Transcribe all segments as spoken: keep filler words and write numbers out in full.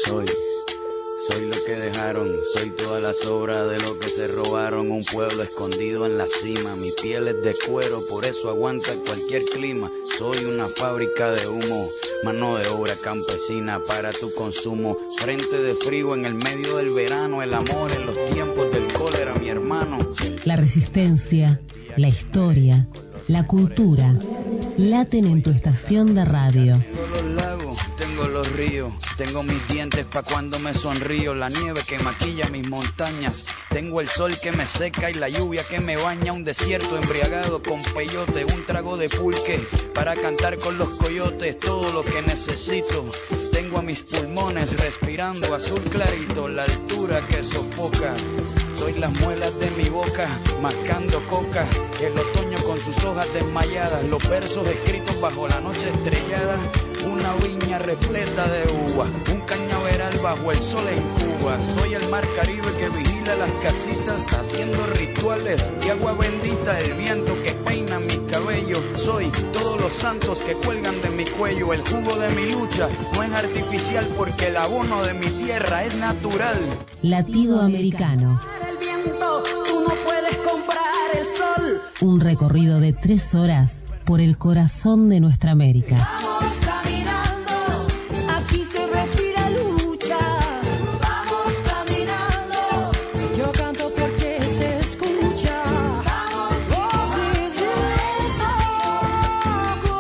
soy. Soy lo que dejaron, soy toda la sobra de lo que se robaron. Un pueblo escondido en la cima, mi piel es de cuero, por eso aguanta cualquier clima. Soy una fábrica de humo, mano de obra campesina para tu consumo. Frente de frío en el medio del verano, el amor en los tiempos del cólera, mi hermano. La resistencia, la historia, la cultura, laten en tu estación de radio. Tengo los lagos, tengo los ríos, tengo mis dientes pa' cuando me sonrío, la nieve que maquilla mis montañas, tengo el sol que me seca y la lluvia que me baña, un desierto embriagado con peyote, un trago de pulque para cantar con los coyotes, todo lo que necesito. Tengo a mis pulmones respirando azul clarito, la altura que sofoca. Soy las muelas de mi boca, mascando coca, el otoño con sus hojas desmayadas, los versos escritos bajo la noche estrellada, una viña repleta de uvas, un cañaveral bajo el sol en Cuba. Soy el mar Caribe que vigila las casitas, haciendo rituales de agua bendita, el viento que peina mis cabellos. Soy todos los santos que cuelgan de mi cuello, el jugo de mi lucha no es artificial porque el abono de mi tierra es natural. Latido Americano. Tú no puedes comprar el sol. Un recorrido de tres horas por el corazón de nuestra América. Vamos caminando, aquí se respira lucha. Vamos caminando, yo canto porque se escucha. Vamos voces de socorro.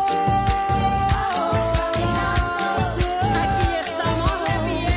Vamos caminando, aquí estamos de pie.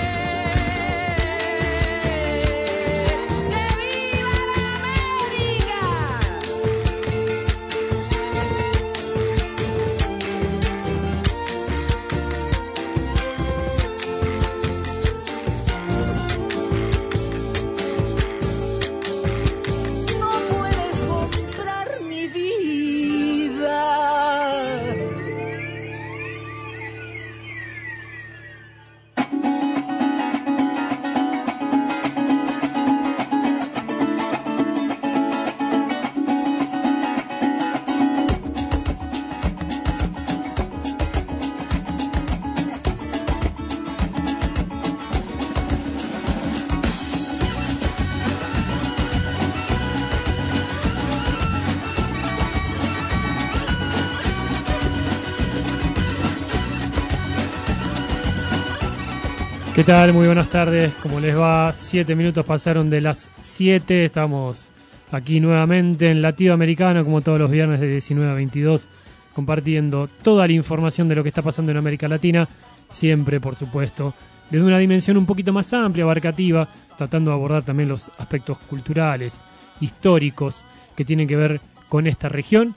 ¿Qué tal? Muy buenas tardes, ¿cómo les va? Siete minutos pasaron de las siete, estamos aquí nuevamente en Latido Americano, como todos los viernes de diecinueve a veintidós, compartiendo toda la información de lo que está pasando en América Latina, siempre, por supuesto, desde una dimensión un poquito más amplia, abarcativa, tratando de abordar también los aspectos culturales, históricos, que tienen que ver con esta región.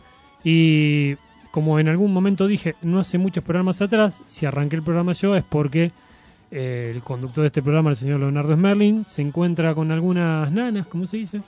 Y como en algún momento dije, no hace muchos programas atrás, si arranqué el programa yo es porque eh, el conductor de este programa, el señor Leonardo Smerling, se encuentra con algunas nanas, ¿cómo se dice?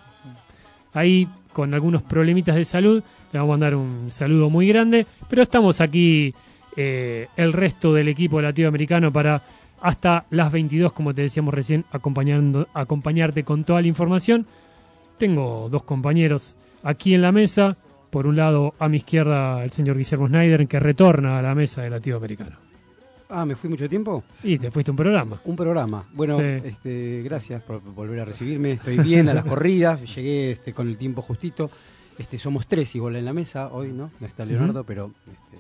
Ahí con algunos problemitas de salud. Le vamos a mandar un saludo muy grande, pero estamos aquí eh, el resto del equipo latinoamericano para hasta las veintidós, como te decíamos recién, acompañando, acompañarte con toda la información. Tengo dos compañeros aquí en la mesa. Por un lado, a mi izquierda, el señor Guillermo Schneider, que retorna a la mesa de latinoamericano. Ah, ¿me fui mucho tiempo? Y te fuiste a un programa. Un programa. Bueno, Sí. este, gracias por volver a recibirme. Estoy bien a las corridas. Llegué este, con el tiempo justito. Este, somos tres igual en la mesa hoy, ¿no? No está Leonardo, uh-huh. pero este,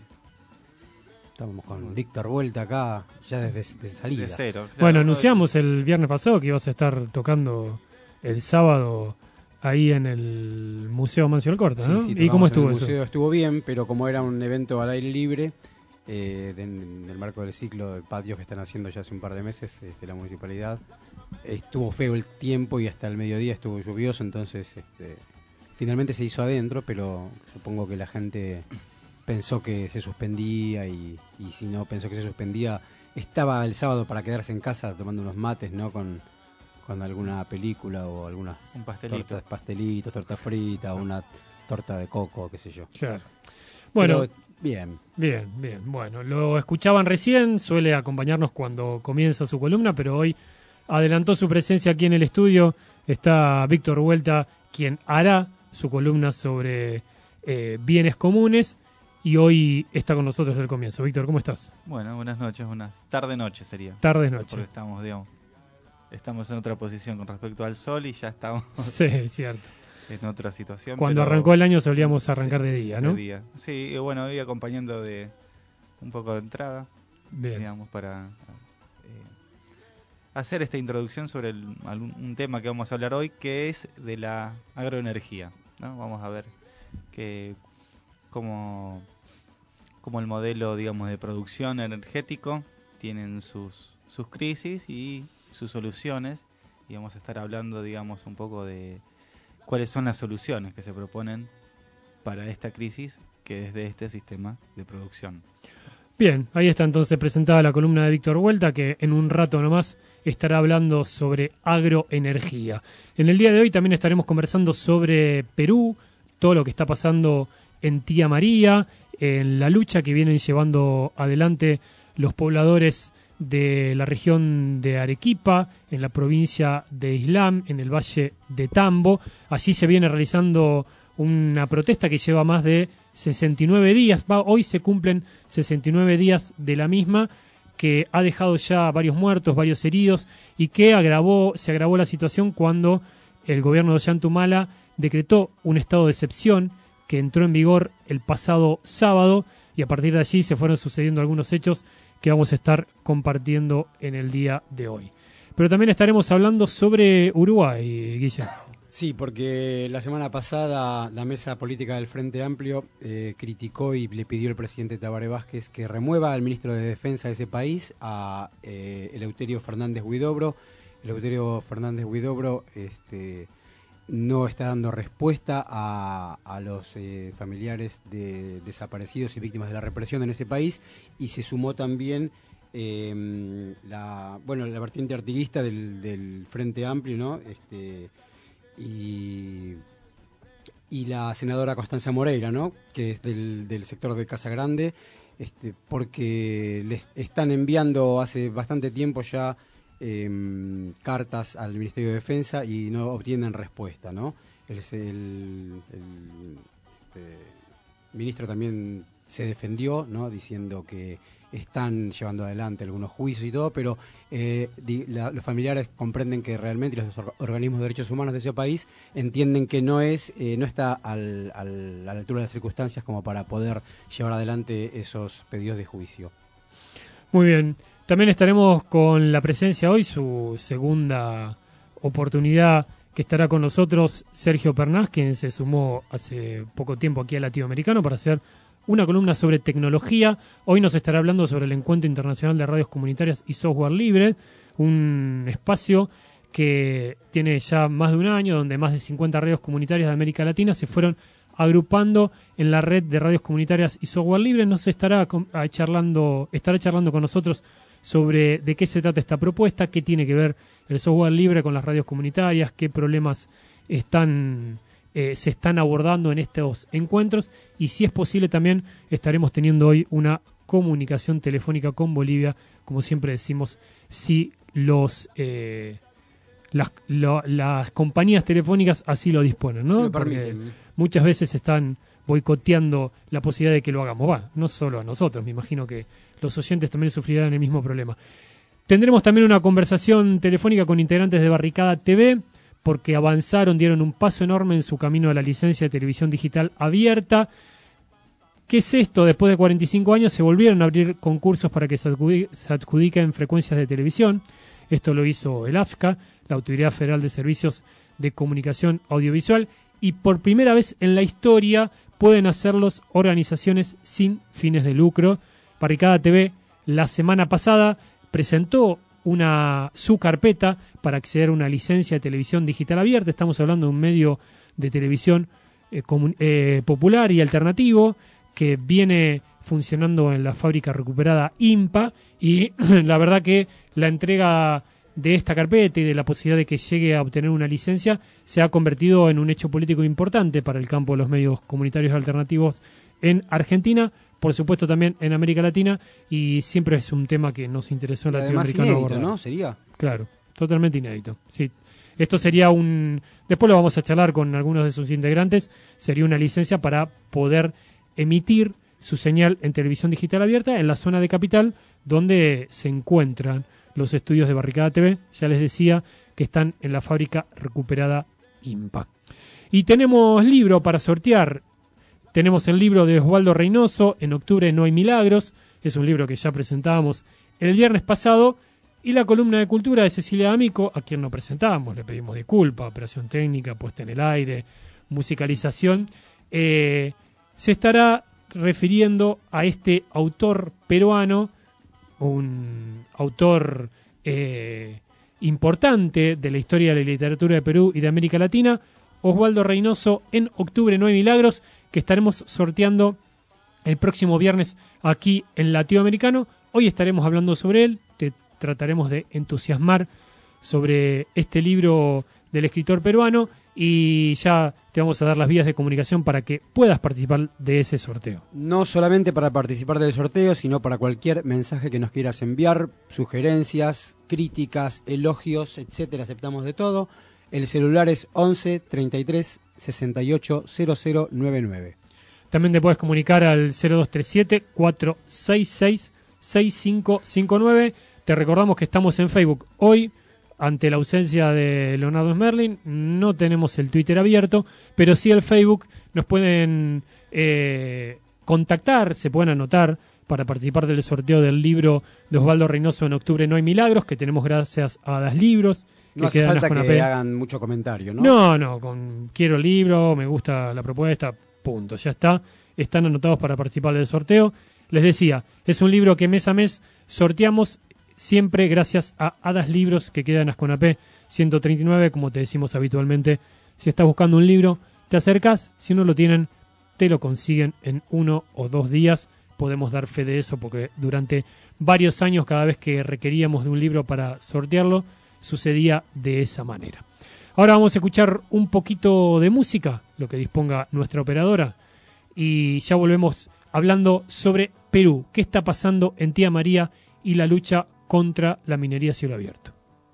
estamos con Víctor Vuelta acá ya desde de salida. De cero. Claro, Bueno, anunciamos el viernes pasado que ibas a estar tocando el sábado ahí en el Museo Mancio Alcorta, ¿no? Sí, sí, ¿Y cómo estuvo el eso? museo estuvo bien, pero como era un evento al aire libre, eh, de, en el marco del ciclo de patios que están haciendo ya hace un par de meses este, la municipalidad, estuvo feo el tiempo y hasta el mediodía estuvo lluvioso, entonces este, finalmente se hizo adentro, pero supongo que la gente pensó que se suspendía y, y si no pensó que se suspendía, estaba el sábado para quedarse en casa tomando unos mates, ¿no? Con, con alguna película o algunas Un pastelito. tortas, pastelitos, torta frita o una torta de coco, qué sé yo. Claro. Bueno, Pero, bien. bien, bien. Bueno, lo escuchaban recién, suele acompañarnos cuando comienza su columna, pero hoy adelantó su presencia aquí en el estudio. Está Víctor Vuelta, quien hará su columna sobre eh, bienes comunes. y hoy está con nosotros desde el comienzo. Víctor, ¿cómo estás? Bueno, buenas noches, buenas tarde-noche sería. Tarde-noche. Porque estamos, digamos, estamos en otra posición con respecto al sol y ya estamos sí, es cierto. en otra situación. Cuando pero, arrancó el año solíamos arrancar sí, de día, ¿no? De día. Sí, y bueno, hoy acompañando de un poco de entrada, Bien. digamos, para eh, hacer esta introducción sobre el, algún, un tema que vamos a hablar hoy, que es de la agroenergía, ¿no? Vamos a ver que cómo, cómo el modelo, digamos, de producción energético tienen sus, sus crisis y sus soluciones, y vamos a estar hablando, digamos, un poco de cuáles son las soluciones que se proponen para esta crisis que es de este sistema de producción. Bien, ahí está entonces presentada la columna de Víctor Huelta, que en un rato nomás estará hablando sobre agroenergía. En el día de hoy también estaremos conversando sobre Perú, todo lo que está pasando en Tía María, en la lucha que vienen llevando adelante los pobladores de la región de Arequipa, en la provincia de Islam, en el valle de Tambo. Allí se viene realizando una protesta que lleva más de sesenta y nueve días. Va, hoy se cumplen sesenta y nueve días de la misma, que ha dejado ya varios muertos, varios heridos, y que agravó, se agravó la situación cuando el gobierno de Ollanta Humala decretó un estado de excepción que entró en vigor el pasado sábado, y a partir de allí se fueron sucediendo algunos hechos que vamos a estar compartiendo en el día de hoy. Pero también estaremos hablando sobre Uruguay, Guille. Sí, porque la semana pasada la mesa política del Frente Amplio eh, criticó y le pidió al presidente Tabaré Vázquez que remueva al ministro de Defensa de ese país, a eh, Eleuterio Fernández Huidobro. Eleuterio Fernández Huidobro este, no está dando respuesta a, a los eh, familiares de desaparecidos y víctimas de la represión en ese país, y se sumó también eh, la bueno la vertiente artiguista del, del Frente Amplio, ¿no? Este, y, y la senadora Constanza Moreira, ¿no? Que es del, del sector de Casa Grande, este, porque les están enviando hace bastante tiempo ya eh, cartas al Ministerio de Defensa y no obtienen respuesta, ¿no? El, el, el este, ministro también se defendió, ¿no? Diciendo que están llevando adelante algunos juicios y todo, pero eh, di, la, los familiares comprenden que realmente los or organismos de derechos humanos de ese país entienden que no es eh, no está al, al, a la altura de las circunstancias como para poder llevar adelante esos pedidos de juicio. Muy bien. También estaremos con la presencia hoy, su segunda oportunidad, que estará con nosotros Sergio Pernás, quien se sumó hace poco tiempo aquí a Latinoamericano para hacer una columna sobre tecnología. Hoy nos estará hablando sobre el Encuentro Internacional de Radios Comunitarias y Software Libre, un espacio que tiene ya más de un año, donde más de cincuenta radios comunitarias de América Latina se fueron agrupando en la red de radios comunitarias y software libre. Nos estará charlando, estará charlando con nosotros sobre de qué se trata esta propuesta, qué tiene que ver el software libre con las radios comunitarias, qué problemas están Eh, se están abordando en estos encuentros, y si es posible también estaremos teniendo hoy una comunicación telefónica con Bolivia, como siempre decimos, si los eh, las, lo, las compañías telefónicas así lo disponen, ¿no? Se lo Porque permiten. muchas veces están boicoteando la posibilidad de que lo hagamos. Va, no solo a nosotros, me imagino que los oyentes también sufrirán el mismo problema. Tendremos también una conversación telefónica con integrantes de Barricada T V, porque avanzaron, dieron un paso enorme en su camino a la licencia de televisión digital abierta. ¿Qué es esto? Después de cuarenta y cinco años se volvieron a abrir concursos para que se, adjudi- se adjudiquen frecuencias de televisión. Esto lo hizo el A F C A, la Autoridad Federal de Servicios de Comunicación Audiovisual, y por primera vez en la historia pueden hacerlos organizaciones sin fines de lucro. Barricada T V la semana pasada presentó una su carpeta para acceder a una licencia de televisión digital abierta. Estamos hablando de un medio de televisión eh, comun, eh, popular y alternativo que viene funcionando en la fábrica recuperada IMPA, y la verdad que la entrega de esta carpeta y de la posibilidad de que llegue a obtener una licencia se ha convertido en un hecho político importante para el campo de los medios comunitarios alternativos en Argentina, por supuesto también en América Latina, y siempre es un tema que nos interesó en Y además Latinoamericano inédito, abordar. ¿no? Sería. Claro, totalmente inédito. Sí. Esto sería un... Después lo vamos a charlar con algunos de sus integrantes. Sería una licencia para poder emitir su señal en televisión digital abierta en la zona de Capital, donde se encuentran los estudios de Barricada T V. Ya les decía que están en la fábrica recuperada IMPA. Y tenemos libro para sortear. Tenemos el libro de Osvaldo Reynoso, En octubre no hay milagros. Es un libro que ya presentábamos el viernes pasado. Y la columna de cultura de Cecilia D'Amico, a quien no presentamos, le pedimos disculpas, operación técnica, puesta en el aire, musicalización, eh, se estará refiriendo a este autor peruano, un autor eh, importante de la historia de la literatura de Perú y de América Latina, Osvaldo Reynoso, En octubre no hay milagros, que estaremos sorteando el próximo viernes aquí en Latinoamericano. Hoy estaremos hablando sobre él, te trataremos de entusiasmar sobre este libro del escritor peruano y ya te vamos a dar las vías de comunicación para que puedas participar de ese sorteo. No solamente para participar del sorteo, sino para cualquier mensaje que nos quieras enviar, sugerencias, críticas, elogios, etcétera, aceptamos de todo. El celular es once, treinta y tres, sesenta y ocho, cero cero noventa y nueve. También te puedes comunicar al cero dos tres siete, cuatro seis seis, seis cinco cinco nueve. Te recordamos que estamos en Facebook. Hoy, ante la ausencia de Leonardo Smerling, no tenemos el Twitter abierto, pero sí el Facebook. Nos pueden eh, contactar, se pueden anotar para participar del sorteo del libro de Osvaldo Reynoso, En octubre no hay milagros, que tenemos gracias a Das Libros. No que hace falta que que hagan mucho comentario, ¿no? No, no, con quiero el libro, me gusta la propuesta, punto, ya está. Están anotados para participar del sorteo. Les decía, es un libro que mes a mes sorteamos, siempre gracias a Hadas Libros, que queda en Asconapé ciento treinta y nueve, como te decimos habitualmente. Si estás buscando un libro, te acercas, si no lo tienen, te lo consiguen en uno o dos días. Podemos dar fe de eso porque durante varios años, cada vez que requeríamos de un libro para sortearlo, sucedía de esa manera. Ahora vamos a escuchar un poquito de música, lo que disponga nuestra operadora, y ya volvemos hablando sobre Perú, qué está pasando en Tía María y la lucha contra la minería a cielo abierto.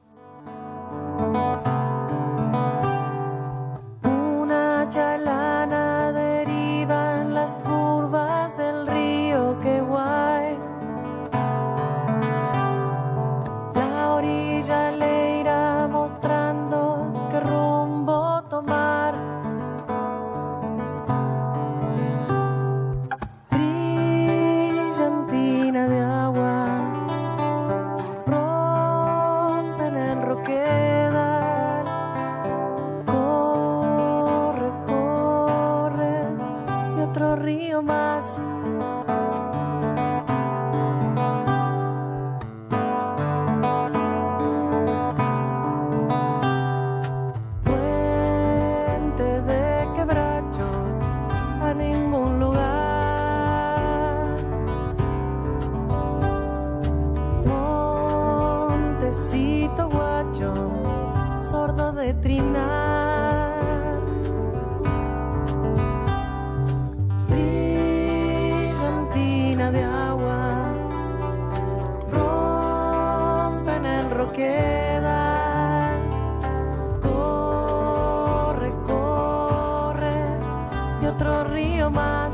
Una chalana deriva en las curvas del río Queguay. La orilla le irá mostrando qué rumbo tomar. Brillantina de agua rompen el roquedal. Corre, corre y otro río más. Puente de quebracho a ningún lugar. Montecito guacho, sordo de trinar. Brillantina de agua rompen el roquedal. Corre, corre y otro río más.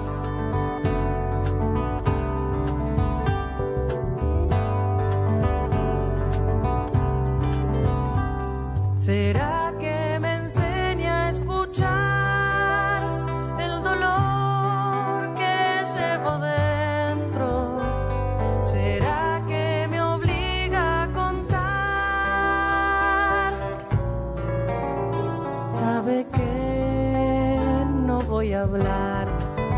¿Será que me enseña a escuchar el dolor que llevo dentro? ¿Será que me obliga a contar? Sabe que no voy a hablar.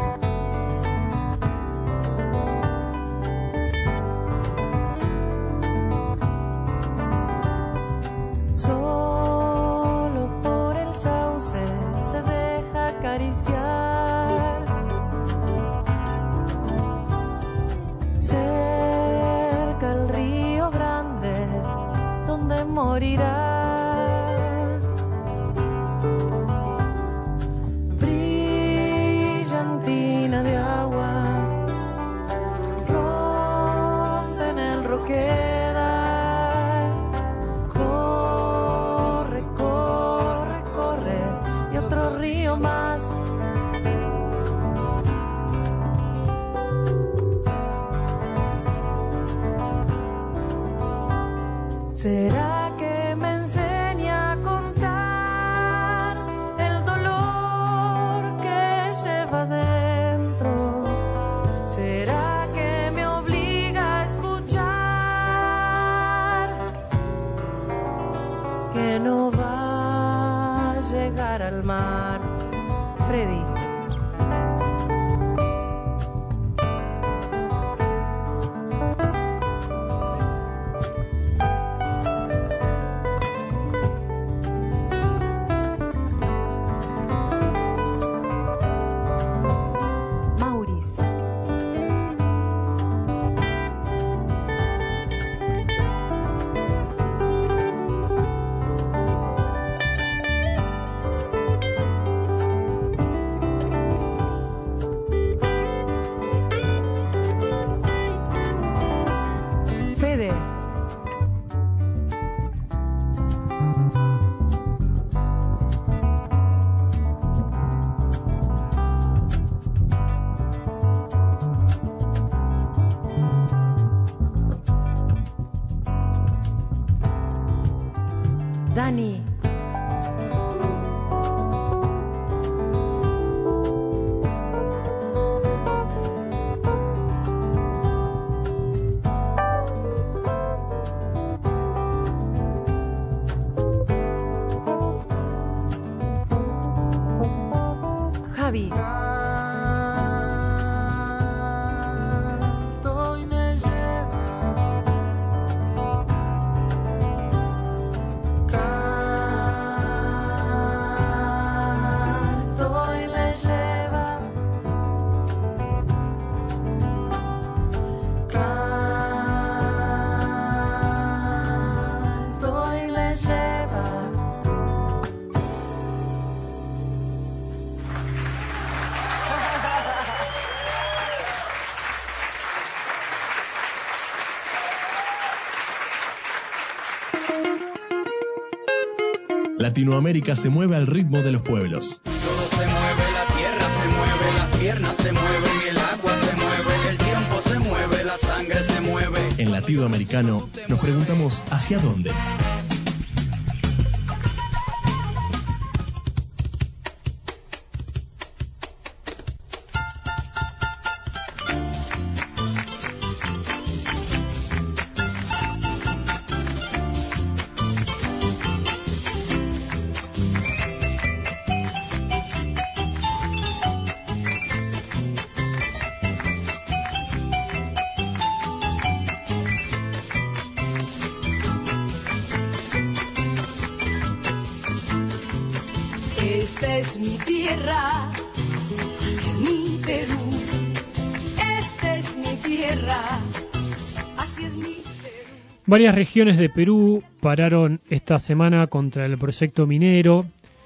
Solo por el sauce se deja acariciar. Cerca el río grande donde morirá. Brillantina de agua rompen el roquedal. Corre, corre, corre y otro río más. ¿Será que me enseña a contar el dolor que lleva dentro? ¿Será que me obliga a escuchar que no va a llegar al mar? Freddy. Dani. Javi. Latinoamérica se mueve al ritmo de los pueblos. Todo se mueve, la tierra se mueve, las piernas se mueven, el agua se mueve, el tiempo se mueve, la sangre se mueve. En Latido Americano nos preguntamos ¿hacia dónde? Esta es mi tierra, así es mi Perú. Esta es mi tierra, así es mi Perú. Varias regiones de Perú pararon esta semana contra el proyecto minero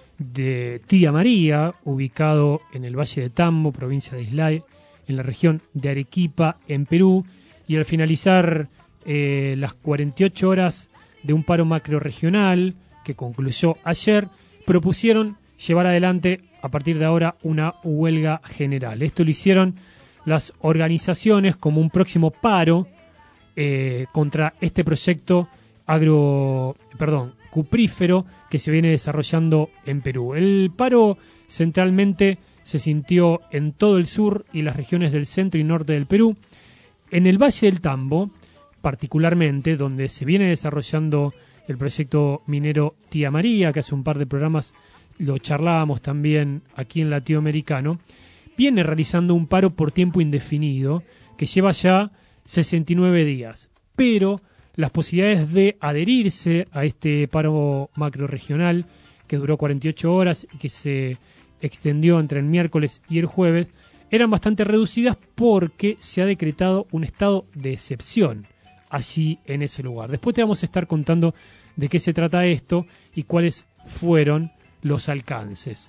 de Tía María, ubicado en el Valle de Tambo, provincia de Islay, en la región de Arequipa, en Perú. Y al finalizar eh, las cuarenta y ocho horas de un paro macrorregional que concluyó ayer, propusieron llevar adelante a partir de ahora una huelga general. Esto lo hicieron las organizaciones como un próximo paro eh, contra este proyecto agro, perdón, cuprífero que se viene desarrollando en Perú. El paro centralmente se sintió en todo el sur y las regiones del centro y norte del Perú. En el Valle del Tambo, particularmente, donde se viene desarrollando el proyecto minero Tía María, que hace un par de programas lo charlábamos también aquí en Latinoamericano, viene realizando un paro por tiempo indefinido que lleva ya sesenta y nueve días. Pero las posibilidades de adherirse a este paro macrorregional, que duró cuarenta y ocho horas y que se extendió entre el miércoles y el jueves, eran bastante reducidas porque se ha decretado un estado de excepción allí en ese lugar. Después te vamos a estar contando de qué se trata esto y cuáles fueron los alcances.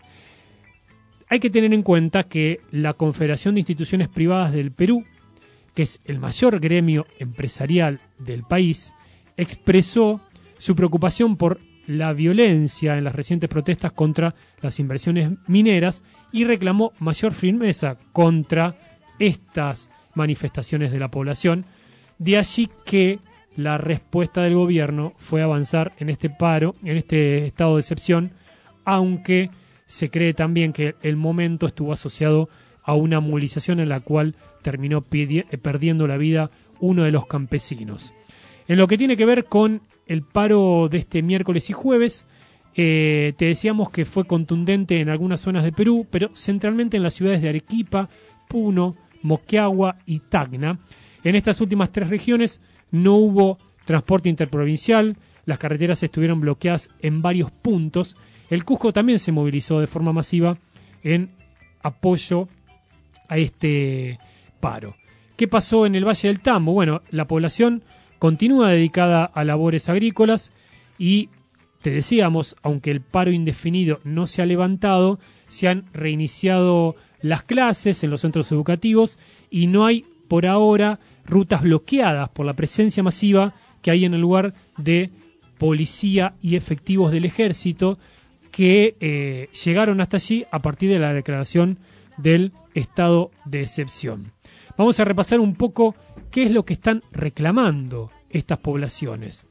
Hay que tener en cuenta que la Confederación de Instituciones Privadas del Perú, que es el mayor gremio empresarial del país, expresó su preocupación por la violencia en las recientes protestas contra las inversiones mineras y reclamó mayor firmeza contra estas manifestaciones de la población. De allí que la respuesta del gobierno fue avanzar en este paro, en este estado de excepción, aunque se cree también que el momento estuvo asociado a una movilización en la cual terminó pidi- perdiendo la vida uno de los campesinos. En lo que tiene que ver con el paro de este miércoles y jueves, eh, te decíamos que fue contundente en algunas zonas de Perú, pero centralmente en las ciudades de Arequipa, Puno, Moquegua y Tacna. En estas últimas tres regiones no hubo transporte interprovincial, las carreteras estuvieron bloqueadas en varios puntos. El Cusco también se movilizó de forma masiva en apoyo a este paro. ¿Qué pasó en el Valle del Tambo? Bueno, la población continúa dedicada a labores agrícolas y, te decíamos, aunque el paro indefinido no se ha levantado, se han reiniciado las clases en los centros educativos y no hay por ahora rutas bloqueadas por la presencia masiva que hay en el lugar de policía y efectivos del ejército que eh, llegaron hasta allí a partir de la declaración del estado de excepción. Vamos a repasar un poco qué es lo que están reclamando estas poblaciones.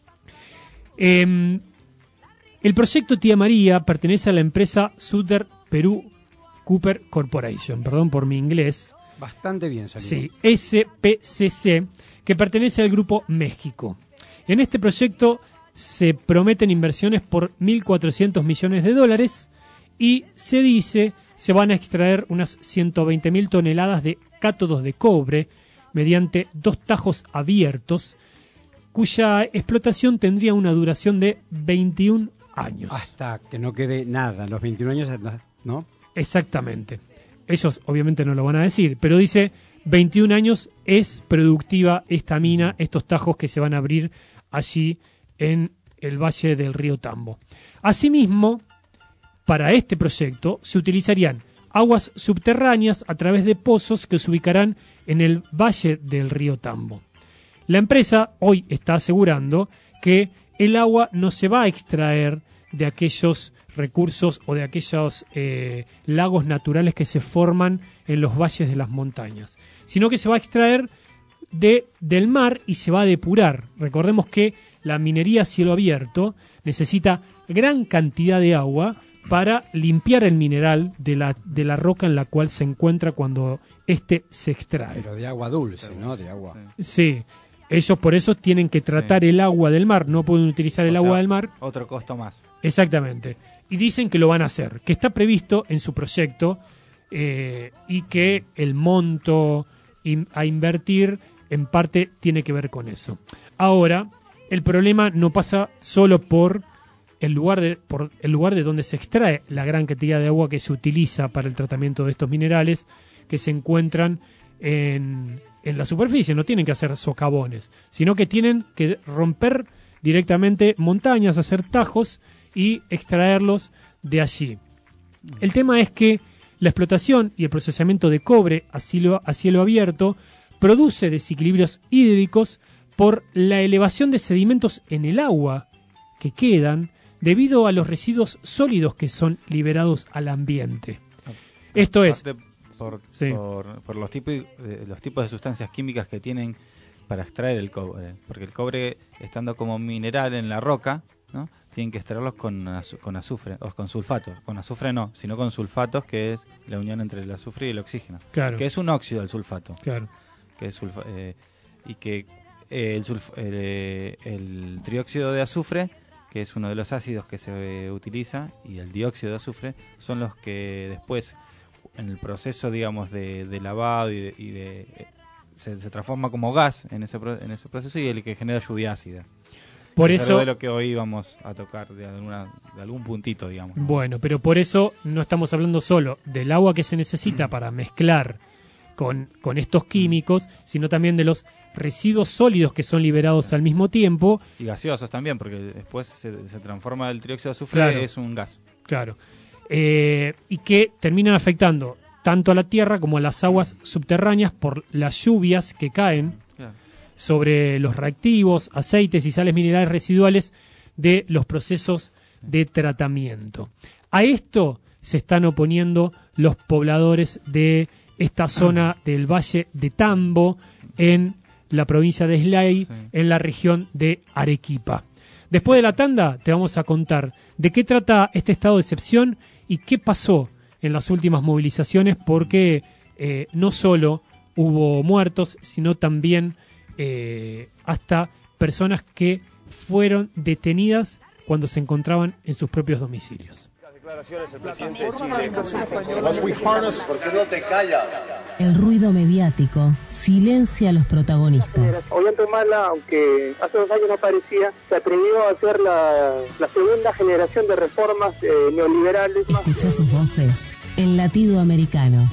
Eh, el proyecto Tía María pertenece a la empresa Sutter Perú Cooper Corporation, perdón por mi inglés. Bastante bien salió. Sí, S P C C, que pertenece al Grupo México. En este proyecto se prometen inversiones por mil cuatrocientos millones de dólares y se dice se van a extraer unas ciento veinte mil toneladas de cátodos de cobre mediante dos tajos abiertos, cuya explotación tendría una duración de veintiún años. Hasta que no quede nada, los veintiún años, ¿no? Exactamente. Ellos obviamente no lo van a decir, pero dice veintiún años es productiva esta mina, estos tajos que se van a abrir allí en el valle del río Tambo. Asimismo, para este proyecto se utilizarían aguas subterráneas a través de pozos que se ubicarán en el valle del río Tambo. La empresa hoy está asegurando que el agua no se va a extraer de aquellos recursos o de aquellos eh, lagos naturales que se forman en los valles de las montañas, sino que se va a extraer de, del mar y se va a depurar. Recordemos que la minería a cielo abierto necesita gran cantidad de agua para limpiar el mineral de la, de la roca en la cual se encuentra cuando éste se extrae. Pero de agua dulce, ¿no? De agua. Sí, ellos por eso tienen que tratar sí. el agua del mar, no pueden utilizar el o agua sea, del mar. Otro costo más. Exactamente. Y dicen que lo van a hacer, que está previsto en su proyecto eh, y que el monto in, a invertir en parte tiene que ver con eso. Ahora, el problema no pasa solo por el lugar de, por el lugar de donde se extrae la gran cantidad de agua que se utiliza para el tratamiento de estos minerales que se encuentran en, en la superficie. No tienen que hacer socavones, sino que tienen que romper directamente montañas, hacer tajos y extraerlos de allí. El tema es que la explotación y el procesamiento de cobre a cielo, a cielo abierto produce desequilibrios hídricos por la elevación de sedimentos en el agua que quedan debido a los residuos sólidos que son liberados al ambiente. Esto es por, sí. por, por los tipos de, los tipos de sustancias químicas que tienen para extraer el cobre, porque el cobre, estando como mineral en la roca, ¿no?, tienen que extraerlos con, con azufre o con sulfatos. Con azufre no, sino con sulfatos, que es la unión entre el azufre y el oxígeno, claro. que es un óxido el sulfato, claro. que es sulfa, eh, y que eh, el, sulf, eh, el trióxido de azufre, que es uno de los ácidos que se utiliza, y el dióxido de azufre son los que después, en el proceso, digamos, de, de lavado y de, y de eh, se, se transforma como gas en ese en ese proceso, y el que genera lluvia ácida. Por es eso de lo que hoy vamos a tocar de alguna de algún puntito, digamos. Bueno, pero por eso no estamos hablando solo del agua que se necesita para mezclar con, con estos químicos, sino también de los residuos sólidos que son liberados claro. al mismo tiempo. Y gaseosos también, porque después se, se transforma el trióxido de azufre, claro. es un gas. Claro. Eh, y que terminan afectando tanto a la tierra como a las aguas subterráneas por las lluvias que caen claro. sobre los reactivos, aceites y sales minerales residuales de los procesos de tratamiento. A esto se están oponiendo los pobladores de esta zona del Valle de Tambo en la provincia de Islay, Sí. en la región de Arequipa. Después de la tanda te vamos a contar de qué trata este estado de excepción y qué pasó en las últimas movilizaciones, porque eh, no solo hubo muertos, sino también eh, hasta personas que fueron detenidas cuando se encontraban en sus propios domicilios. Declaraciones el presidente de Chile. ¿Por qué no te callas? El ruido mediático silencia a los protagonistas. Ollanta-Humala, aunque hace dos años no parecía, se atrevió a hacer la, la segunda generación de reformas eh, neoliberales. Escucha sus voces en Latido Americano.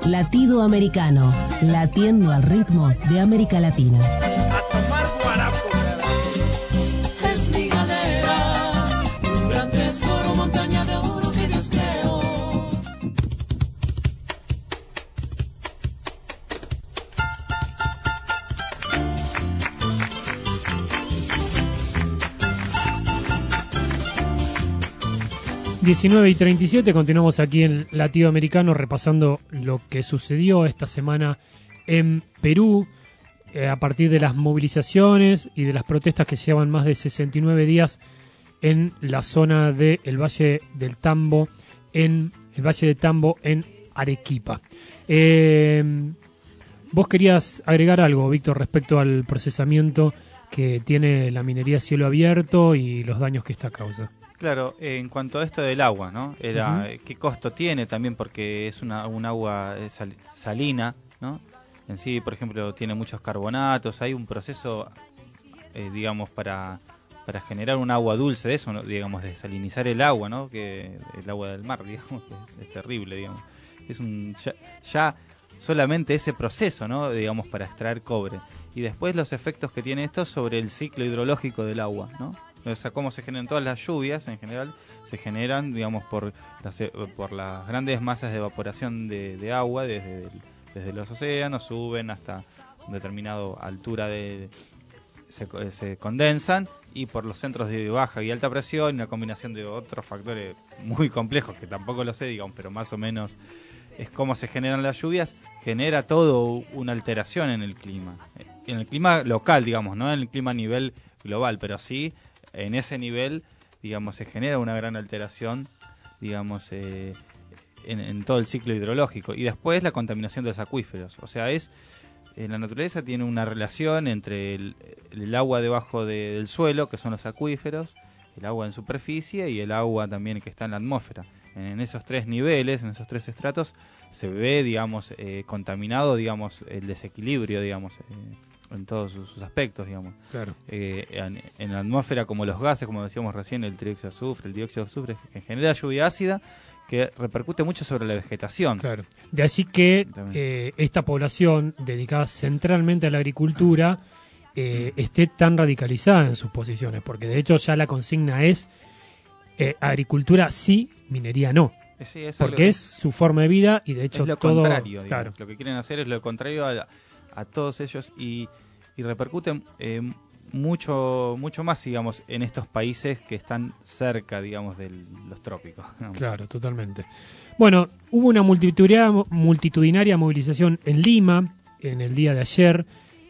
Latido Americano, latiendo al ritmo de América Latina. Es mi galera, un gran tesoro, montaña de oro que Dios creó. diecinueve y treinta y siete, continuamos aquí en Latido Americano repasando lo que sucedió esta semana en Perú eh, a partir de las movilizaciones y de las protestas que llevan más de sesenta y nueve días en la zona del Valle del Tambo, en el Valle de Tambo en Arequipa. Eh, vos querías agregar algo, Víctor, respecto al procesamiento que tiene la minería a cielo abierto y los daños que esta causa. Claro, eh, en cuanto a esto del agua, ¿no? Era, Uh-huh. ¿qué costo tiene también? Porque es una un agua sal, salina, ¿no? En sí, por ejemplo, tiene muchos carbonatos. Hay un proceso, eh, digamos, para para generar un agua dulce de eso, ¿no? Digamos, de salinizar el agua, ¿no? Que el agua del mar, digamos, que es, es terrible, digamos. Es un ya, ya solamente ese proceso, ¿no? Digamos, para extraer cobre. Y después los efectos que tiene esto sobre el ciclo hidrológico del agua, ¿no? O sea, cómo se generan todas las lluvias, en general, se generan, digamos, por las, por las grandes masas de evaporación de, de agua desde, el, desde los océanos, suben hasta una determinada altura, de se, se condensan, y por los centros de baja y alta presión, una combinación de otros factores muy complejos, que tampoco lo sé, digamos, pero más o menos es cómo se generan las lluvias, genera todo una alteración en el clima. En el clima local, digamos, no en el clima a nivel global, pero sí en ese nivel, digamos, se genera una gran alteración, digamos, eh, en, en todo el ciclo hidrológico. Y después la contaminación de los acuíferos. O sea, es eh, la naturaleza tiene una relación entre el, el agua debajo de, del suelo, que son los acuíferos, el agua en superficie y el agua también que está en la atmósfera. En esos tres niveles, en esos tres estratos, se ve, digamos, eh, contaminado, digamos, el desequilibrio, digamos, eh, en todos sus, sus aspectos, digamos. Claro. Eh, en, en la atmósfera, como los gases, como decíamos recién, el trióxido de azufre, el dióxido de azufre, que genera lluvia ácida, que repercute mucho sobre la vegetación. Claro. De allí que eh, esta población, dedicada centralmente a la agricultura, eh, esté tan radicalizada en sus posiciones, porque de hecho ya la consigna es eh, agricultura sí, minería no. Sí, es porque algo, es su forma de vida y de hecho es lo todo, contrario, digamos. Claro. Lo que quieren hacer es lo contrario a, a todos ellos y, y repercuten eh, mucho mucho más, digamos, en estos países que están cerca, digamos, de los trópicos. Digamos. Claro, totalmente. Bueno, hubo una multitudinaria, multitudinaria movilización en Lima en el día de ayer,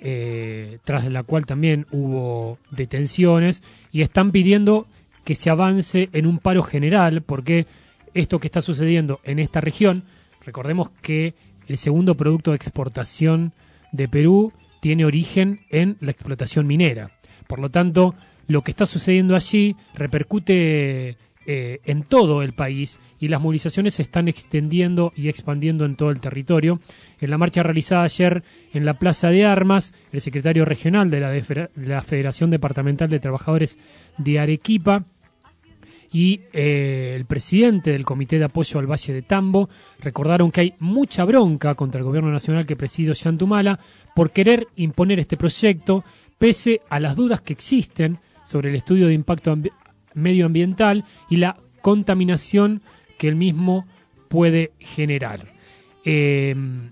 eh, tras la cual también hubo detenciones y están pidiendo que se avance en un paro general, porque esto que está sucediendo en esta región, recordemos que el segundo producto de exportación de Perú tiene origen en la explotación minera. Por lo tanto, lo que está sucediendo allí repercute eh, en todo el país y las movilizaciones se están extendiendo y expandiendo en todo el territorio. En la marcha realizada ayer en la Plaza de Armas, el secretario regional de la, de la Federación Departamental de Trabajadores de Arequipa y eh, el presidente del Comité de Apoyo al Valle de Tambo recordaron que hay mucha bronca contra el gobierno nacional que preside Ollantumala por querer imponer este proyecto, pese a las dudas que existen sobre el estudio de impacto ambi- medioambiental y la contaminación que el mismo puede generar. Eh,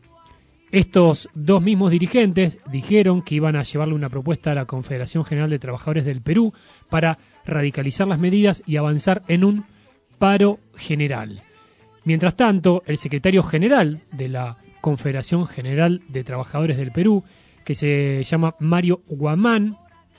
estos dos mismos dirigentes dijeron que iban a llevarle una propuesta a la Confederación General de Trabajadores del Perú para radicalizar las medidas y avanzar en un paro general. Mientras tanto, el secretario general de la Confederación General de Trabajadores del Perú, que se llama Mario Guamán,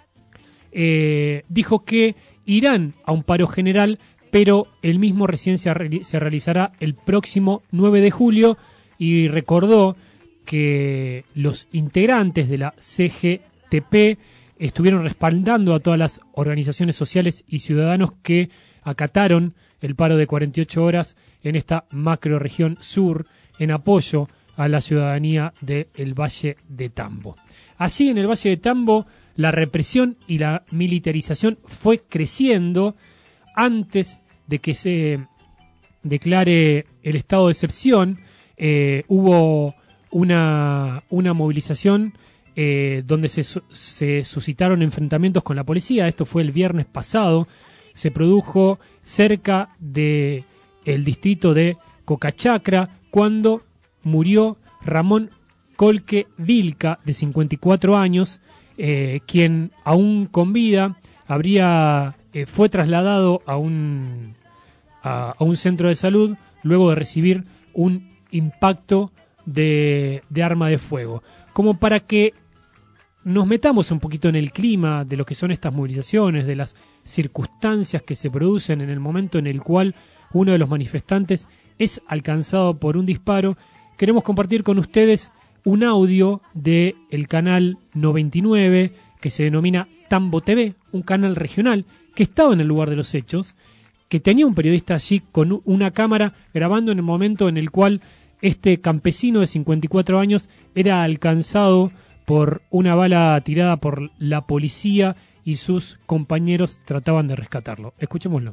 eh, dijo que irán a un paro general, pero el mismo recién se, re- se realizará el próximo nueve de julio y recordó que los integrantes de la C G T P estuvieron respaldando a todas las organizaciones sociales y ciudadanos que acataron el paro de cuarenta y ocho horas en esta macroregión sur en apoyo a la ciudadanía del Valle de Tambo. Así, en el Valle de Tambo, la represión y la militarización fue creciendo antes de que se declare el estado de excepción. eh, hubo una, una movilización eh, donde se, se suscitaron enfrentamientos con la policía. Esto fue el viernes pasado. Se produjo cerca de el distrito de Cocachacra cuando murió Ramón Colque Vilca, de cincuenta y cuatro años, eh, quien aún con vida habría eh, fue trasladado a un, a, a un centro de salud luego de recibir un impacto de, de arma de fuego. Como para que nos metamos un poquito en el clima de lo que son estas movilizaciones, de las circunstancias que se producen en el momento en el cual uno de los manifestantes es alcanzado por un disparo, queremos compartir con ustedes un audio del canal noventa y nueve que se denomina Tambo T V, un canal regional que estaba en el lugar de los hechos, que tenía un periodista allí con una cámara grabando en el momento en el cual este campesino de cincuenta y cuatro años era alcanzado por una bala tirada por la policía y sus compañeros trataban de rescatarlo. Escuchémoslo.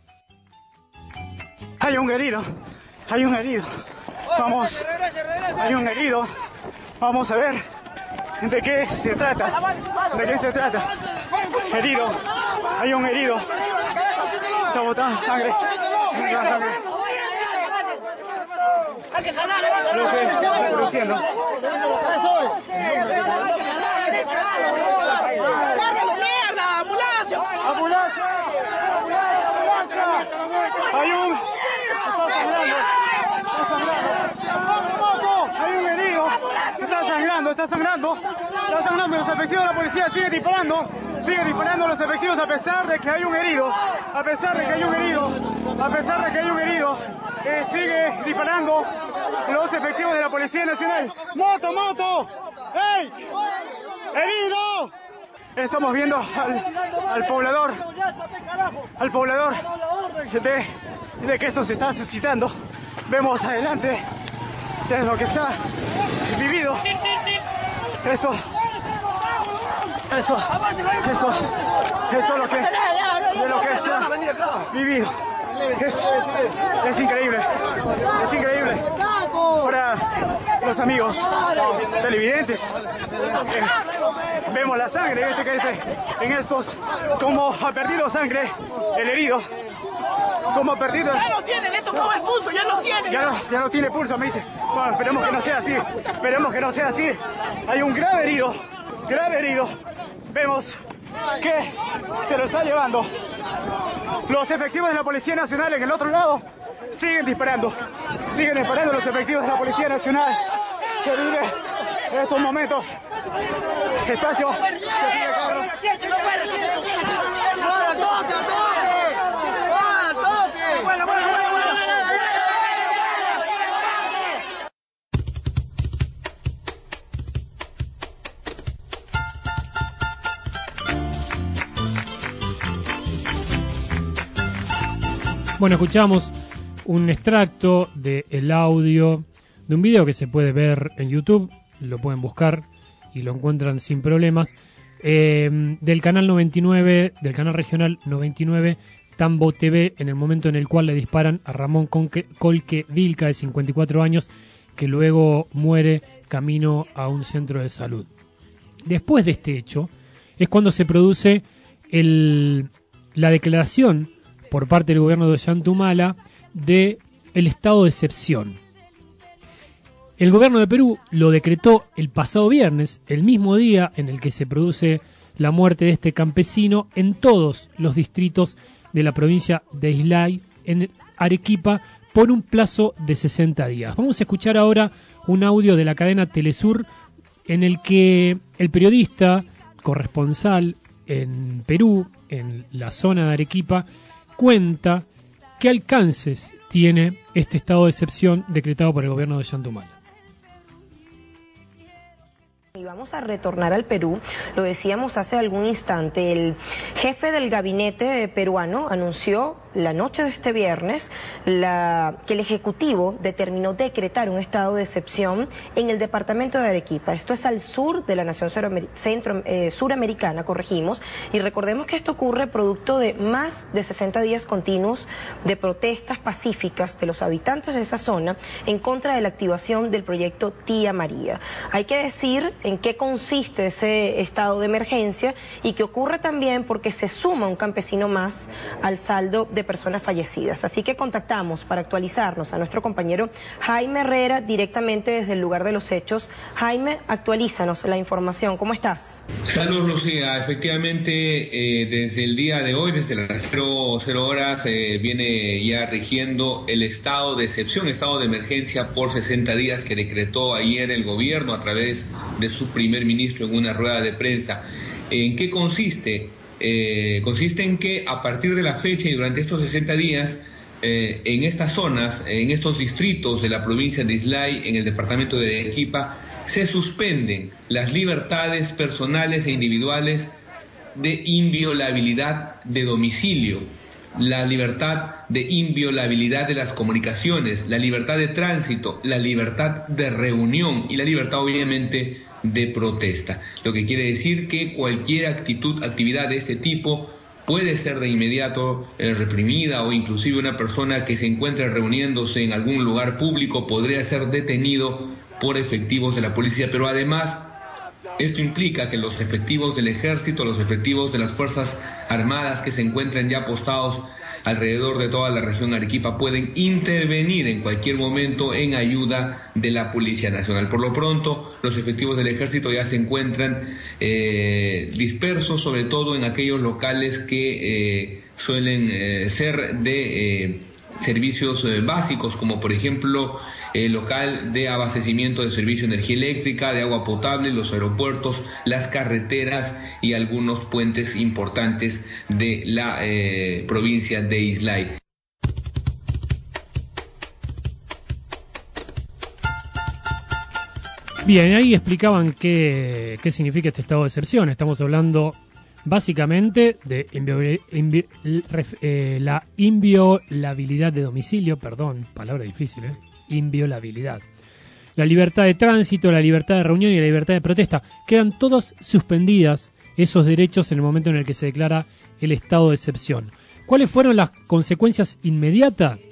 Hay un herido, hay un herido. Vamos, hay un herido. Vamos a ver de qué se trata, de qué se trata. Herido, hay un herido. Está botando sangre, mucha sangre. Lo que está produciendo. Hay un... Hay un herido. Está sangrando, está sangrando. Está sangrando. Los efectivos de la policía siguen disparando. Siguen disparando los efectivos a pesar de que hay un herido. A pesar de que hay un herido. A pesar de que hay un herido. Eh, sigue disparando los efectivos de la Policía Nacional. ¡Moto, moto! ¡Ey! ¡Herido! Estamos viendo al, al poblador, al poblador de, de que esto se está suscitando. Vemos adelante de lo que está vivido. Esto, eso, esto, esto es lo que, de lo que se ha vivido. Es, es increíble, es increíble para los amigos televidentes. Eh, vemos la sangre este, que este, en estos, como ha perdido sangre el herido, como ha perdido. Ya no tiene, le tocó el pulso, ya no tiene. Ya no, ya no tiene pulso, me dice. Bueno, esperemos que no sea así, esperemos que no sea así. Hay un grave herido, grave herido. Vemos que se lo está llevando. Los efectivos de la Policía Nacional en el otro lado siguen disparando. Siguen disparando los efectivos de la Policía Nacional. Se vive en estos momentos. Espacio. Bueno, escuchamos un extracto del audio de un video que se puede ver en YouTube, lo pueden buscar y lo encuentran sin problemas, eh, del canal noventa y nueve, del canal regional noventa y nueve, Tambo T V, en el momento en el cual le disparan a Ramón Colque, Colque Vilca, de cincuenta y cuatro años, que luego muere camino a un centro de salud. Después de este hecho, es cuando se produce el, la declaración por parte del gobierno de Ollanta Humala de el estado de excepción. El gobierno de Perú lo decretó el pasado viernes, el mismo día en el que se produce la muerte de este campesino, en todos los distritos de la provincia de Islay, en Arequipa, por un plazo de sesenta días. Vamos a escuchar ahora un audio de la cadena Telesur en el que el periodista corresponsal en Perú, en la zona de Arequipa, cuenta qué alcances tiene este estado de excepción decretado por el gobierno de Ollanta Humala. Y vamos a retornar al Perú, lo decíamos hace algún instante, el jefe del gabinete peruano anunció la noche de este viernes la, que el Ejecutivo determinó decretar un estado de excepción en el departamento de Arequipa. Esto es al sur de la nación centro, eh, suramericana, corregimos, y recordemos que esto ocurre producto de más de sesenta días continuos de protestas pacíficas de los habitantes de esa zona en contra de la activación del proyecto Tía María. Hay que decir en qué consiste ese estado de emergencia y que ocurre también porque se suma un campesino más al saldo de personas fallecidas. Así que contactamos para actualizarnos a nuestro compañero Jaime Herrera directamente desde el lugar de los hechos. Jaime, actualízanos la información. ¿Cómo estás? Saludos, Lucía. Efectivamente, eh, desde el día de hoy, desde las cero horas, eh, viene ya rigiendo el estado de excepción, estado de emergencia por sesenta días que decretó ayer el gobierno a través de su primer ministro en una rueda de prensa. ¿En qué consiste? Eh, consiste en que a partir de la fecha y durante estos sesenta días, eh, en estas zonas, en estos distritos de la provincia de Islay, en el departamento de Arequipa, se suspenden las libertades personales e individuales de inviolabilidad de domicilio, la libertad de inviolabilidad de las comunicaciones, la libertad de tránsito, la libertad de reunión y la libertad, obviamente, de protesta. Lo que quiere decir que cualquier actitud, actividad de este tipo puede ser de inmediato eh, reprimida, o inclusive una persona que se encuentre reuniéndose en algún lugar público podría ser detenido por efectivos de la policía. Pero además, esto implica que los efectivos del ejército, los efectivos de las Fuerzas Armadas que se encuentran ya postados alrededor de toda la región Arequipa pueden intervenir en cualquier momento en ayuda de la Policía Nacional. Por lo pronto, los efectivos del ejército ya se encuentran eh, dispersos, sobre todo en aquellos locales que eh, suelen eh, ser de eh, servicios eh, básicos, como por ejemplo el local de abastecimiento de servicio de energía eléctrica, de agua potable, los aeropuertos, las carreteras y algunos puentes importantes de la eh, provincia de Islay. Bien, ahí explicaban qué, qué significa este estado de excepción. Estamos hablando básicamente de invio, invi, eh, la inviolabilidad de domicilio, perdón, palabra difícil, ¿eh? Inviolabilidad. La libertad de tránsito, la libertad de reunión y la libertad de protesta. Quedan todas suspendidas esos derechos en el momento en el que se declara el estado de excepción. ¿Cuáles fueron las consecuencias inmediatas?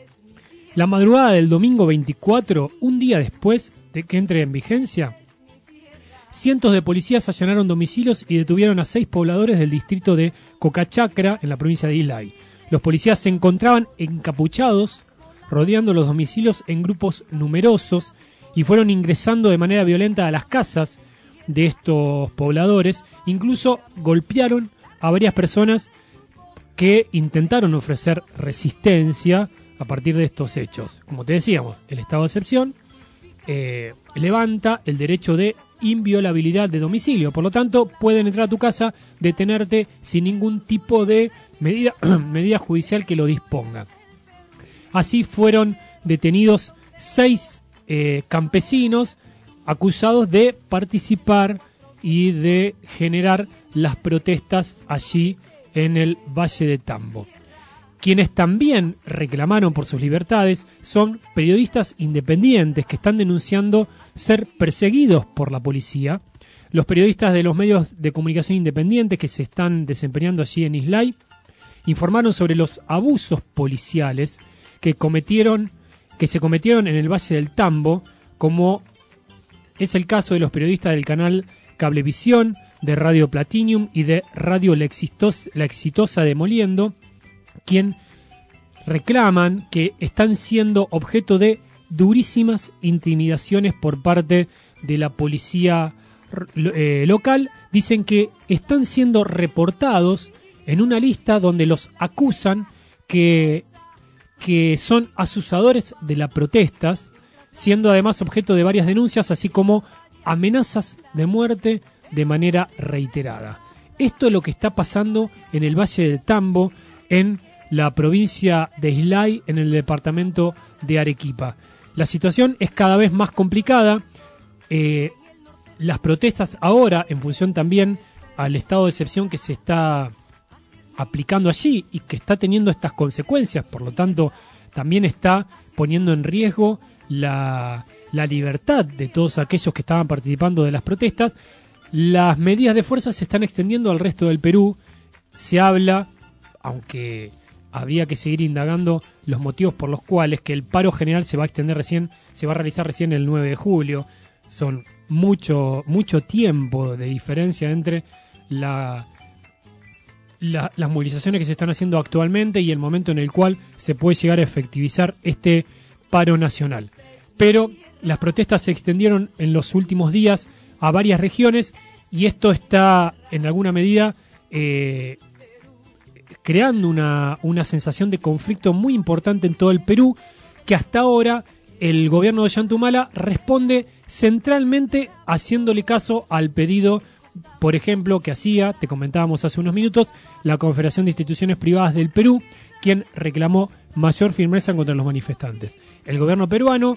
La madrugada del domingo veinticuatro, un día después de que entre en vigencia, cientos de policías allanaron domicilios y detuvieron a seis pobladores del distrito de Cocachacra, en la provincia de Islay. Los policías se encontraban encapuchados, rodeando los domicilios en grupos numerosos, y fueron ingresando de manera violenta a las casas de estos pobladores. Incluso golpearon a varias personas que intentaron ofrecer resistencia a partir de estos hechos. Como te decíamos, el estado de excepción eh, levanta el derecho de inviolabilidad de domicilio. Por lo tanto, pueden entrar a tu casa, detenerte sin ningún tipo de medida, medida judicial que lo disponga. Así fueron detenidos seis eh, campesinos acusados de participar y de generar las protestas allí en el Valle de Tambo. Quienes también reclamaron por sus libertades son periodistas independientes que están denunciando ser perseguidos por la policía. Los periodistas de los medios de comunicación independientes que se están desempeñando allí en Islay informaron sobre los abusos policiales que cometieron, que se cometieron en el Valle del Tambo, como es el caso de los periodistas del canal Cablevisión, de Radio Platinum y de Radio La Exitosa, La Exitosa de Moliendo, quien reclaman que están siendo objeto de durísimas intimidaciones por parte de la policía eh, local. Dicen que están siendo reportados en una lista donde los acusan que que son asusadores de las protestas, siendo además objeto de varias denuncias, así como amenazas de muerte de manera reiterada. Esto es lo que está pasando en el Valle del Tambo, en la provincia de Islay, en el departamento de Arequipa. La situación es cada vez más complicada. Eh, las protestas ahora, en función también al estado de excepción que se está aplicando allí y que está teniendo estas consecuencias. Por lo tanto, también está poniendo en riesgo la, la libertad de todos aquellos que estaban participando de las protestas. Las medidas de fuerza se están extendiendo al resto del Perú. Se habla, aunque habría que seguir indagando los motivos por los cuales, que el paro general se va a extender recién, se va a realizar recién el nueve de julio. Son mucho, mucho tiempo de diferencia entre la, la, las movilizaciones que se están haciendo actualmente y el momento en el cual se puede llegar a efectivizar este paro nacional. Pero las protestas se extendieron en los últimos días a varias regiones y esto está en alguna medida eh, creando una, una sensación de conflicto muy importante en todo el Perú, que hasta ahora el gobierno de Ollantumala responde centralmente haciéndole caso al pedido, por ejemplo, que hacía, te comentábamos hace unos minutos, la Confederación de Instituciones Privadas del Perú, quien reclamó mayor firmeza contra los manifestantes. El gobierno peruano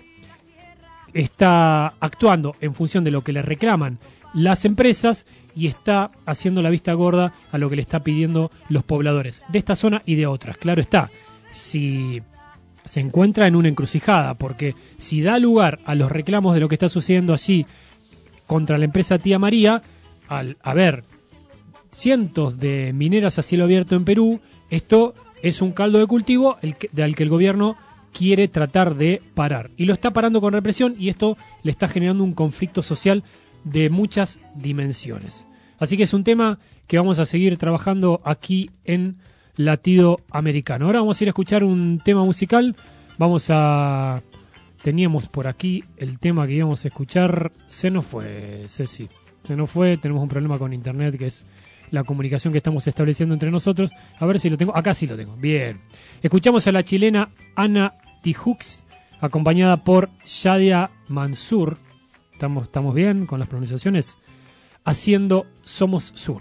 está actuando en función de lo que le reclaman las empresas y está haciendo la vista gorda a lo que le está pidiendo los pobladores de esta zona y de otras. Claro está, si se encuentra en una encrucijada, porque si da lugar a los reclamos de lo que está sucediendo allí contra la empresa Tía María, al haber cientos de mineras a cielo abierto en Perú, esto es un caldo de cultivo el que, al que el gobierno quiere tratar de parar. Y lo está parando con represión y esto le está generando un conflicto social de muchas dimensiones. Así que es un tema que vamos a seguir trabajando aquí en Latido Americano. Ahora vamos a ir a escuchar un tema musical. Vamos a... Teníamos por aquí el tema que íbamos a escuchar. Se nos fue, Ceci. Se nos fue. Tenemos un problema con internet, que es la comunicación que estamos estableciendo entre nosotros. A ver si lo tengo. Acá sí lo tengo. Bien. Escuchamos a la chilena Ana Tijoux, acompañada por Shadia Mansour. ¿Estamos, estamos bien con las pronunciaciones? Haciendo Somos Sur.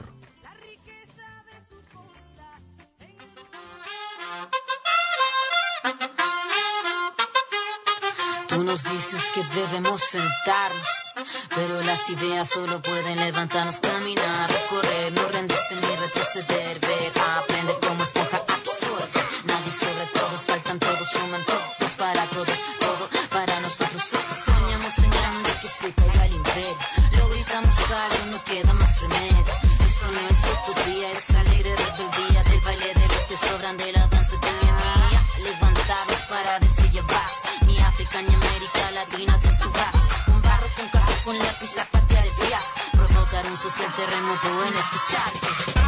Tú nos dices que debemos sentarnos, pero las ideas solo pueden levantarnos, caminar, recorrer, no rendirse ni retroceder, ver, aprender como esponja, absorber. Nadie sobre todos, faltan todos, suman todos para todos, todo para nosotros. Soñamos en grande que se caiga el imperio, lo gritamos algo, no queda más remedio. Esto no es utopía, es alegre rebeldía del baile de los que sobran, de la danza de mi mía. Levantarnos para decir ya basta. Ni África ni América Latina se suba. Un barro con casco, con lápiz a patear el fiasco. Provocar un social terremoto en escucharte.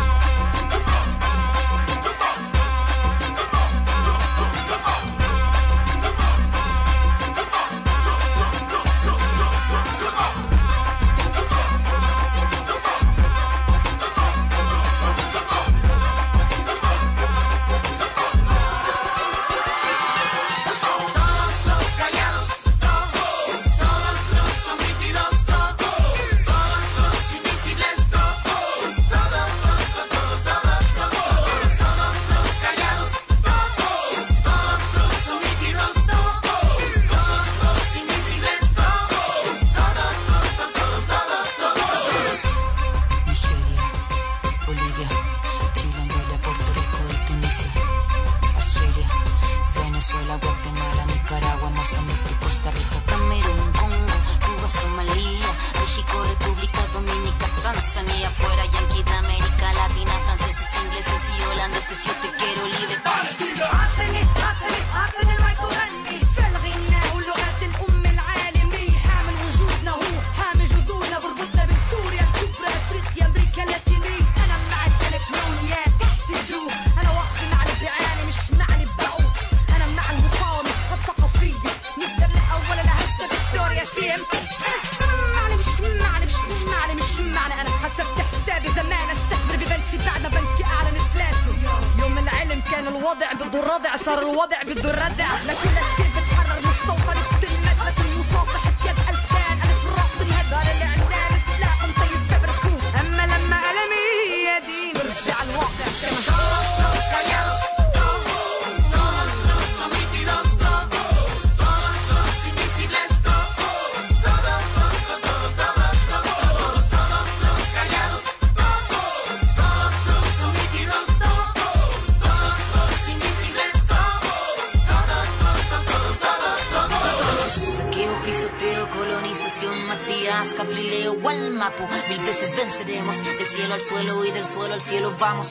John, Matías, Catrileo o al Mapo. Mil veces venceremos, del cielo al suelo y del suelo al cielo vamos.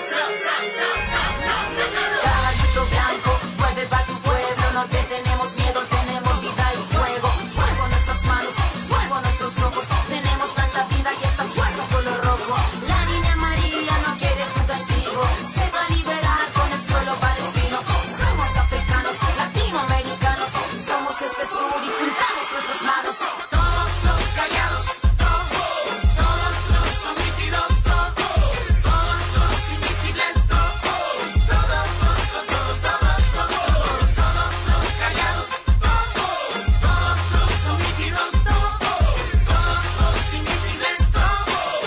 Caballito blanco, vuelve pa' tu pueblo, no te tenemos miedo, tenemos vida y fuego. Fuego en nuestras manos, fuego en nuestros ojos, tenemos tanta vida y esta fuerza color rojo. La niña María no quiere tu castigo, se va a liberar con el suelo palestino. Somos africanos, latinoamericanos, somos este sur y juntamos nuestras manos. Todos los callados, todos, todos los omitidos, todos, todos los invisibles, todos, todos, todos, todos, todos, todos, todos los callados, todos, todos los omitidos, todos, todos los invisibles, todos.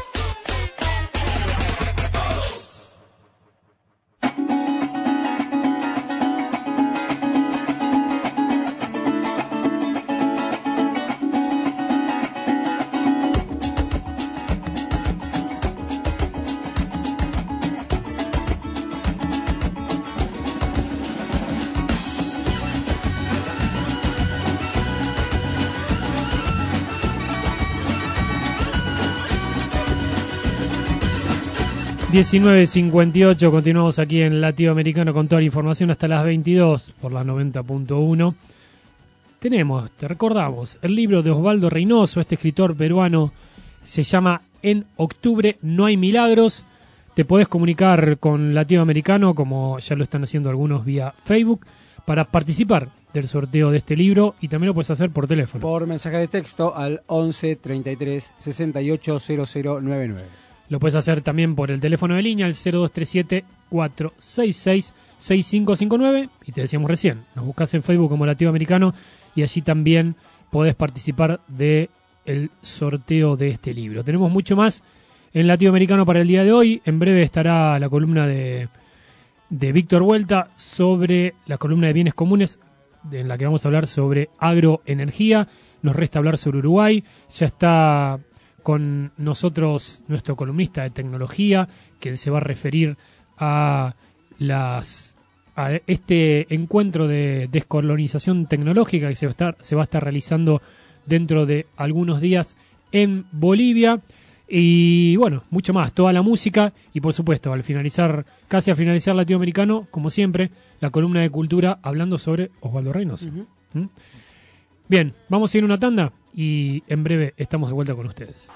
diecinueve cincuenta y ocho, continuamos aquí en Latido Americano con toda la información hasta las veintidós por la noventa punto uno. Tenemos, te recordamos, el libro de Osvaldo Reynoso, este escritor peruano, se llama En octubre no hay milagros. Te podés comunicar con Latido Americano, como ya lo están haciendo algunos vía Facebook, para participar del sorteo de este libro, y también lo puedes hacer por teléfono. Por mensaje de texto al once treinta y tres sesenta y ocho cero cero noventa y nueve. Lo puedes hacer también por el teléfono de línea, el cero dos tres siete, cuatro seis seis, seis cinco cinco nueve. Y te decíamos recién, nos buscas en Facebook como Latido Americano y allí también podés participar del sorteo de este libro. Tenemos mucho más en Latido Americano para el día de hoy. En breve estará la columna de, de Víctor Huelta sobre la columna de bienes comunes, en la que vamos a hablar sobre agroenergía. Nos resta hablar sobre Uruguay. Ya está con nosotros nuestro columnista de tecnología, que se va a referir a las a este encuentro de descolonización tecnológica que se va a estar, se va a estar realizando dentro de algunos días en Bolivia. Y bueno, mucho más, toda la música y por supuesto, al finalizar, casi a finalizar Latinoamericano, como siempre, la columna de cultura hablando sobre Osvaldo Reynoso. Uh-huh. ¿Mm? Bien, vamos a ir a una tanda y en breve estamos de vuelta con ustedes.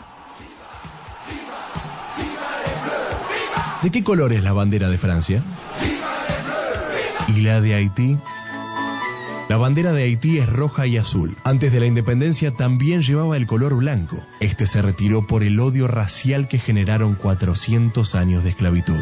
¿De qué color es la bandera de Francia? ¿Y la de Haití? La bandera de Haití es roja y azul. Antes de la independencia también llevaba el color blanco. Este se retiró por el odio racial que generaron cuatrocientos años de esclavitud.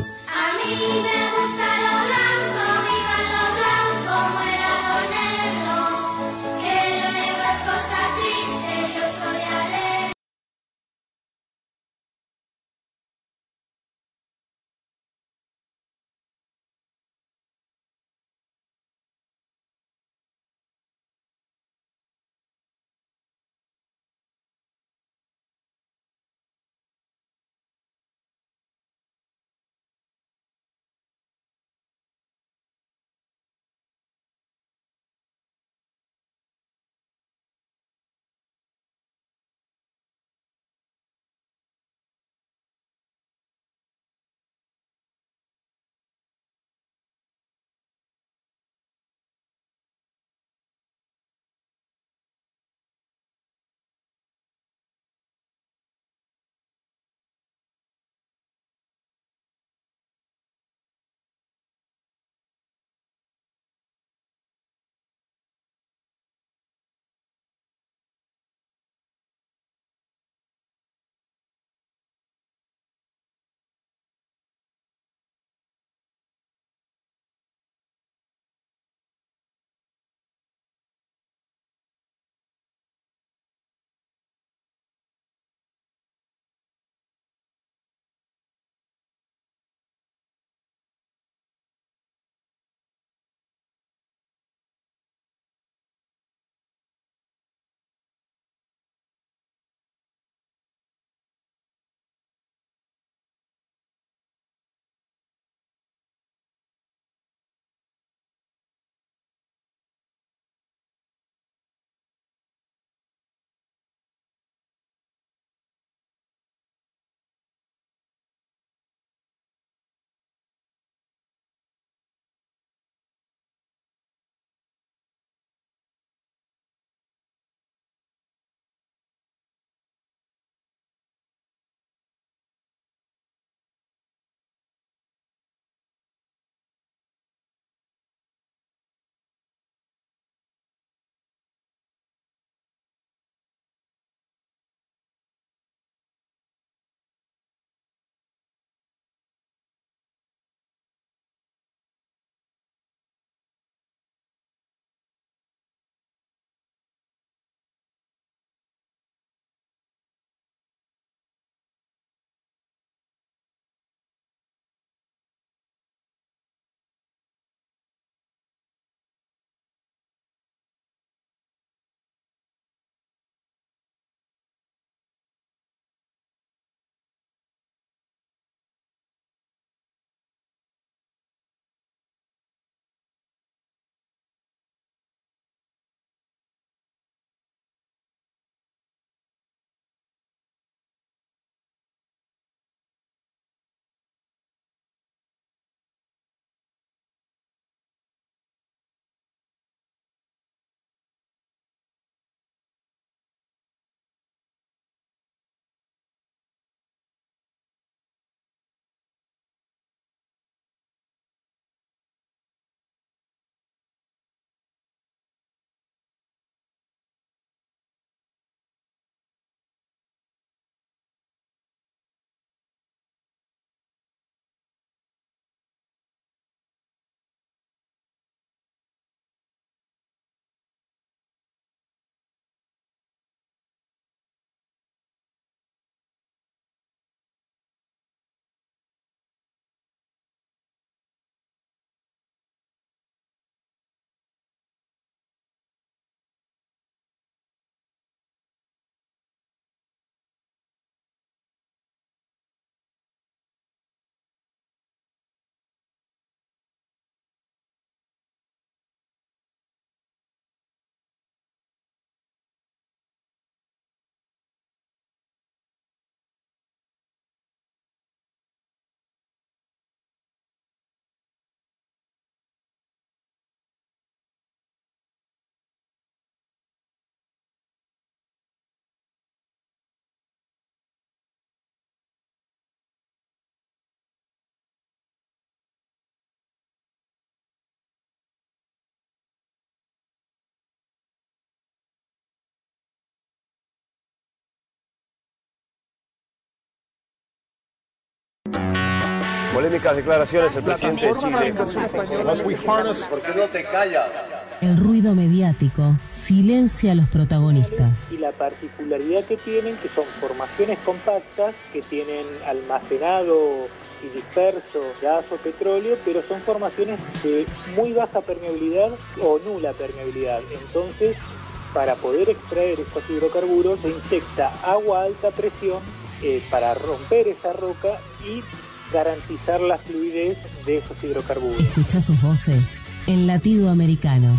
Polémicas declaraciones del presidente de Chile. ¿Por qué no te callas? El ruido mediático silencia a los protagonistas. Y la particularidad que tienen, que son formaciones compactas, que tienen almacenado y disperso gas o petróleo, pero son formaciones de muy baja permeabilidad o nula permeabilidad. Entonces, para poder extraer estos hidrocarburos, se inyecta agua a alta presión eh, para romper esa roca y garantizar la fluidez de esos hidrocarburos. Escucha sus voces en Latido Americano.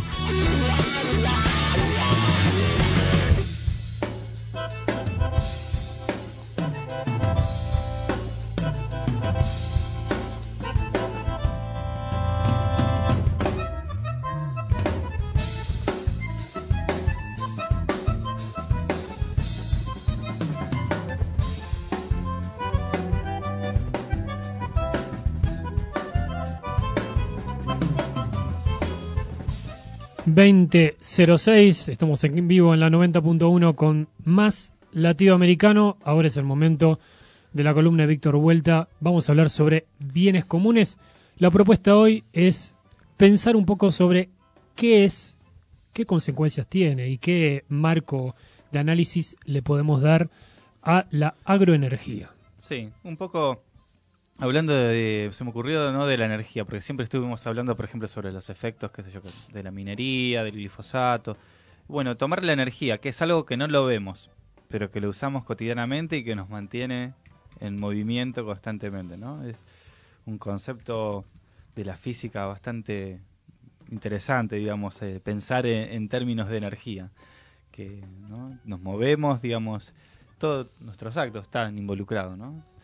veinte cero seis, estamos en vivo en la noventa punto uno con más Latido Americano. Ahora es el momento de la columna de Víctor Vuelta. Vamos a hablar sobre bienes comunes. La propuesta hoy es pensar un poco sobre qué es, qué consecuencias tiene y qué marco de análisis le podemos dar a la agroenergía. Sí, un poco hablando de, de, se me ocurrió, ¿no?, de la energía, porque siempre estuvimos hablando, por ejemplo, sobre los efectos, qué sé yo, de la minería, del glifosato. Bueno, tomar la energía, que es algo que no lo vemos, pero que lo usamos cotidianamente y que nos mantiene en movimiento constantemente, ¿no? Es un concepto de la física bastante interesante, digamos, eh, pensar en, en términos de energía, que, ¿no?, nos movemos, digamos, todos nuestros actos están involucrados, ¿no?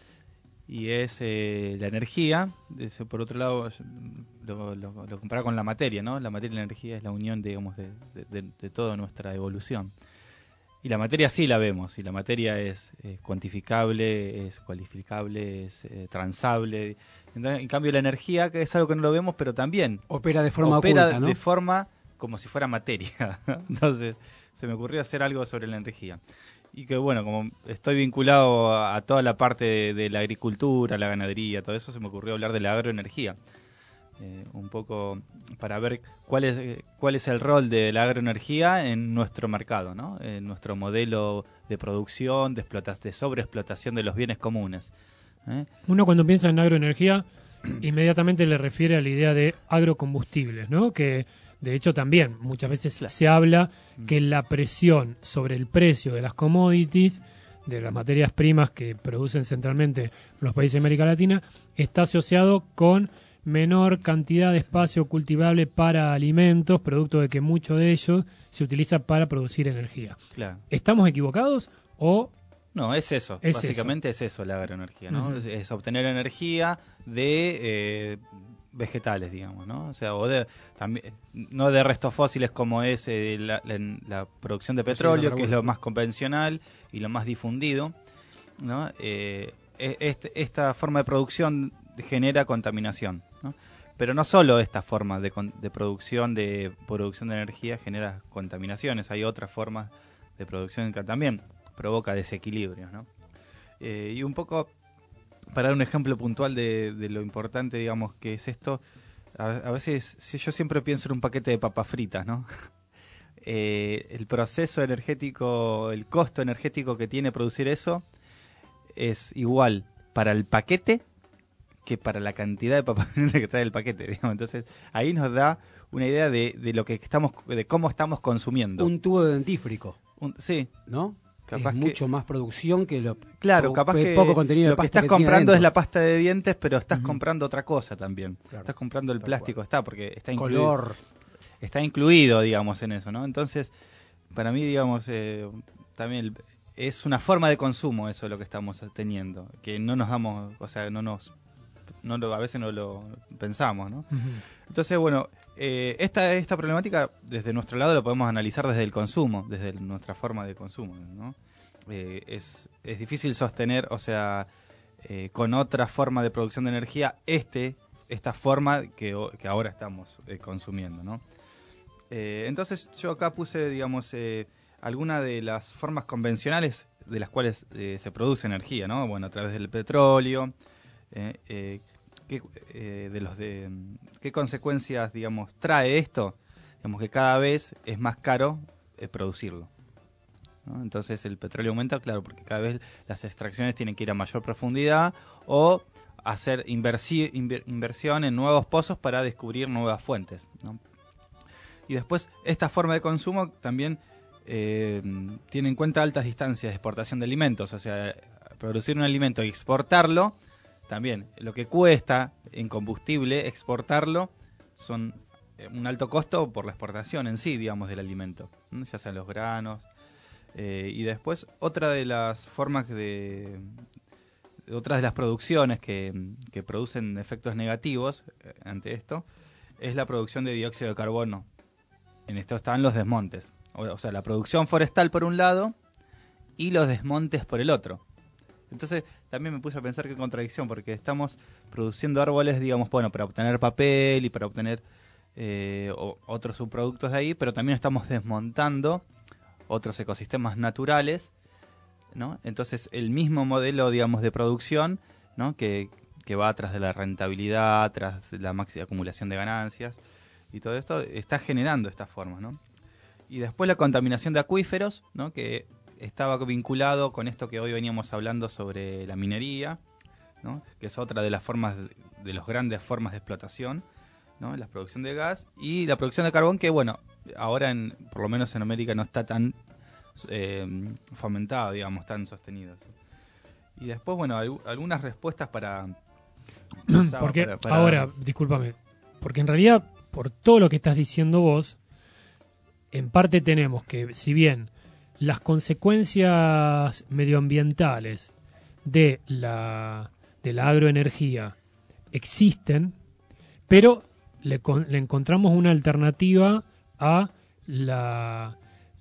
Y es eh, la energía, es, por otro lado, lo, lo, lo compara con la materia, ¿no? La materia y la energía es la unión, digamos, de, de, de, de toda nuestra evolución. Y la materia sí la vemos, y la materia es, es cuantificable, es cualificable, es eh, transable. Entonces, en cambio, la energía, que es algo que no lo vemos, pero también opera de forma opera oculta, ¿no? de forma como si fuera materia. Entonces, se me ocurrió hacer algo sobre la energía. Y que bueno, como estoy vinculado a, a toda la parte de, de la agricultura, la ganadería, todo eso, se me ocurrió hablar de la agroenergía. Eh, un poco para ver cuál es eh, cuál es el rol de la agroenergía en nuestro mercado, ¿no? En nuestro modelo de producción, de, explotas, de sobreexplotación de los bienes comunes. ¿eh? Uno cuando piensa en agroenergía, inmediatamente le refiere a la idea de agrocombustibles, ¿no? Que de hecho también muchas veces se habla que la presión sobre el precio de las commodities, de las materias primas que producen centralmente los países de América Latina, está asociado con menor cantidad de espacio cultivable para alimentos, producto de que mucho de ellos se utiliza para producir energía. Claro. ¿Estamos equivocados o...? No, es eso. Es Básicamente eso. es eso la agroenergía, ¿no? Uh-huh. es, es obtener energía de eh, vegetales, digamos, ¿no? O sea, o de, también, no de restos fósiles como es eh, la, la, la producción de petróleo, que es lo más convencional y lo más difundido, ¿no? Eh, este, esta forma de producción genera contaminación, ¿no? Pero no solo esta forma de, de producción de producción de energía genera contaminaciones, hay otras formas de producción que también provoca desequilibrios, ¿no? Eh, y un poco, para dar un ejemplo puntual de, de lo importante, digamos, que es esto, a, a veces si yo siempre pienso en un paquete de papas fritas, ¿no? eh, el proceso energético, el costo energético que tiene producir eso es igual para el paquete que para la cantidad de papas fritas que trae el paquete, digamos. Entonces, ahí nos da una idea de, de lo que estamos, de cómo estamos consumiendo. Un tubo de dentífrico. Un, sí. ¿No? Capaz es que, mucho más producción que lo claro, capaz que poco contenido de lo que pasta estás que comprando tiene es la pasta de dientes, pero estás uh-huh. comprando otra cosa también. Claro. Estás comprando el Tal plástico, cual. está, porque está incluido. Color. Está incluido, digamos, en eso, ¿no? Entonces, para mí, digamos, eh, también es una forma de consumo eso lo que estamos teniendo, que no nos damos, o sea, no nos no lo, a veces no lo pensamos, ¿no? Uh-huh. Entonces, bueno, eh, esta, esta problemática desde nuestro lado lo podemos analizar desde el consumo, desde nuestra forma de consumo, ¿no? Eh, es, es difícil sostener, o sea, eh, con otra forma de producción de energía, este esta forma que, que ahora estamos eh, consumiendo, ¿no? Eh, entonces, yo acá puse, digamos, eh, algunas de las formas convencionales de las cuales eh, se produce energía, ¿no? Bueno, a través del petróleo, eh, eh, qué, eh, de los de qué consecuencias, digamos, trae esto, digamos que cada vez es más caro eh, producirlo, ¿no? Entonces el petróleo aumenta, claro, porque cada vez las extracciones tienen que ir a mayor profundidad o hacer inversi- inver- inversión en nuevos pozos para descubrir nuevas fuentes, ¿no? Y después esta forma de consumo también eh, tiene en cuenta altas distancias de exportación de alimentos, o sea, producir un alimento y exportarlo, también lo que cuesta en combustible exportarlo son un alto costo por la exportación en sí, digamos, del alimento, ¿no? Ya sean los granos. Eh, y después otra de las formas de... otras de las producciones que, que producen efectos negativos eh, ante esto es la producción de dióxido de carbono. En esto están los desmontes, o, o sea, la producción forestal por un lado y los desmontes por el otro. Entonces también me puse a pensar qué contradicción, porque estamos produciendo árboles, digamos, bueno, para obtener papel y para obtener eh, o, otros subproductos de ahí, pero también estamos desmontando otros ecosistemas naturales, ¿no? Entonces el mismo modelo, digamos, de producción, ¿no? que, que va tras de la rentabilidad, tras de la máxima acumulación de ganancias y todo esto, está generando esta forma, ¿no? Y después la contaminación de acuíferos, ¿no? Que estaba vinculado con esto que hoy veníamos hablando sobre la minería, ¿no? Que es otra de las formas, de las grandes formas de explotación, ¿no? La producción de gas y la producción de carbón, que bueno, ahora en, por lo menos en América no está tan eh, fomentado, digamos, tan sostenido. Y después, bueno, al, algunas respuestas para... Porque para, para... ahora, discúlpame, porque en realidad, por todo lo que estás diciendo vos, en parte tenemos que, si bien las consecuencias medioambientales de la, de la agroenergía existen, pero le, le encontramos una alternativa a la,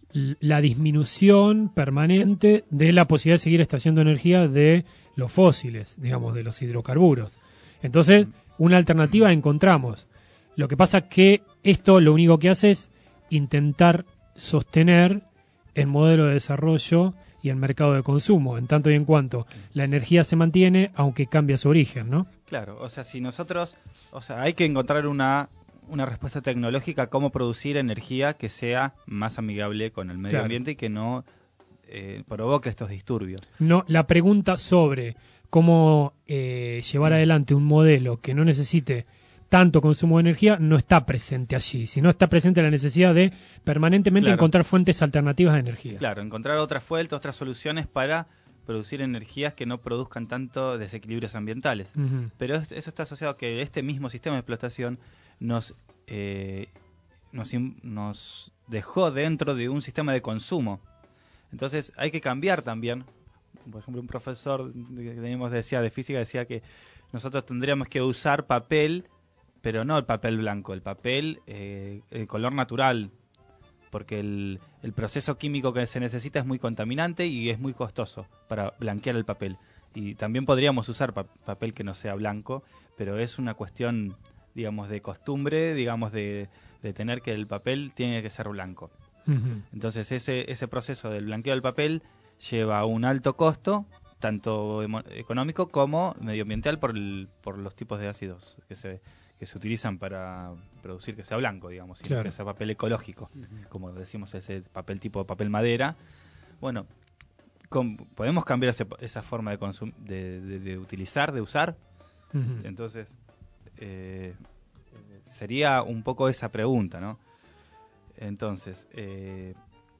la disminución permanente de la posibilidad de seguir extrayendo energía de los fósiles, digamos, de los hidrocarburos. Entonces, una alternativa encontramos. Lo que pasa es que esto lo único que hace es intentar sostener el modelo de desarrollo y el mercado de consumo, en tanto y en cuanto la energía se mantiene, aunque cambia su origen, ¿no? Claro, o sea, si nosotros, o sea, hay que encontrar una, una respuesta tecnológica a cómo producir energía que sea más amigable con el medio Claro. ambiente y que no eh, provoque estos disturbios. No, la pregunta sobre cómo eh, llevar adelante un modelo que no necesite tanto consumo de energía no está presente allí, sino está presente la necesidad de permanentemente Claro. encontrar fuentes alternativas de energía. Claro, encontrar otras fuentes, otras soluciones para producir energías que no produzcan tanto desequilibrios ambientales. Ujú. Pero es- eso está asociado a que este mismo sistema de explotación nos, eh, nos, im- nos dejó dentro de un sistema de consumo. Entonces hay que cambiar también. Por ejemplo, un profesor que teníamos decía de física decía que nosotros tendríamos que usar papel, pero no el papel blanco, el papel eh, el color natural, porque el, el proceso químico que se necesita es muy contaminante y es muy costoso para blanquear el papel. Y también podríamos usar pa- papel que no sea blanco, pero es una cuestión, digamos, de costumbre, digamos, de, de tener que el papel tiene que ser blanco. Ujú. Entonces ese, ese proceso del blanqueo del papel lleva un alto costo, tanto emo- económico como medioambiental por, el, por los tipos de ácidos que se, que se utilizan para producir que sea blanco, digamos, sino Claro. que sea papel ecológico, como decimos, ese papel tipo papel madera. Bueno, com- podemos cambiar ese- esa forma de, consum- de, de- de utilizar, de usar. Ujú. Entonces, eh, sería un poco esa pregunta, ¿no? Entonces, eh,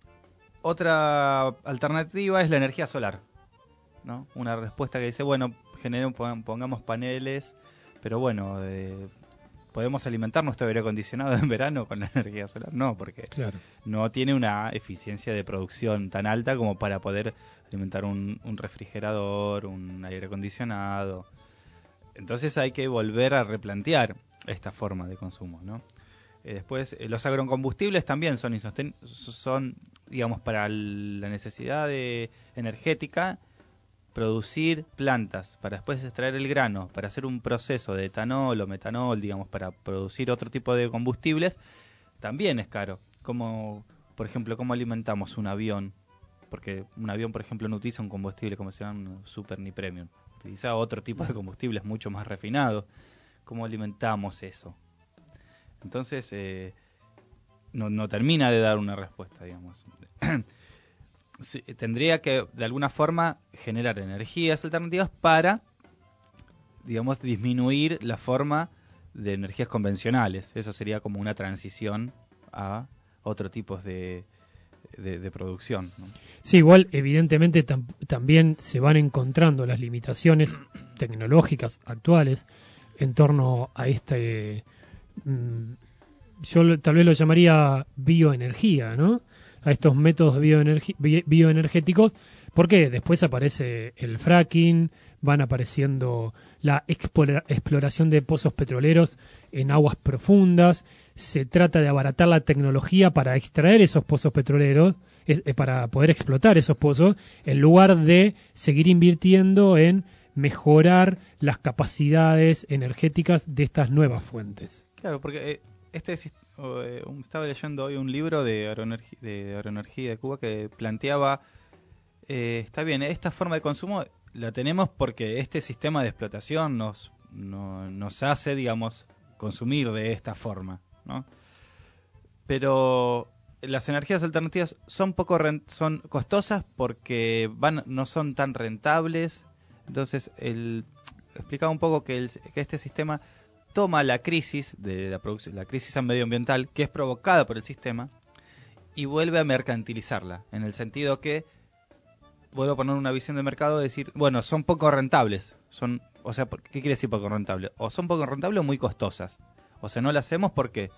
otra alternativa es la energía solar, ¿no? Una respuesta que dice, bueno, generen, pon- pongamos paneles, pero bueno, eh, ¿podemos alimentar nuestro aire acondicionado en verano con la energía solar? No, porque Claro. no tiene una eficiencia de producción tan alta como para poder alimentar un, un refrigerador, un aire acondicionado. Entonces hay que volver a replantear esta forma de consumo, ¿no? Eh, después, eh, los agrocombustibles también son, insosten- son, digamos, para la necesidad de energética, producir plantas para después extraer el grano, para hacer un proceso de etanol o metanol, digamos, para producir otro tipo de combustibles, también es caro. Como, por ejemplo, ¿cómo alimentamos un avión? Porque un avión, por ejemplo, no utiliza un combustible como se llama un super ni premium. Utiliza otro tipo de combustibles mucho más refinados. cómo alimentamos eso. Entonces, eh, no, no termina de dar una respuesta, digamos. Sí, tendría que, de alguna forma, generar energías alternativas para, digamos, disminuir la forma de energías convencionales. Eso sería como una transición a otro tipo de, de, de producción, ¿no? Sí, igual, evidentemente, tam- también se van encontrando las limitaciones tecnológicas actuales en torno a este... Mmm, yo lo, tal vez lo llamaría bioenergía, ¿no? A estos métodos bioenergi- bi- bioenergéticos, porque después aparece el fracking, van apareciendo la explora- exploración de pozos petroleros en aguas profundas, se trata de abaratar la tecnología para extraer esos pozos petroleros, es, eh, para poder explotar esos pozos, en lugar de seguir invirtiendo en mejorar las capacidades energéticas de estas nuevas fuentes. Claro, porque eh, este eh, estaba leyendo hoy un libro de aeroenergía de, aeroenergía de Cuba que planteaba, eh, está bien, esta forma de consumo la tenemos porque este sistema de explotación nos, no, nos hace, digamos, consumir de esta forma, ¿no? Pero las energías alternativas son poco rent- son costosas porque van no son tan rentables. Entonces, el, explicaba un poco que, el, que este sistema toma la crisis de la producción, la crisis medioambiental que es provocada por el sistema y vuelve a mercantilizarla, en el sentido que vuelvo a poner una visión de mercado de decir, bueno, son poco rentables, son, o sea, ¿qué quiere decir poco rentable? O son poco rentables o muy costosas, o sea, no las hacemos porque...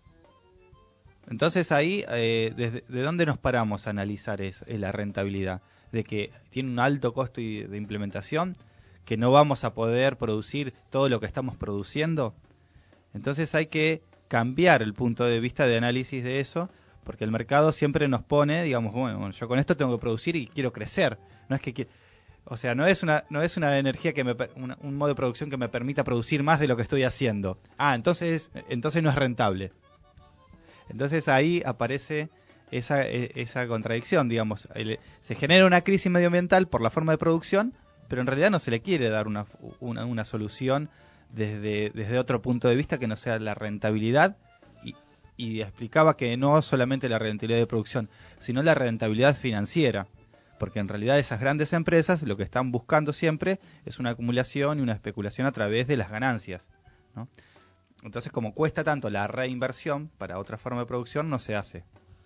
Entonces ahí, eh, desde, ¿de dónde nos paramos a analizar eso, eh, la rentabilidad? De que tiene un alto costo de implementación, que no vamos a poder producir todo lo que estamos produciendo. Entonces hay que cambiar el punto de vista de análisis de eso, porque el mercado siempre nos pone, digamos, bueno, yo con esto tengo que producir y quiero crecer. No es que, que o sea, no es una no es una energía que me una, un modo de producción que me permita producir más de lo que estoy haciendo. Ah, entonces entonces no es rentable. Entonces ahí aparece esa esa contradicción, digamos, el, se genera una crisis medioambiental por la forma de producción, pero en realidad no se le quiere dar una una, una solución desde desde otro punto de vista que no sea la rentabilidad. Y explicaba que no solamente la rentabilidad de producción, sino la rentabilidad financiera, porque en realidad esas grandes empresas lo que están buscando siempre es una acumulación y una especulación a través de las ganancias, ¿no? Entonces, como cuesta tanto la reinversión para otra forma de producción, no se hace.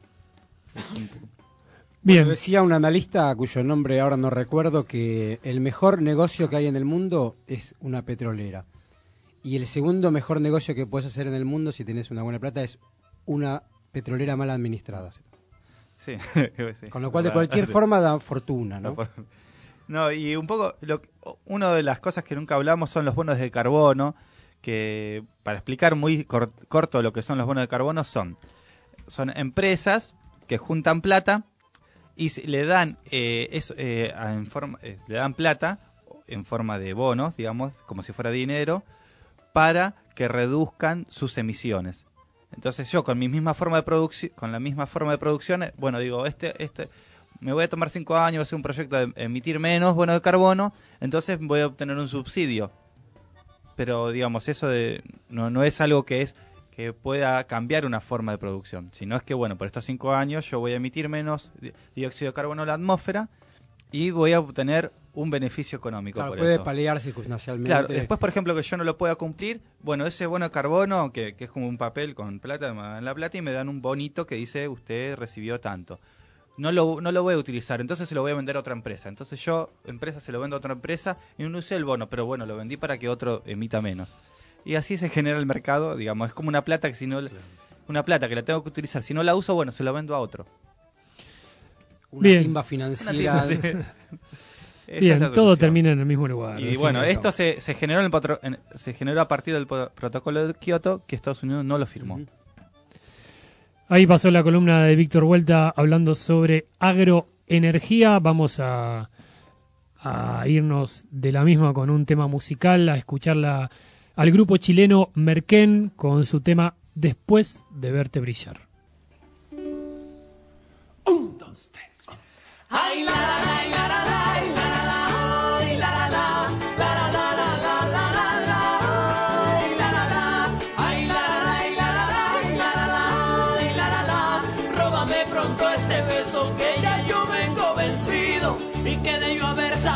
Bien. Bueno, decía un analista cuyo nombre ahora no recuerdo que el mejor negocio que hay en el mundo es una petrolera. Y el segundo mejor negocio que puedes hacer en el mundo, si tenés una buena plata, es una petrolera mal administrada. Sí. Con lo cual, de cualquier sí. forma, da fortuna, ¿no? No, y un poco, lo, una de las cosas que nunca hablamos son los bonos de carbono, que para explicar muy cor, corto lo que son los bonos de carbono, son, son empresas que juntan plata y le dan, eh, eso, eh, en forma, eh, le dan plata en forma de bonos, digamos, como si fuera dinero, para que reduzcan sus emisiones. Entonces yo con mi misma forma de producción, con la misma forma de producción, bueno, digo, este, este, me voy a tomar cinco años, voy a hacer un proyecto de emitir menos bono de carbono, entonces voy a obtener un subsidio. Pero digamos, eso de, no, no es algo que es que pueda cambiar una forma de producción, sino es que bueno, por estos cinco años yo voy a emitir menos dióxido de carbono a la atmósfera y voy a obtener un beneficio económico. Claro, por puede eso. paliar circunstancialmente. Claro, después, por ejemplo, que yo no lo pueda cumplir, bueno, ese bono de carbono, que, que es como un papel con plata, me dan la plata y me dan un bonito que dice usted recibió tanto. No lo, no lo voy a utilizar, entonces se lo voy a vender a otra empresa. Entonces yo, empresa, se lo vendo a otra empresa y no usé el bono, pero bueno, lo vendí para que otro emita menos. Y así se genera el mercado, digamos, es como una plata que si no, una plata que la tengo que utilizar, si no la uso, bueno, se la vendo a otro. Una Bien. timba financiera. Una timba, sí. Bien, todo termina en el mismo lugar. Y bueno, esto se, se generó en el patro, en, se generó a partir del protocolo de Kioto, que Estados Unidos no lo firmó. Uh-huh. Ahí pasó la columna de Víctor Huelta hablando sobre agroenergía. Vamos a, a irnos de la misma con un tema musical, a escucharla al grupo chileno Merquén con su tema Después de verte brillar. Un, dos, tres. Ay, la, la, la, la, la, la. La la la la la la la la la la la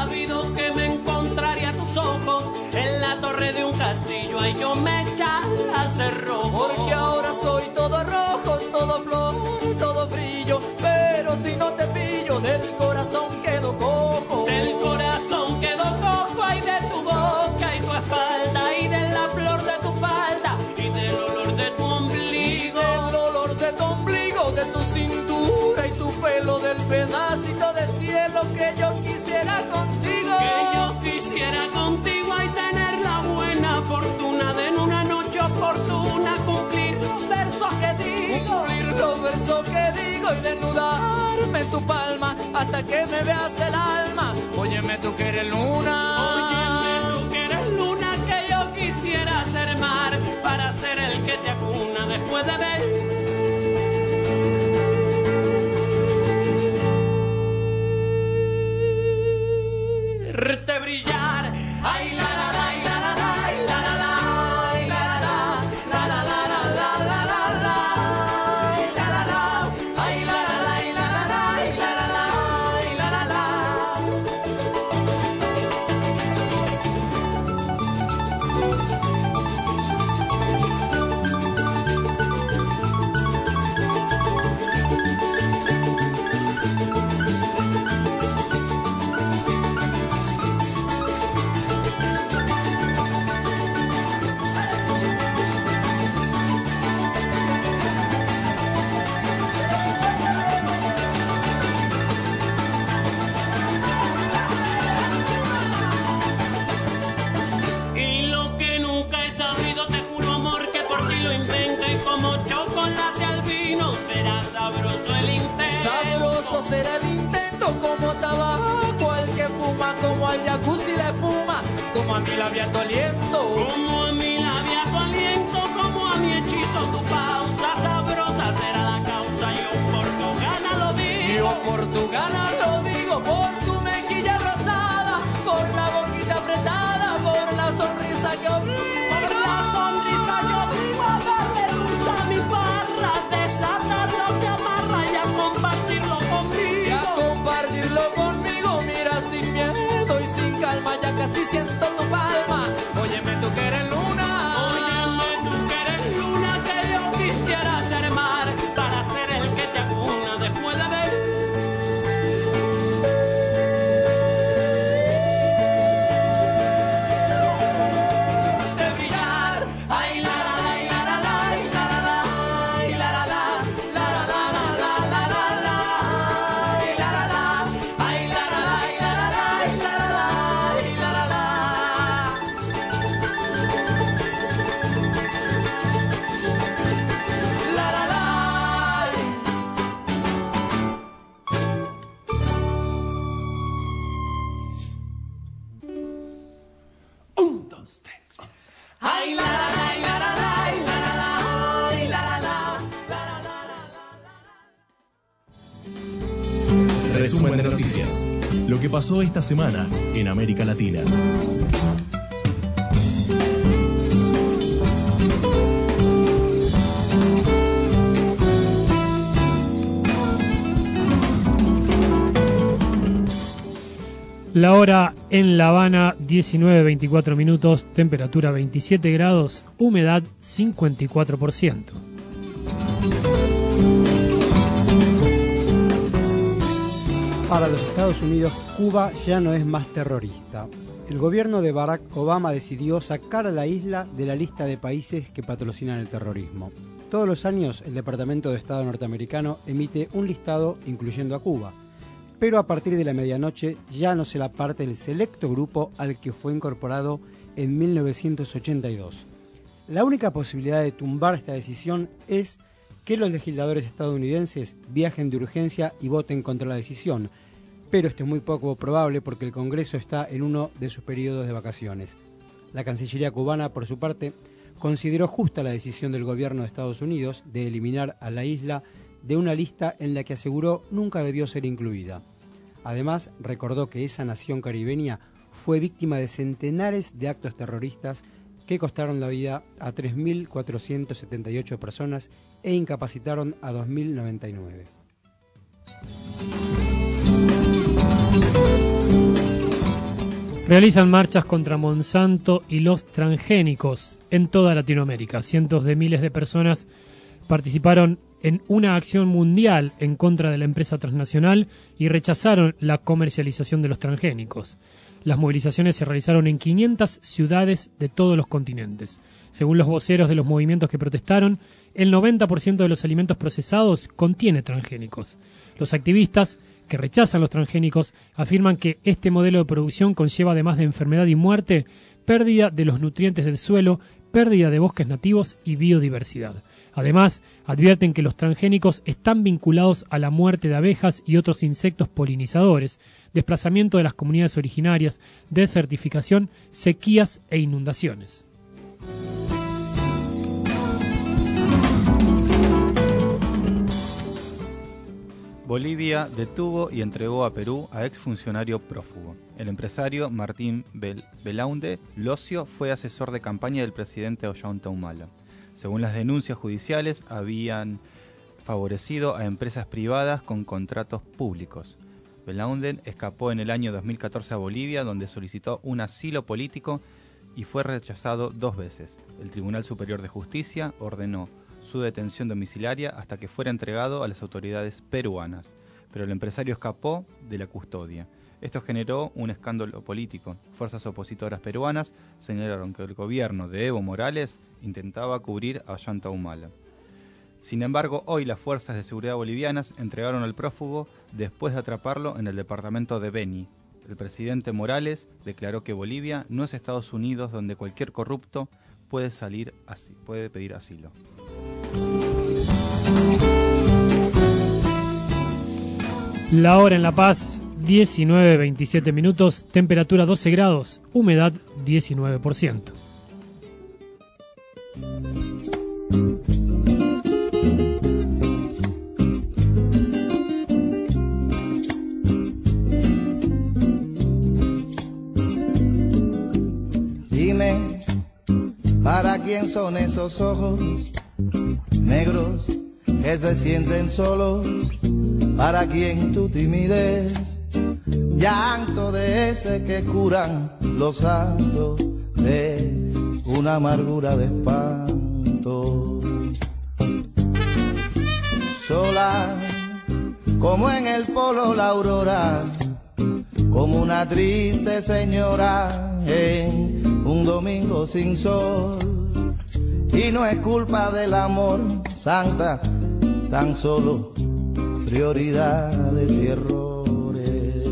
sabido que me encontraría a tus ojos en la torre de un castillo, ahí yo me echara a ser rojo. Porque ahora soy todo rojo, todo flor, todo brillo, pero si no te pillo, del corazón quedo cojo. Del corazón quedo cojo, ay de tu boca y tu espalda, y de la flor de tu falda, y del olor de tu ombligo. Del olor de tu ombligo, de tu cintura y tu pelo, del pedacito de cielo que yo quisiera contigo. Que yo quisiera contigo y tener la buena fortuna de en una noche oportuna cumplir los versos que digo. Cumplir los versos que digo y desnudarme en tu palma hasta que me veas el alma. Óyeme tú que eres luna. Óyeme tú que eres luna, que yo quisiera ser mar para ser el que te acuna después de ver. Te brillar, ay la la la la la la la la la la la la la la la la la, ay la la la la la la la la la. Será el intento como tabaco al que fuma, como al jacuzzi la espuma, como a mi labia tu aliento, como a mi labia tu aliento, como a mi hechizo tu pausa sabrosa será la causa. Yo por tu gana lo digo, yo por tu gana lo digo, por tu mejilla rosada, por la boquita apretada, por la sonrisa que obliga, por la sonrisa que obliga a darle luz a mi farra, desatar lo que amarra y a compartirlo compartirlo conmigo, mira sin miedo y sin calma, ya casi siento tu palma. Óyeme tú que eres luna, óyeme tú que eres luna, que yo quisiera ser mar para ser el que te acuna después de ver. De brillar, ay la la la la la la la la la la Resumen de noticias. Lo que pasó esta semana en América Latina. La hora en La Habana, diecinueve veinticuatro minutos, temperatura veintisiete grados, humedad cincuenta y cuatro por ciento. Para los Estados Unidos, Cuba ya no es más terrorista. El gobierno de Barack Obama decidió sacar a la isla de la lista de países que patrocinan el terrorismo. Todos los años, el Departamento de Estado norteamericano emite un listado incluyendo a Cuba, pero a partir de la medianoche ya no será parte del selecto grupo al que fue incorporado en mil novecientos ochenta y dos. La única posibilidad de tumbar esta decisión es que los legisladores estadounidenses viajen de urgencia y voten contra la decisión, pero esto es muy poco probable porque el Congreso está en uno de sus periodos de vacaciones. La Cancillería cubana, por su parte, consideró justa la decisión del gobierno de Estados Unidos de eliminar a la isla de una lista en la que aseguró nunca debió ser incluida. Además, recordó que esa nación caribeña fue víctima de centenares de actos terroristas que costaron la vida a tres mil cuatrocientas setenta y ocho personas e incapacitaron a dos mil noventa y nueve. Realizan marchas contra Monsanto y los transgénicos en toda Latinoamérica. Cientos de miles de personas participaron en una acción mundial en contra de la empresa transnacional y rechazaron la comercialización de los transgénicos. Las movilizaciones se realizaron en quinientas ciudades de todos los continentes. Según los voceros de los movimientos que protestaron, el noventa por ciento de los alimentos procesados contiene transgénicos. Los activistas que rechazan los transgénicos afirman que este modelo de producción conlleva, además de enfermedad y muerte, pérdida de los nutrientes del suelo, pérdida de bosques nativos y biodiversidad. Además, advierten que los transgénicos están vinculados a la muerte de abejas y otros insectos polinizadores, desplazamiento de las comunidades originarias, desertificación, sequías e inundaciones. Bolivia detuvo y entregó a Perú a exfuncionario prófugo. El empresario Martín Bel- Belaunde Locio fue asesor de campaña del presidente Ollanta Humala. Según las denuncias judiciales, habían favorecido a empresas privadas con contratos públicos. Belaunde escapó en el año dos mil catorce a Bolivia, donde solicitó un asilo político y fue rechazado dos veces. El Tribunal Superior de Justicia ordenó su detención domiciliaria hasta que fuera entregado a las autoridades peruanas, pero el empresario escapó de la custodia. Esto generó un escándalo político. Fuerzas opositoras peruanas señalaron que el gobierno de Evo Morales intentaba cubrir a Ollanta Humala. Sin embargo, hoy las fuerzas de seguridad bolivianas entregaron al prófugo después de atraparlo en el departamento de Beni. El presidente Morales declaró que Bolivia no es Estados Unidos, donde cualquier corrupto puede salir así, puede pedir asilo. La hora en La Paz, diecinueve veintisiete minutos, temperatura doce grados, humedad diecinueve por ciento. Dime, ¿para quién son esos ojos negros que se sienten solos? ¿Para quién tu timidez? Llanto de ese que curan los santos de una amargura de espanto. Sola como en el polo la aurora, como una triste señora en un domingo sin sol. Y no es culpa del amor, santa, tan solo prioridades y errores.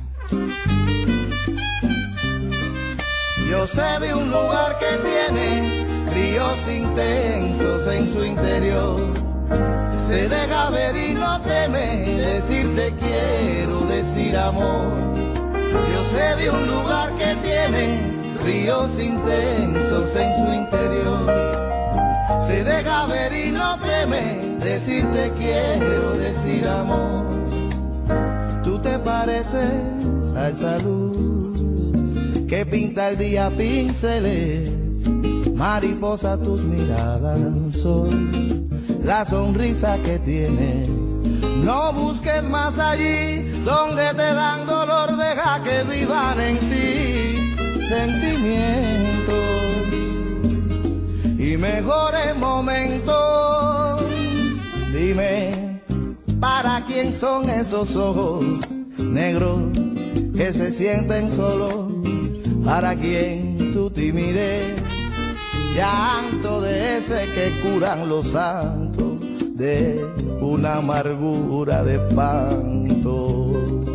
Yo sé de un lugar que tiene ríos intensos en su interior. Se deja ver y no teme decir te quiero, decir amor. Yo sé de un lugar que tiene ríos intensos en su interior. Se deja ver y no teme decir te quiero, decir amor. Tú te pareces a esa luz que pinta el día pinceles, mariposa tus miradas son la sonrisa que tienes. No busques más allí donde te dan dolor, deja que vivan en ti sentimientos y mejores momentos. Dime, ¿para quién son esos ojos negros que se sienten solos? ¿Para quién tu timidez? Llanto de ese que curan los santos de una amargura de espanto.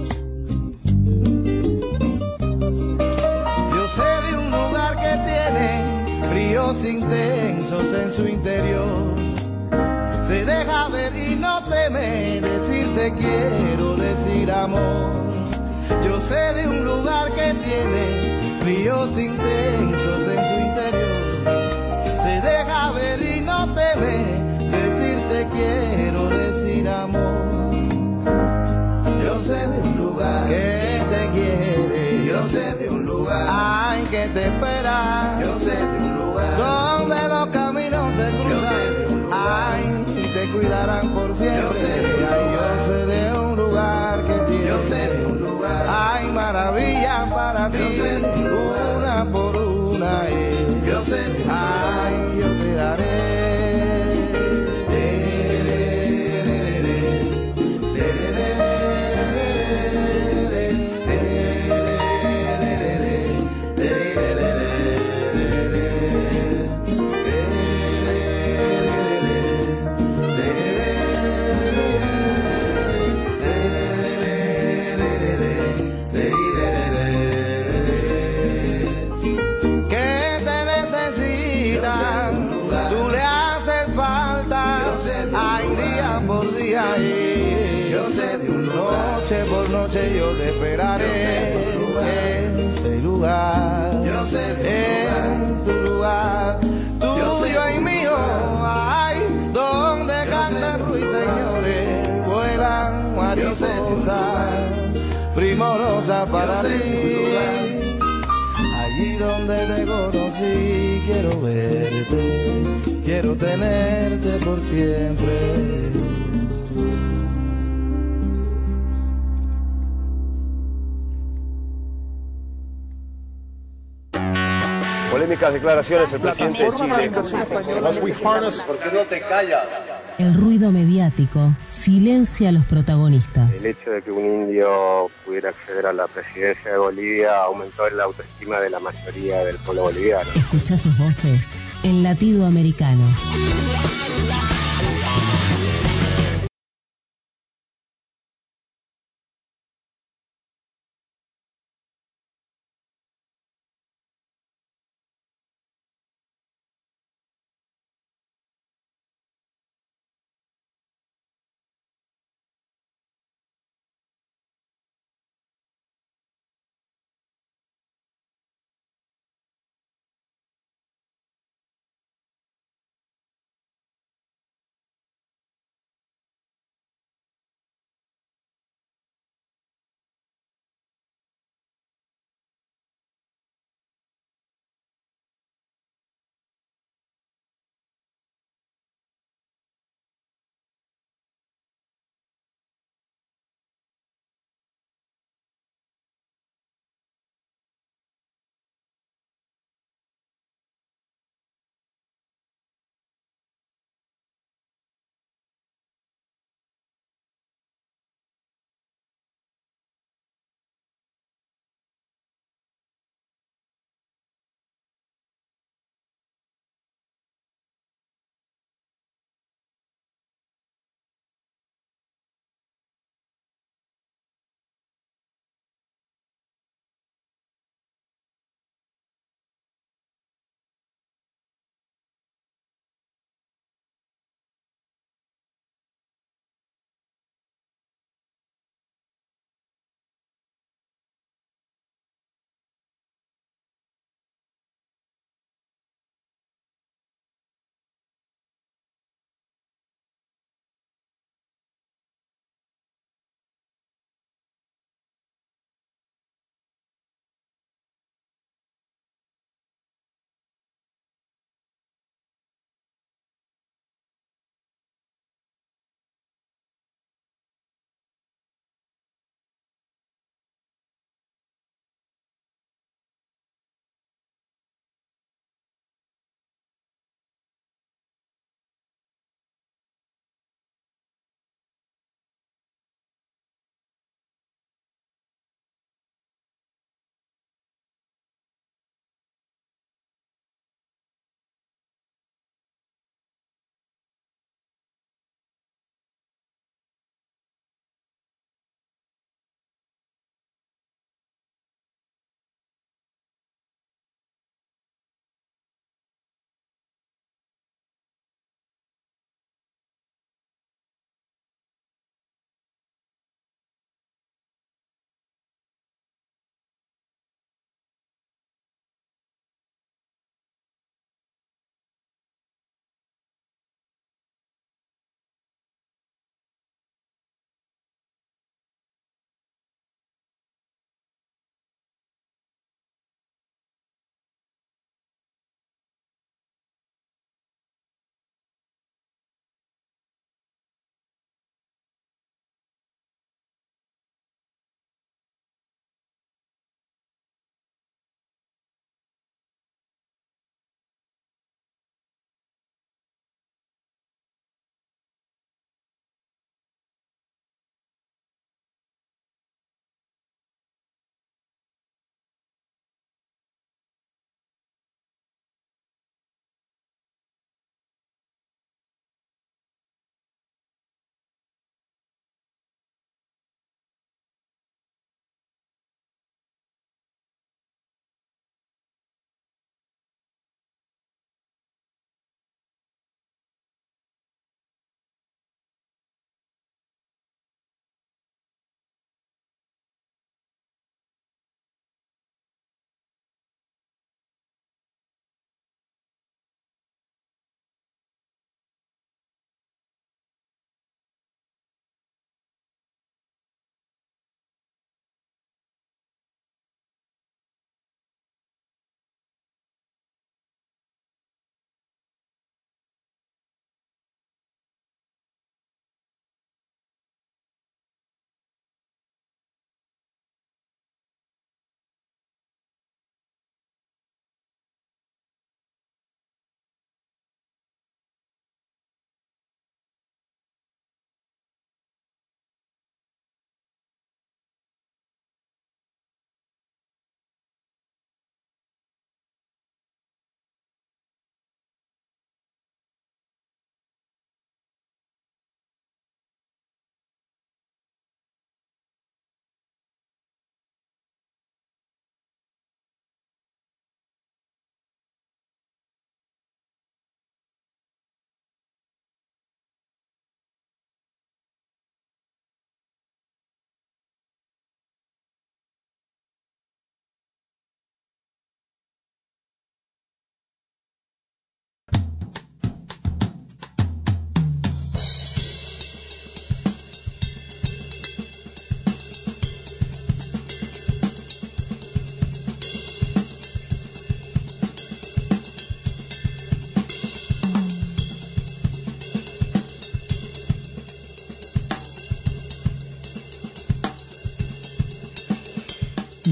Yo sé de un lugar que tiene ríos intensos en su interior. Se deja ver y no teme decir te quiero, decir amor. Yo sé de un lugar que tiene ríos intensos en su interior. Se deja ver y no teme decir te quiero, decir amor. Yo sé de un lugar que te quiere. Yo sé de un lugar, ay, que te espera. Yo sé de un lugar donde los caminos se cruzan, ay, y te cuidarán por siempre. Yo sé de un lugar, ay, yo sé de un lugar que tiene, yo sé de un lugar, ay, maravilla para ti, una por una, y yo sé, ay, yo te daré. Yo sé de un lugar, noche por noche yo te esperaré en ese lugar. Yo sé de un lugar, es tu lugar, tuyo y mío. Ay, donde cantan ruiseñores, vuelan mariposas primorosas para ti. Allí donde te conocí, quiero verte, quiero tenerte por siempre. Polémicas declaraciones del presidente de Chile. ¿Por qué no te callas? El ruido mediático silencia a los protagonistas. El hecho de que un indio pudiera acceder a la presidencia de Bolivia aumentó la autoestima de la mayoría del pueblo boliviano. Escucha sus voces en Latido Americano.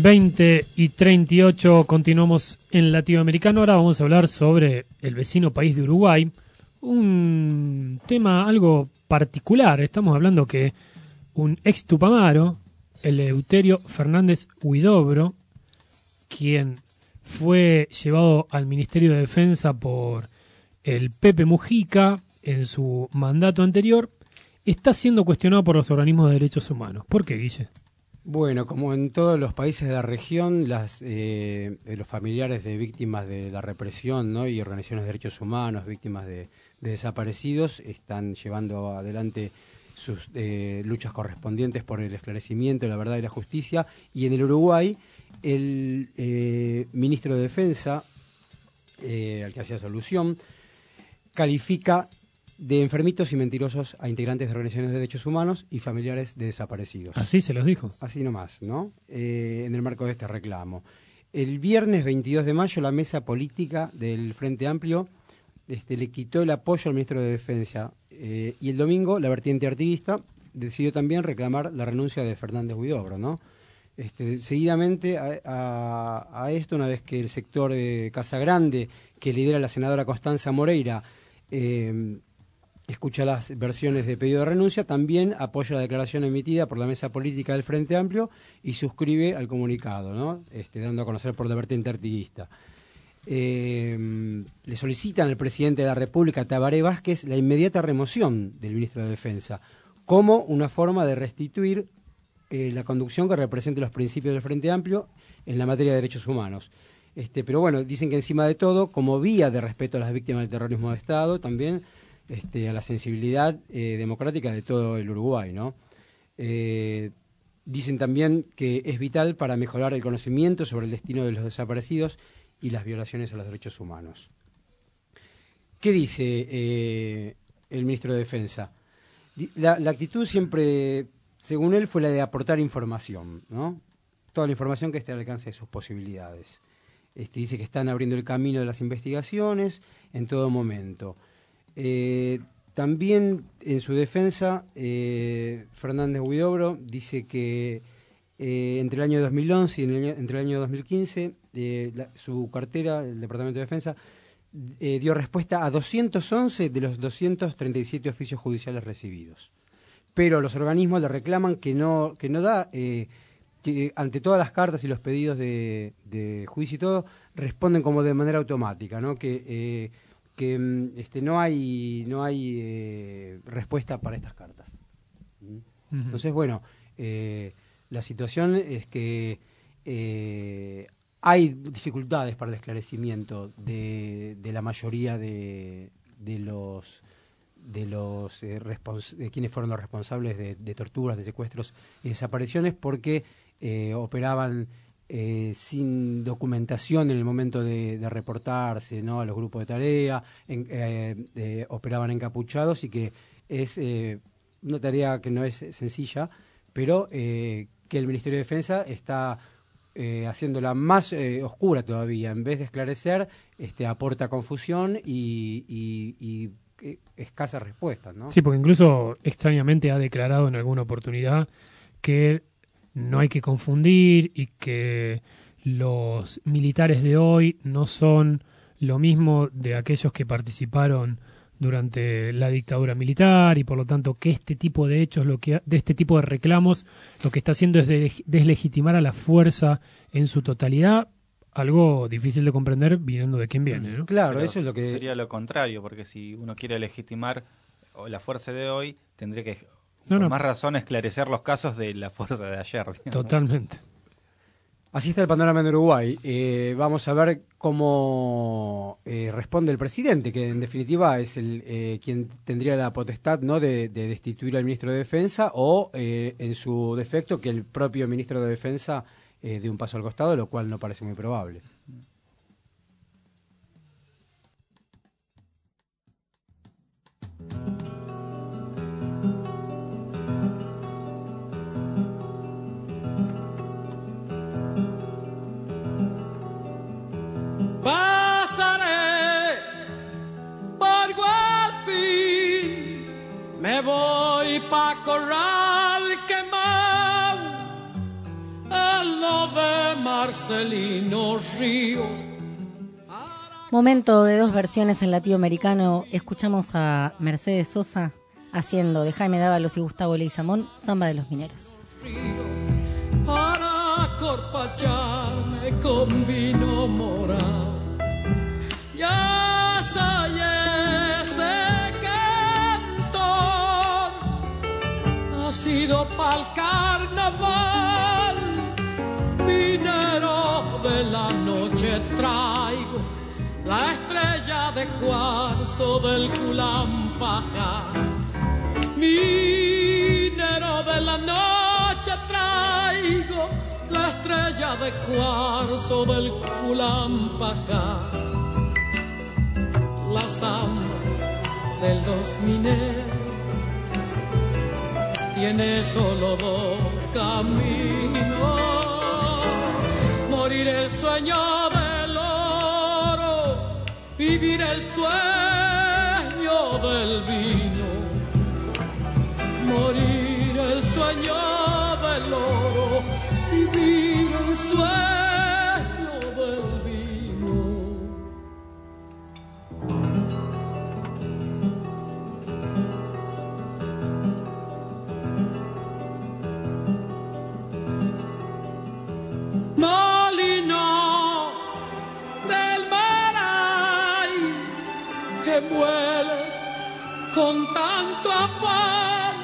veinte y treinta y ocho, continuamos en Latinoamericano. Ahora vamos a hablar sobre el vecino país de Uruguay. Un tema algo particular. Estamos hablando que un ex tupamaro, Eleuterio Fernández Huidobro, quien fue llevado al Ministerio de Defensa por el Pepe Mujica en su mandato anterior, está siendo cuestionado por los organismos de derechos humanos. ¿Por qué, Guille? Bueno, como en todos los países de la región, las, eh, los familiares de víctimas de la represión, ¿no?, y organizaciones de derechos humanos, víctimas de, de desaparecidos, están llevando adelante sus eh, luchas correspondientes por el esclarecimiento, la verdad y la justicia. Y en el Uruguay, el eh, ministro de Defensa, eh, al que hacía alusión, califica de enfermitos y mentirosos a integrantes de organizaciones de derechos humanos y familiares de desaparecidos. Así se los dijo. Así nomás, ¿no? Eh, en el marco de este reclamo. El viernes veintidós de mayo, la mesa política del Frente Amplio este, le quitó el apoyo al ministro de Defensa. Eh, y el domingo, la vertiente artiguista decidió también reclamar la renuncia de Fernández Huidobro, ¿no? Este, seguidamente a, a, a esto, una vez que el sector de Casa Grande, que lidera la senadora Constanza Moreira, eh, escucha las versiones de pedido de renuncia, también apoya la declaración emitida por la mesa política del Frente Amplio y suscribe al comunicado, ¿no? Este, dando a conocer por la vertiente artiguista. Eh, le solicitan al presidente de la República, Tabaré Vázquez, la inmediata remoción del ministro de Defensa, como una forma de restituir eh, la conducción que represente los principios del Frente Amplio en la materia de derechos humanos. Este, pero bueno, dicen que encima de todo, como vía de respeto a las víctimas del terrorismo de Estado, también Este, a la sensibilidad eh, democrática de todo el Uruguay, ¿no? Eh, dicen también que es vital para mejorar el conocimiento sobre el destino de los desaparecidos y las violaciones a los derechos humanos. ¿Qué dice eh, el ministro de Defensa? La, la actitud siempre, según él, fue la de aportar información, ¿no? Toda la información que esté al alcance de sus posibilidades. Este, dice que están abriendo el camino de las investigaciones en todo momento. Eh, también en su defensa, eh, Fernández Huidobro dice que eh, entre el año dos mil once y el año, entre el año dos mil quince, eh, la, su cartera, el Departamento de Defensa, eh, dio respuesta a doscientos once de los doscientos treinta y siete oficios judiciales recibidos. Pero los organismos le reclaman que no, que no da, eh, que ante todas las cartas y los pedidos de, de juicio y todo, responden como de manera automática, ¿no? Que eh, que este, no hay no hay eh, respuesta para estas cartas. ¿Mm? Uh-huh. Entonces, bueno, eh, la situación es que eh, hay dificultades para el esclarecimiento de, de la mayoría de, de los de los eh, respons- de quienes fueron los responsables de, de torturas, de secuestros y desapariciones, porque eh, operaban Eh, sin documentación en el momento de, de reportarse, ¿no?, a los grupos de tarea, en, eh, eh, operaban encapuchados, y que es eh, una tarea que no es sencilla, pero eh, que el Ministerio de Defensa está eh, haciéndola más eh, oscura todavía. En vez de esclarecer, este, aporta confusión y, y, y eh, escasas respuestas, ¿no? Sí, porque incluso extrañamente ha declarado en alguna oportunidad que no hay que confundir y que los militares de hoy no son lo mismo de aquellos que participaron durante la dictadura militar, y por lo tanto que este tipo de hechos, lo que de este tipo de reclamos, lo que está haciendo es de, deslegitimar a la fuerza en su totalidad, algo difícil de comprender viniendo de quien viene, ¿no? Claro, Pero eso es lo que sería lo contrario, porque si uno quiere legitimar la fuerza de hoy, tendría que No, Con no. más razón esclarecer los casos de la fuerza de ayer. Digamos. Totalmente. Así está el panorama en Uruguay. Eh, vamos a ver cómo eh, responde el presidente, que en definitiva es el eh, quien tendría la potestad, ¿no?, de, de destituir al ministro de Defensa, o eh, en su defecto que el propio ministro de Defensa eh, dé un paso al costado, lo cual no parece muy probable. Pasaré por Gualfín, me voy pa' Corral Quemado, él no ve Marcelino Ríos. Momento de dos versiones en latinoamericano. Escuchamos a Mercedes Sosa haciendo de Jaime Dávalos y Gustavo Leguizamón, Samba de los Mineros. Para corpacharme con vino morado, ya soy ese cantor, nacido pa'l carnaval, minero de la noche traigo la estrella de cuarzo del Culampaja. Minero de la noche traigo la estrella de cuarzo del Culampaja. La samba de los mineros tiene solo dos caminos: morir el sueño del oro, vivir el sueño del vino. Morir el sueño del oro, vivir el sueño del vino. Molino del Maray que muere con tanto afán,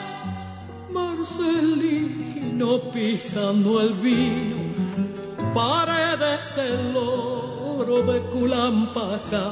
Marcelino pisando el vino, paredes el oro de Culampaja.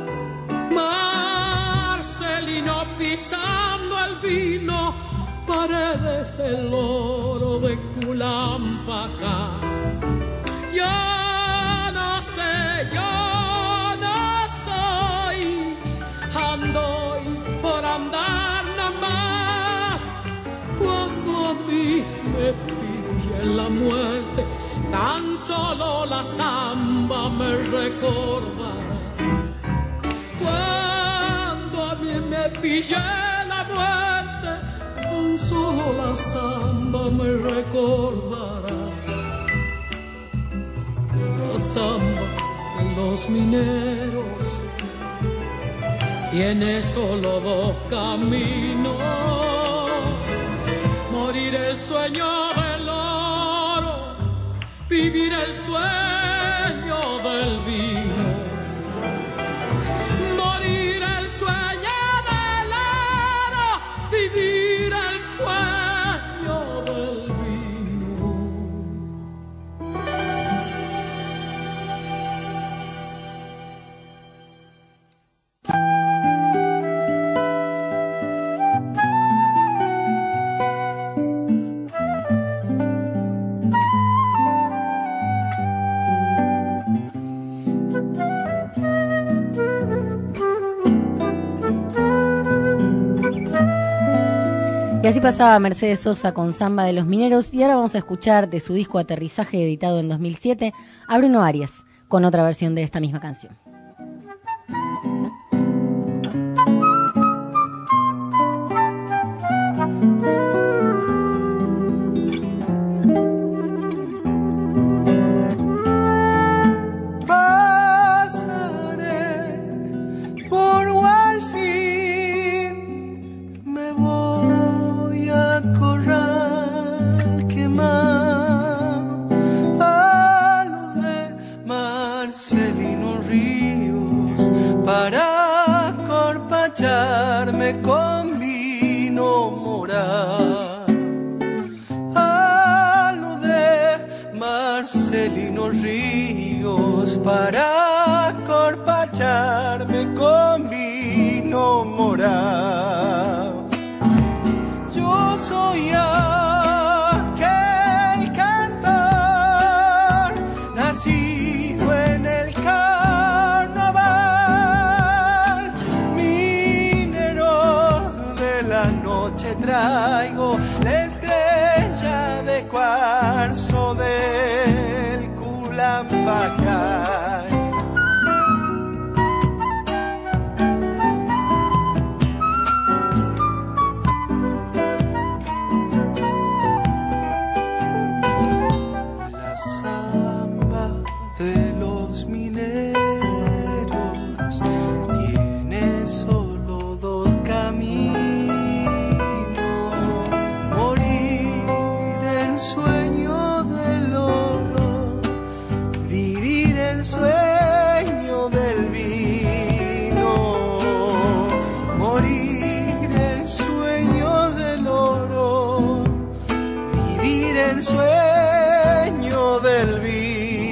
Marcelino pisando el vino, paredes el oro de Culampaja. Yo no sé, yo no soy, ando por andar nada más. Cuando a mí me pille la muerte, tan solo la samba me recordará. Cuando a mí me pille la muerte, tan solo la samba me recordará. La samba de los mineros tiene solo dos caminos: morir el sueño del oro, vivir el sueño del vino. Morir el sueño del oro, vivir el sueño del vino. Y así pasaba Mercedes Sosa con Samba de los Mineros, y ahora vamos a escuchar de su disco Aterrizaje, editado en dos mil siete, a Bruno Arias con otra versión de esta misma canción. Para corpacharme con vino morado, a lo de Marcelino Ríos, para corpacharme con vino morado. Yo soy aquel cantor nacido en el traigo la estrella de cuarzo del Culampaja. La samba el sueño del vino, morir el sueño del oro, vivir el sueño del vino.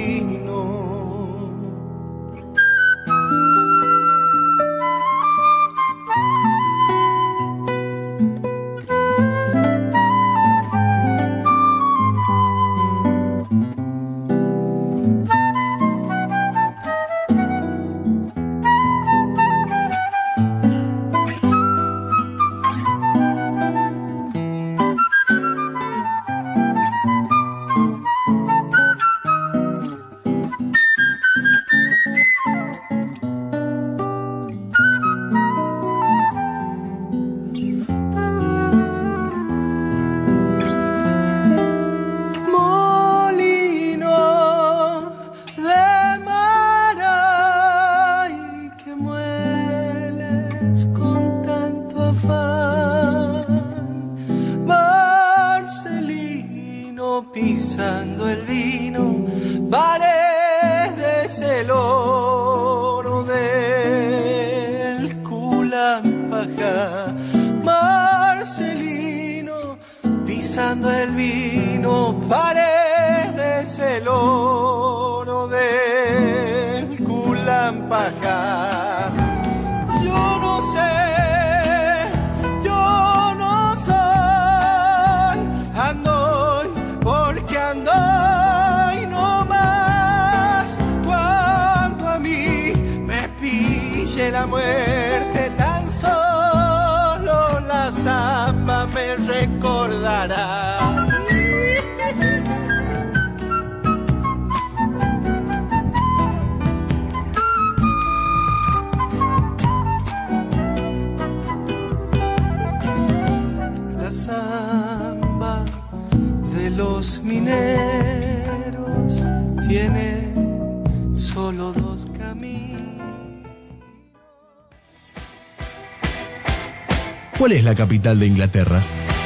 Pisando el vino, paredes el oro del Culampaja. Marcelino, pisando el vino, paredes el oro del Culampaja. Yo no sé, yo no soy, ando porque ando y no más. Cuando a mí me pille la muerte, tan solo la samba me recordará. La samba de los mineros tiene solo dos caminos. ¿Cuál es la capital de Inglaterra?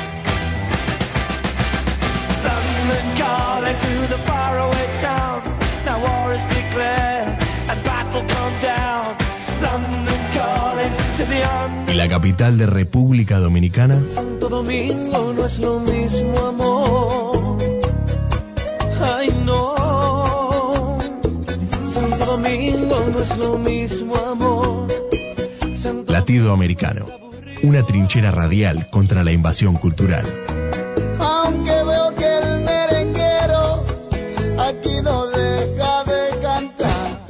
London calling to the faraway towns. Now war is declared and battle come down. London calling to the army. ¿Y la capital de República Dominicana? Santo Domingo no es lo mismo, amor. Ay, no. Santo Domingo no es lo mismo, amor. Santo Latido Americano. Una trinchera radial contra la invasión cultural. Aunque veo que el merenguero aquí no deja de cantar.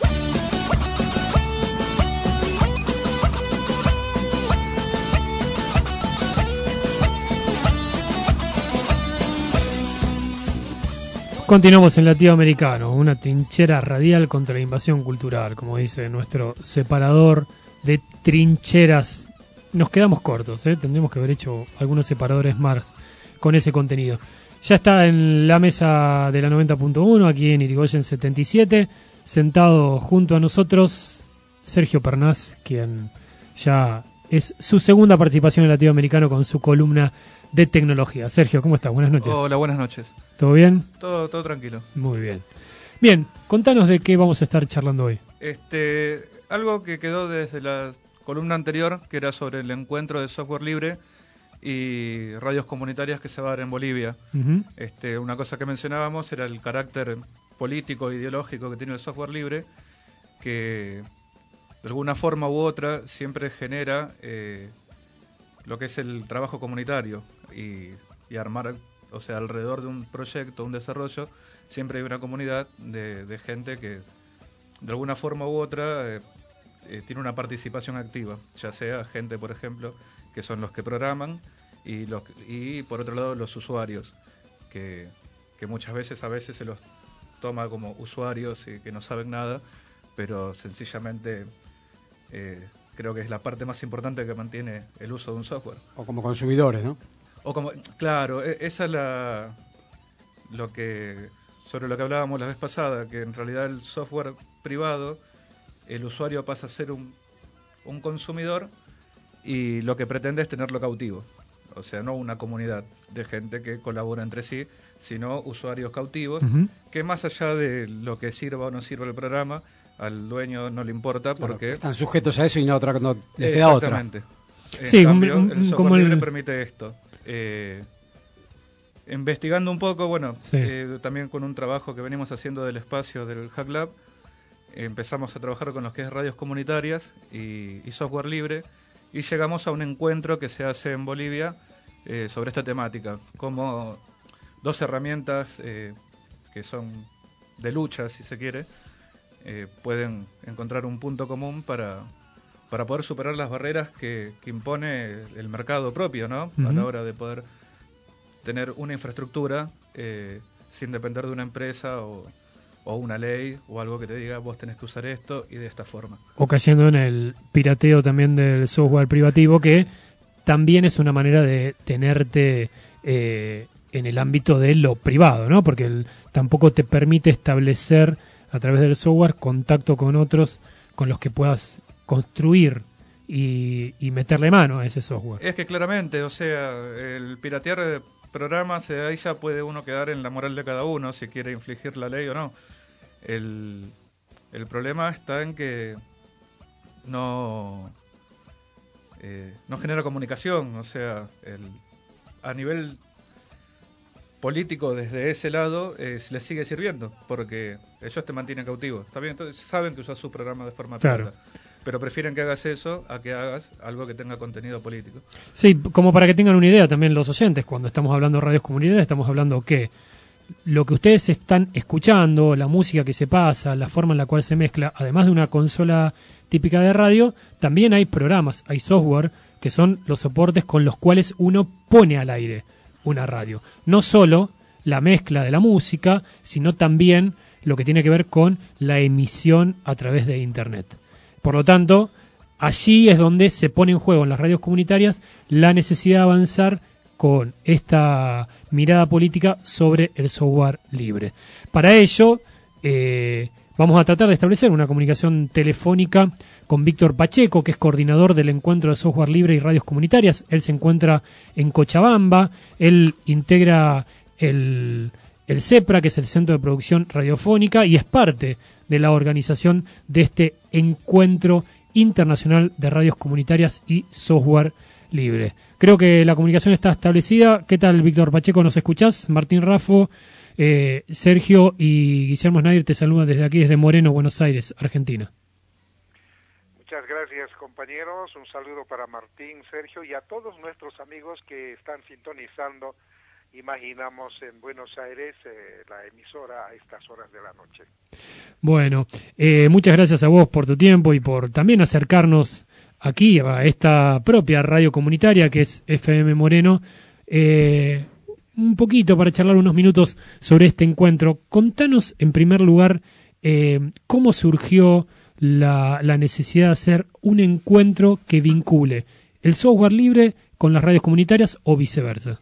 Continuamos en Latido Americano, una trinchera radial contra la invasión cultural, como dice nuestro separador de trincheras. Nos quedamos cortos, ¿eh? Tendríamos que haber hecho algunos separadores más con ese contenido. Ya está en la mesa de la noventa punto uno, aquí en Irigoyen setenta y siete, sentado junto a nosotros, Sergio Pernás, quien ya es su segunda participación en Latido Americano con su columna de tecnología. Sergio, ¿cómo estás? Buenas noches. Hola, buenas noches. ¿Todo bien? Todo, todo tranquilo. Muy bien. Bien, contanos de qué vamos a estar charlando hoy. Este, algo que quedó desde la columna anterior, que era sobre el encuentro de software libre y radios comunitarias que se va a dar en Bolivia. Uh-huh. Este, una cosa que mencionábamos era el carácter político e ideológico que tiene el software libre, que de alguna forma u otra siempre genera eh, lo que es el trabajo comunitario y, y armar, o sea, alrededor de un proyecto, un desarrollo, siempre hay una comunidad de, de gente que de alguna forma u otra eh, eh, tiene una participación activa, ya sea gente, por ejemplo, que son los que programan y, los, y por otro lado los usuarios, que, que muchas veces a veces se los toma como usuarios y que no saben nada, pero sencillamente eh, creo que es la parte más importante que mantiene el uso de un software. O como consumidores, ¿no? O como, claro, esa es la lo que sobre lo que hablábamos la vez pasada, que en realidad el software privado, el usuario pasa a ser un, un consumidor y lo que pretende es tenerlo cautivo. o sea, no una comunidad de gente que colabora entre sí, sino usuarios cautivos, Ujú. que más allá de lo que sirva o no sirva el programa, al dueño no le importa Claro, porque... están sujetos a eso y no, otra, no les queda otra. Exactamente. En Sí, cambio, como- el software como el- libre permite esto. Eh, investigando un poco, bueno, Sí. eh, también con un trabajo que venimos haciendo del espacio del Hack Lab, eh, empezamos a trabajar con lo que es radios comunitarias y, y software libre, y llegamos a un encuentro que se hace en Bolivia eh, sobre esta temática, como dos herramientas eh, que son de lucha, si se quiere, eh, pueden encontrar un punto común para, para poder superar las barreras que, que impone el mercado propio, ¿no? A Ujú. la hora de poder tener una infraestructura eh, sin depender de una empresa o, o una ley o algo que te diga vos tenés que usar esto y de esta forma. O cayendo en el pirateo también del software privativo, que también es una manera de tenerte eh, en el ámbito de lo privado, ¿no? Porque el- tampoco te permite establecer a través del software contacto con otros con los que puedas construir y, y meterle mano a ese software. Es que claramente, o sea, el piratear de programas, eh, ahí ya puede uno quedar en la moral de cada uno, si quiere infligir la ley o no. El, el problema está en que no, eh, no genera comunicación, o sea, el, a nivel político desde ese lado eh, les sigue sirviendo, porque ellos te mantienen cautivo. Está bien, entonces saben que usas su programa de forma Claro. pirata, pero prefieren que hagas eso a que hagas algo que tenga contenido político. Sí, como para que tengan una idea también los oyentes, cuando estamos hablando de radios comunitarias, estamos hablando que lo que ustedes están escuchando, la música que se pasa, la forma en la cual se mezcla, además de una consola típica de radio, también hay programas, hay software que son los soportes con los cuales uno pone al aire una radio. No solo la mezcla de la música, sino también lo que tiene que ver con la emisión a través de Internet. Por lo tanto, allí es donde se pone en juego en las radios comunitarias la necesidad de avanzar con esta mirada política sobre el software libre. Para ello, eh, vamos a tratar de establecer una comunicación telefónica con Víctor Pacheco, que es coordinador del Encuentro de Software Libre y Radios Comunitarias. Él se encuentra en Cochabamba, él integra el, el CEPRA, que es el Centro de Producción Radiofónica, y es parte de la organización de este Encuentro Internacional de Radios Comunitarias y Software Libre. Creo que la comunicación está establecida. ¿Qué tal, Víctor Pacheco? ¿Nos escuchás? Martín Raffo, eh, Sergio y Guillermo Schneider te saludan desde aquí, desde Moreno, Buenos Aires, Argentina. Muchas gracias, compañeros. Un saludo para Martín, Sergio y a todos nuestros amigos que están sintonizando, imaginamos, en Buenos Aires, eh, la emisora a estas horas de la noche. Bueno, eh, muchas gracias a vos por tu tiempo y por también acercarnos aquí a esta propia radio comunitaria que es F M Moreno. Eh, un poquito para charlar unos minutos sobre este encuentro. Contanos, en primer lugar, eh, cómo surgió la, la necesidad de hacer un encuentro que vincule el software libre con las radios comunitarias o viceversa.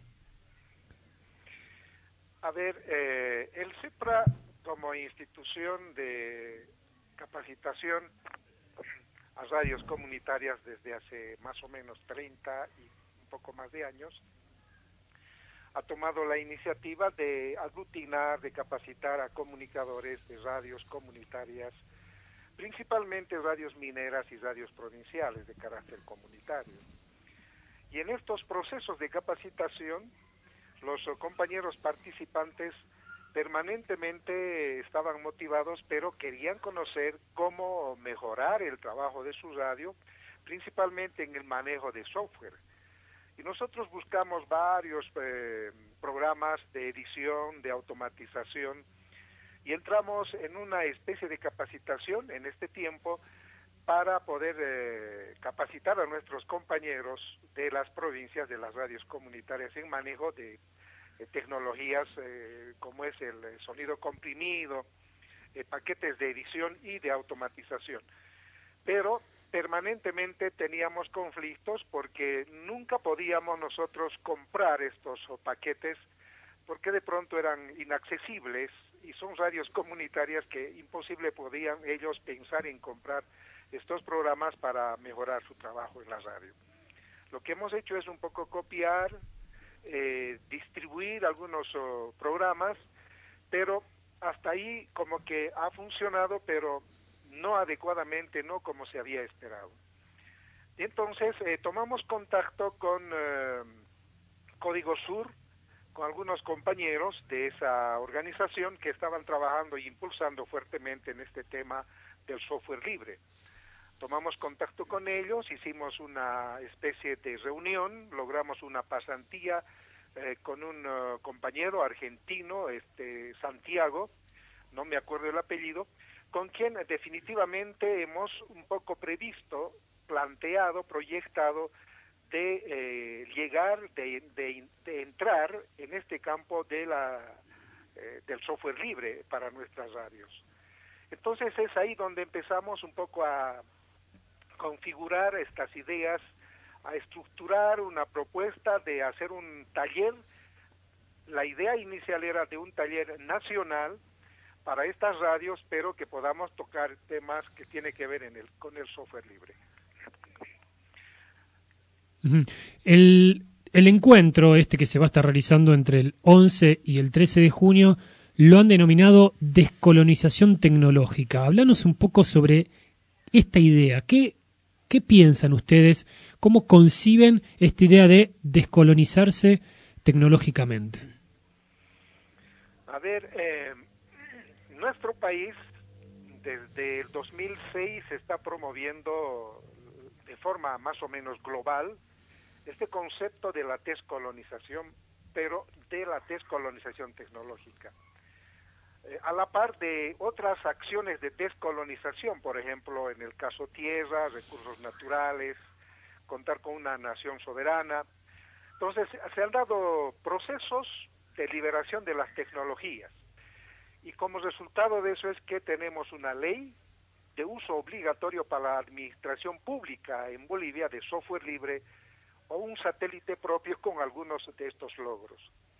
A ver, eh, el CEPRA como institución de capacitación a radios comunitarias desde hace más o menos treinta y un poco más de años, ha tomado la iniciativa de aglutinar, de capacitar a comunicadores de radios comunitarias, principalmente radios mineras y radios provinciales de carácter comunitario. Y en estos procesos de capacitación, los compañeros participantes permanentemente estaban motivados, pero querían conocer cómo mejorar el trabajo de su radio, principalmente en el manejo de software. Y nosotros buscamos varios eh, programas de edición, de automatización, y entramos en una especie de capacitación en este tiempo para poder eh, capacitar a nuestros compañeros de las provincias, de las radios comunitarias, en manejo de eh, tecnologías eh, como es el sonido comprimido, eh, paquetes de edición y de automatización. Pero permanentemente teníamos conflictos porque nunca podíamos nosotros comprar estos paquetes porque de pronto eran inaccesibles y son radios comunitarias que imposible podían ellos pensar en comprar estos programas para mejorar su trabajo en la radio. Lo que hemos hecho es un poco copiar, eh, distribuir algunos oh, programas, pero hasta ahí como que ha funcionado, pero no adecuadamente, no como se había esperado. Y entonces eh, tomamos contacto con eh, Código Sur, con algunos compañeros de esa organización que estaban trabajando e impulsando fuertemente en este tema del software libre. Tomamos contacto con ellos, hicimos una especie de reunión, logramos una pasantía eh, con un uh, compañero argentino, este Santiago, no me acuerdo el apellido, con quien definitivamente hemos un poco previsto, planteado, proyectado de eh, llegar, de, de, de entrar en este campo de la, eh, del software libre para nuestras radios. Entonces es ahí donde empezamos un poco a configurar estas ideas, a estructurar una propuesta de hacer un taller. La idea inicial era de un taller nacional para estas radios, pero que podamos tocar temas que tienen que ver en el, con el software libre. El, el encuentro este que se va a estar realizando entre el once y el trece de junio lo han denominado descolonización tecnológica. Háblanos un poco sobre esta idea. ¿Qué, qué piensan ustedes? ¿Cómo conciben esta idea de descolonizarse tecnológicamente? A ver, eh, nuestro país desde el dos mil seis está promoviendo de forma más o menos global este concepto de la descolonización, pero de la descolonización tecnológica. Eh, a la par de otras acciones de descolonización, por ejemplo, en el caso tierra, recursos naturales, contar con una nación soberana. Entonces, se han dado procesos de liberación de las tecnologías. Y como resultado de eso es que tenemos una ley de uso obligatorio para la administración pública en Bolivia de software libre o un satélite propio con algunos de estos logros.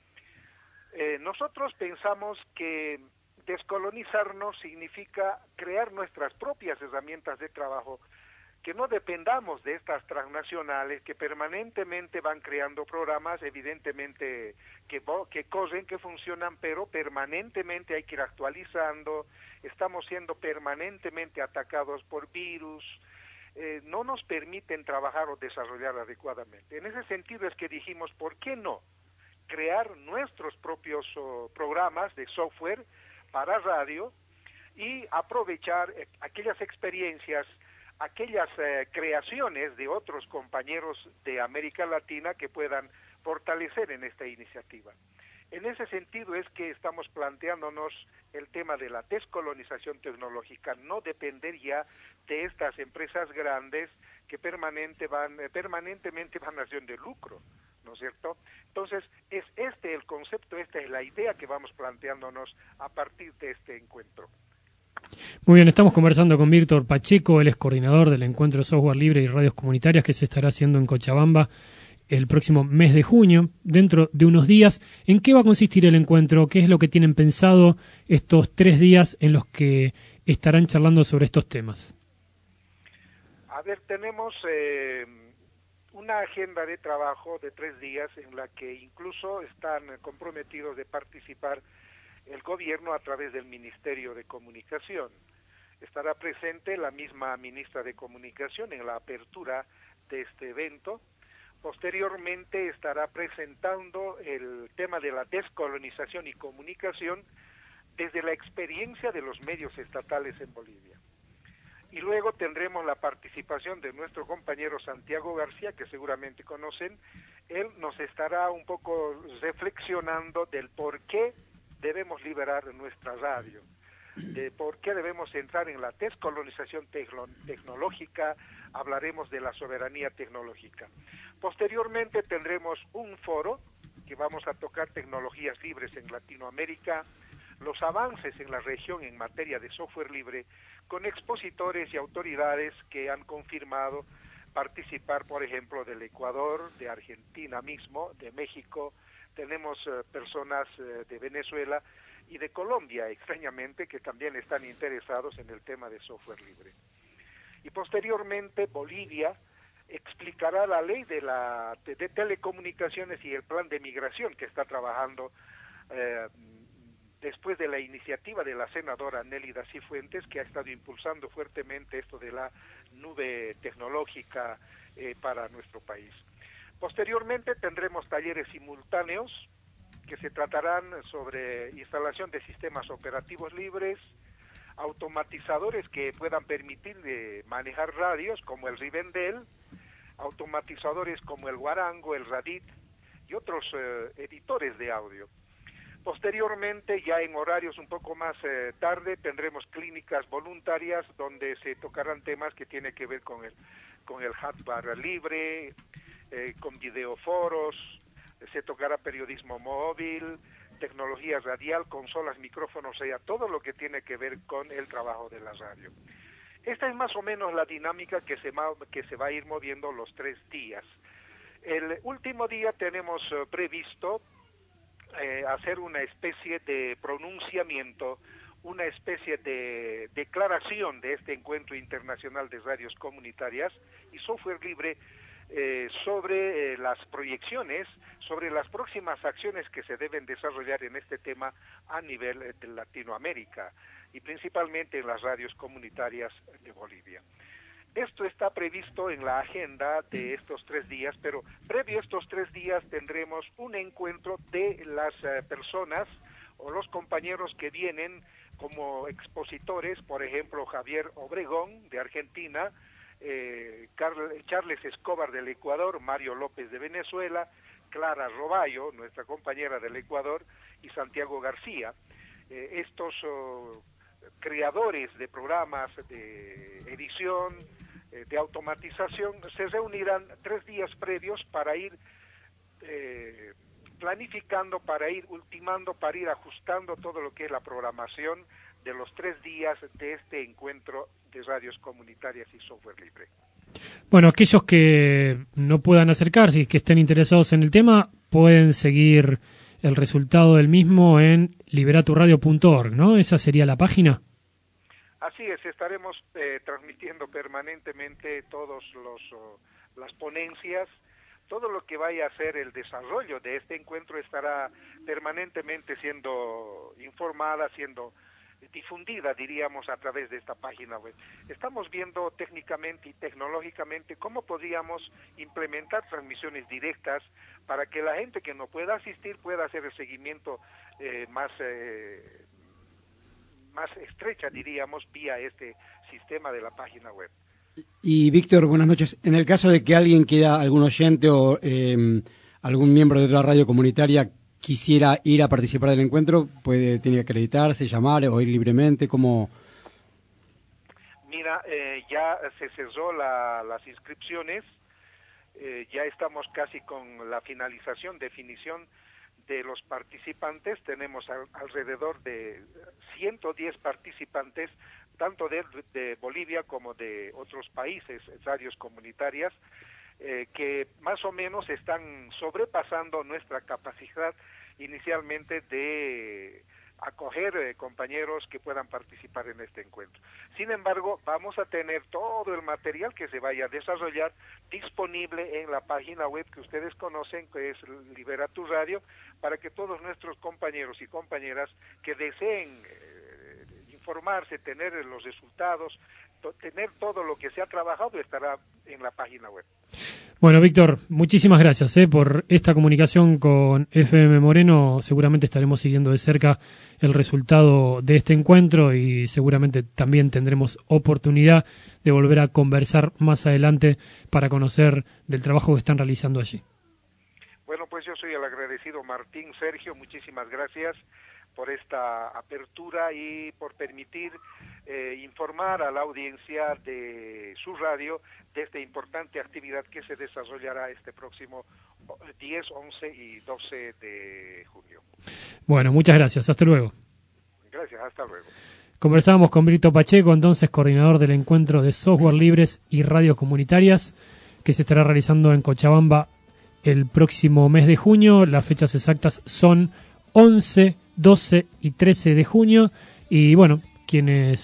Eh, nosotros pensamos que descolonizarnos significa crear nuestras propias herramientas de trabajo, que no dependamos de estas transnacionales que permanentemente van creando programas, evidentemente que, que corren, que funcionan, pero permanentemente hay que ir actualizando, estamos siendo permanentemente atacados por virus, eh, no nos permiten trabajar o desarrollar adecuadamente. En ese sentido es que dijimos, ¿por qué no crear nuestros propios oh, programas de software para radio y aprovechar eh, aquellas experiencias, aquellas eh, creaciones de otros compañeros de América Latina que puedan fortalecer en esta iniciativa? En ese sentido es que estamos planteándonos el tema de la descolonización tecnológica, no depender ya de estas empresas grandes que permanente van, eh, permanentemente van haciendo lucro, ¿no es cierto? Entonces, es este el concepto, esta es la idea que vamos planteándonos a partir de este encuentro. Muy bien, estamos conversando con Víctor Pacheco, él es coordinador del Encuentro de Software Libre y Radios Comunitarias que se estará haciendo en Cochabamba el próximo mes de junio, dentro de unos días. ¿En qué va a consistir el encuentro? ¿Qué es lo que tienen pensado estos tres días en los que estarán charlando sobre estos temas? A ver, tenemos eh, una agenda de trabajo de tres días en la que incluso están comprometidos de participar el gobierno a través del Ministerio de Comunicación. Estará presente la misma ministra de Comunicación en la apertura de este evento. Posteriormente estará presentando el tema de la descolonización y comunicación desde la experiencia de los medios estatales en Bolivia. Y luego tendremos la participación de nuestro compañero Santiago García, que seguramente conocen. Él nos estará un poco reflexionando del por qué debemos liberar nuestra radio, de por qué debemos entrar en la descolonización tecno tecnológica, hablaremos de la soberanía tecnológica. Posteriormente tendremos un foro que vamos a tocar tecnologías libres en Latinoamérica, los avances en la región en materia de software libre, con expositores y autoridades que han confirmado participar, por ejemplo, del Ecuador, de Argentina mismo, de México. Tenemos uh, personas uh, de Venezuela y de Colombia, extrañamente, que también están interesados en el tema de software libre. Y posteriormente Bolivia explicará la ley de, la, de, de telecomunicaciones y el plan de migración que está trabajando eh, después de la iniciativa de la senadora Nélida Cifuentes, que ha estado impulsando fuertemente esto de la nube tecnológica eh, para nuestro país. Posteriormente tendremos talleres simultáneos que se tratarán sobre instalación de sistemas operativos libres, automatizadores que puedan permitir eh, manejar radios como el Rivendell, automatizadores como el Guarango, el Radit y otros eh, editores de audio. Posteriormente, ya en horarios un poco más eh, tarde, tendremos clínicas voluntarias donde se tocarán temas que tienen que ver con el, con el hardware libre, eh, con videoforos, se tocará periodismo móvil, tecnología radial, consolas, micrófonos, o sea, todo lo que tiene que ver con el trabajo de la radio. Esta es más o menos la dinámica que se, que se va a ir moviendo los tres días. El último día tenemos uh, previsto eh, hacer una especie de pronunciamiento, una especie de declaración de este encuentro internacional de radios comunitarias y software libre eh, sobre eh, las proyecciones, sobre las próximas acciones que se deben desarrollar en este tema a nivel eh, de Latinoamérica y principalmente en las radios comunitarias de Bolivia. Esto está previsto en la agenda de estos tres días, pero previo a estos tres días tendremos un encuentro de las eh, personas o los compañeros que vienen como expositores, por ejemplo, Javier Obregón, de Argentina, eh, Carl, Charles Escobar, del Ecuador, Mario López, de Venezuela, Clara Roballo, nuestra compañera del Ecuador, y Santiago García. Eh, estos oh, creadores de programas de edición, eh, de automatización, se reunirán tres días previos para ir eh, planificando, para ir ultimando, para ir ajustando todo lo que es la programación de los tres días de este encuentro de radios comunitarias y software libre. Bueno, aquellos que no puedan acercarse y que estén interesados en el tema, pueden seguir el resultado del mismo en liberaturradio punto org, ¿no? ¿Esa sería la página? Así es, estaremos eh, transmitiendo permanentemente todos los oh, las ponencias, todo lo que vaya a ser el desarrollo de este encuentro estará permanentemente siendo informada, siendo difundida, diríamos, a través de esta página web. Estamos viendo técnicamente y tecnológicamente cómo podríamos implementar transmisiones directas para que la gente que no pueda asistir pueda hacer el seguimiento eh, más eh, más estrecha, diríamos, vía este sistema de la página web. Y Víctor, buenas noches. En el caso de que alguien quiera, algún oyente o eh, algún miembro de otra radio comunitaria quisiera ir a participar del encuentro, puede tiene que acreditarse, llamar o ir libremente, ¿cómo? Mira, eh, ya se cerró la, las inscripciones, eh, ya estamos casi con la finalización, definición de los participantes. Tenemos a, alrededor de ciento diez participantes, tanto de, de Bolivia como de otros países, radios comunitarias, eh, que más o menos están sobrepasando nuestra capacidad inicialmente de acoger eh, compañeros que puedan participar en este encuentro. Sin embargo, vamos a tener todo el material que se vaya a desarrollar disponible en la página web que ustedes conocen, que es Libera Tu Radio, para que todos nuestros compañeros y compañeras que deseen eh, informarse, tener los resultados, to- tener todo lo que se ha trabajado, estará en la página web. Bueno, Víctor, muchísimas gracias eh, por esta comunicación con F M Moreno. Seguramente estaremos siguiendo de cerca el resultado de este encuentro y seguramente también tendremos oportunidad de volver a conversar más adelante para conocer del trabajo que están realizando allí. Bueno, pues yo soy el agradecido Martín, Sergio, muchísimas gracias por esta apertura y por permitir eh, informar a la audiencia de su radio de esta importante actividad que se desarrollará este próximo diez, once y doce de junio. Bueno, muchas gracias. Hasta luego. Gracias, hasta luego. Conversábamos con Brito Pacheco, entonces coordinador del encuentro de software libres y radios comunitarias que se estará realizando en Cochabamba el próximo mes de junio. Las fechas exactas son once, doce y trece de junio. Y bueno, quienes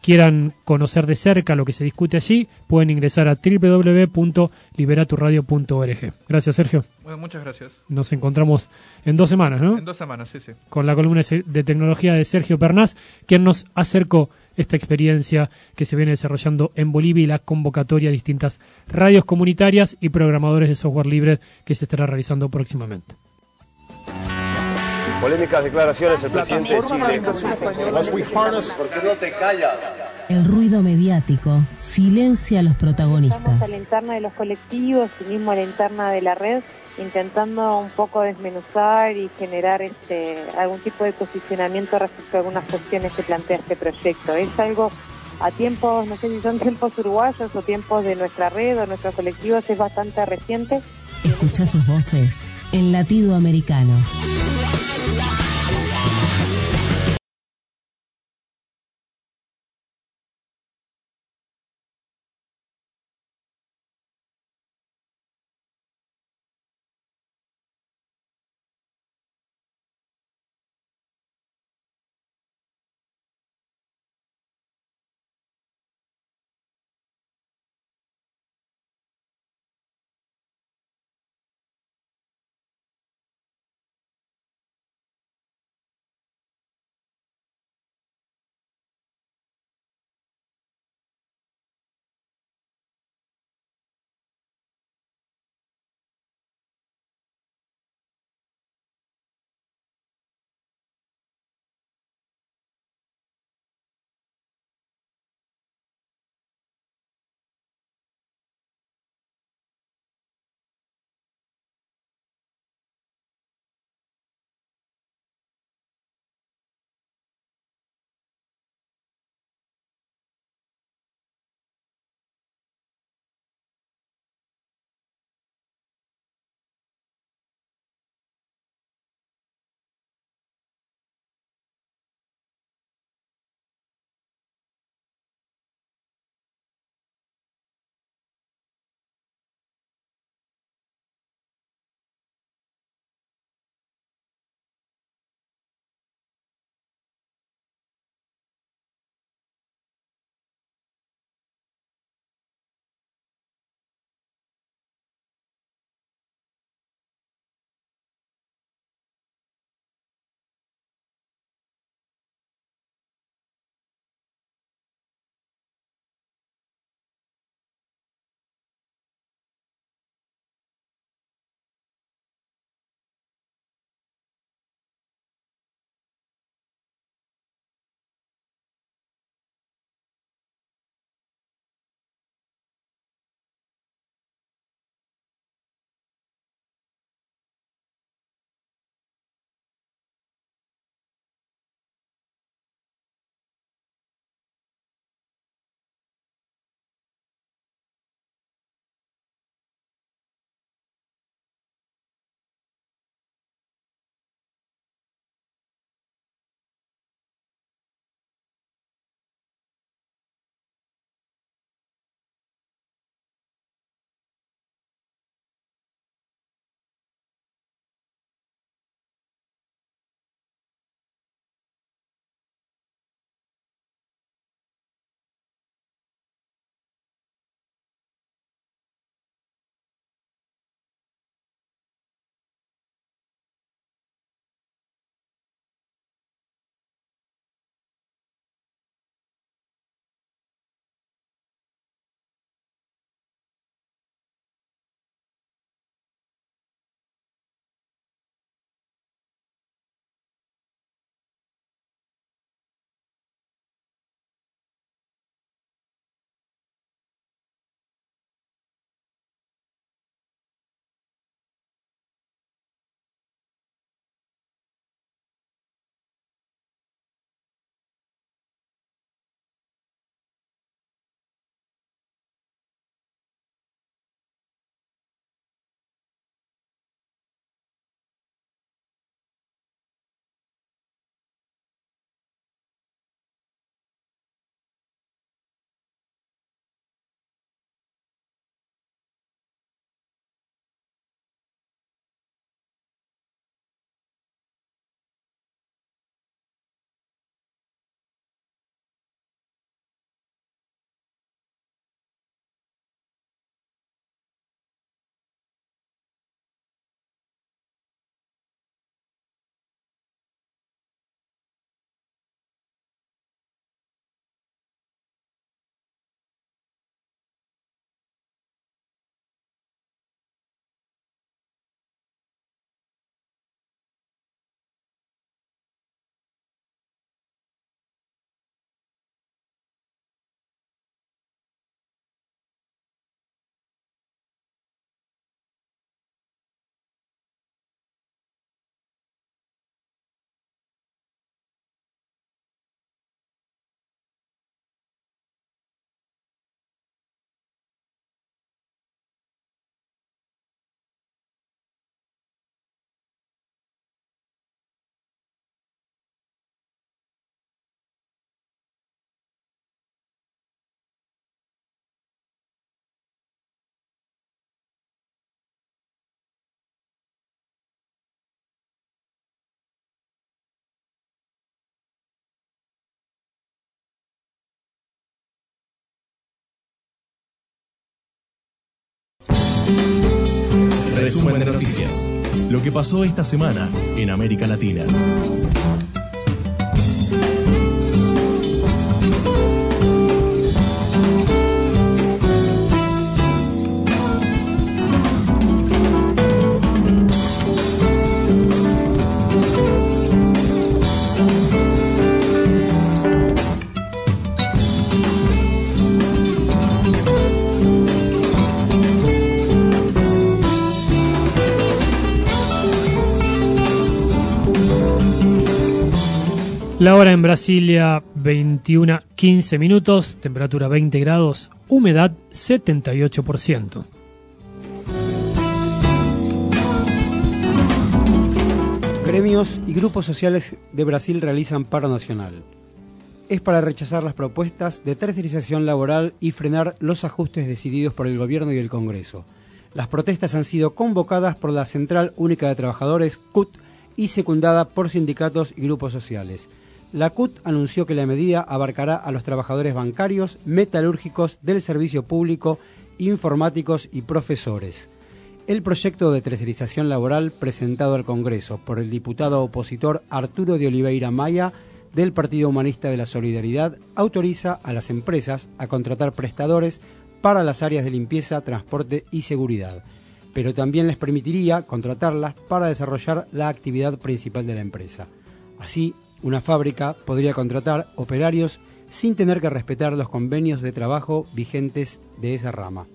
quieran conocer de cerca lo que se discute allí, pueden ingresar a doble u doble u doble u punto liberaturadio punto org. Gracias, Sergio. Bueno, muchas gracias. Nos encontramos en dos semanas, ¿no? En dos semanas, sí, sí. Con la columna de tecnología de Sergio Pernás, quien nos acercó esta experiencia que se viene desarrollando en Bolivia y la convocatoria a distintas radios comunitarias y programadores de software libre que se estará realizando próximamente. Polémicas declaraciones del presidente de Plataforma para Chile. la inversión española. As we harness- ¿Por qué no te callas? El ruido mediático silencia a los Estamos protagonistas. a la interna de los colectivos y mismo a la interna de la red, intentando un poco desmenuzar y generar este algún tipo de posicionamiento respecto a algunas cuestiones que plantea este proyecto. Es algo a tiempos, no sé si son tiempos uruguayos o tiempos de nuestra red o nuestros colectivos, es bastante reciente. Escucha sus voces en Latido Americano. Resumen de noticias. Lo que pasó esta semana en América Latina. La hora en Brasilia, veintiuna quince minutos, temperatura veinte grados, humedad setenta y ocho por ciento. Gremios y grupos sociales de Brasil realizan paro nacional. Es para rechazar las propuestas de tercerización laboral y frenar los ajustes decididos por el gobierno y el Congreso. Las protestas han sido convocadas por la Central Única de Trabajadores, C U T, y secundada por sindicatos y grupos sociales. La C U T anunció que la medida abarcará a los trabajadores bancarios, metalúrgicos, del servicio público, informáticos y profesores. El proyecto de tercerización laboral presentado al Congreso por el diputado opositor Arturo de Oliveira Maia del Partido Humanista de la Solidaridad autoriza a las empresas a contratar prestadores para las áreas de limpieza, transporte y seguridad, pero también les permitiría contratarlas para desarrollar la actividad principal de la empresa. Así, una fábrica podría contratar operarios sin tener que respetar los convenios de trabajo vigentes de esa rama.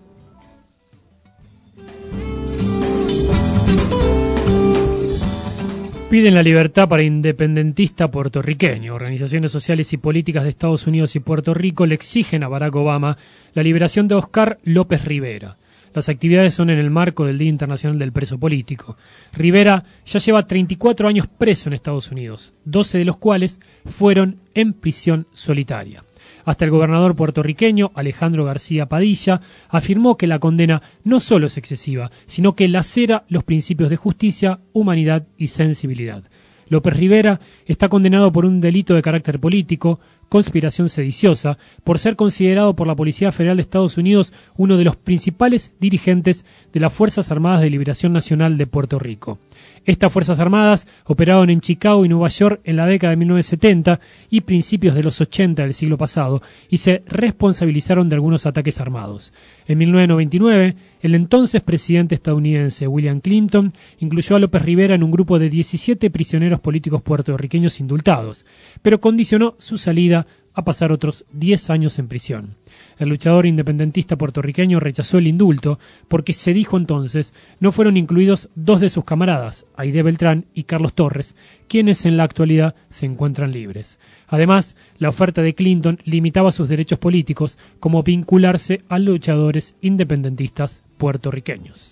Piden la libertad para independentista puertorriqueño. Organizaciones sociales y políticas de Estados Unidos y Puerto Rico le exigen a Barack Obama la liberación de Oscar López Rivera. Las actividades son en el marco del Día Internacional del Preso Político. Rivera ya lleva treinta y cuatro años preso en Estados Unidos, doce de los cuales fueron en prisión solitaria. Hasta el gobernador puertorriqueño Alejandro García Padilla afirmó que la condena no solo es excesiva, sino que lacera los principios de justicia, humanidad y sensibilidad. López Rivera está condenado por un delito de carácter político, conspiración sediciosa, por ser considerado por la Policía Federal de Estados Unidos uno de los principales dirigentes de las Fuerzas Armadas de Liberación Nacional de Puerto Rico. Estas Fuerzas Armadas operaron en Chicago y Nueva York en la década de mil novecientos setenta y principios de los ochenta del siglo pasado y se responsabilizaron de algunos ataques armados. En mil novecientos noventa y nueve, el entonces presidente estadounidense William Clinton incluyó a López Rivera en un grupo de diecisiete prisioneros políticos puertorriqueños indultados, pero condicionó su salida a pasar otros diez años en prisión. El luchador independentista puertorriqueño rechazó el indulto porque, se dijo entonces, no fueron incluidos dos de sus camaradas, Aide Beltrán y Carlos Torres, quienes en la actualidad se encuentran libres. Además, la oferta de Clinton limitaba sus derechos políticos, como vincularse a luchadores independentistas puertorriqueños.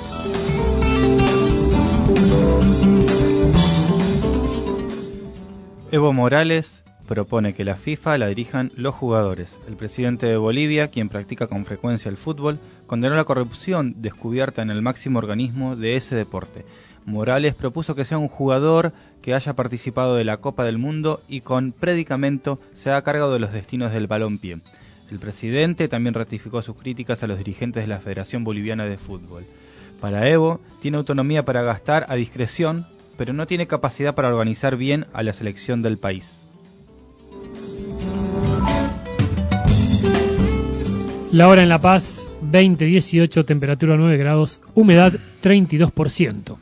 Evo Morales propone que la FIFA la dirijan los jugadores. El presidente de Bolivia, quien practica con frecuencia el fútbol, condenó la corrupción descubierta en el máximo organismo de ese deporte. Morales propuso que sea un jugador que haya participado de la Copa del Mundo y con predicamento se haga cargo de los destinos del balompié. El presidente también ratificó sus críticas a los dirigentes de la Federación Boliviana de Fútbol. Para Evo, tiene autonomía para gastar a discreción, pero no tiene capacidad para organizar bien a la selección del país. La hora en La Paz, veinte dieciocho, temperatura nueve grados, humedad treinta y dos por ciento.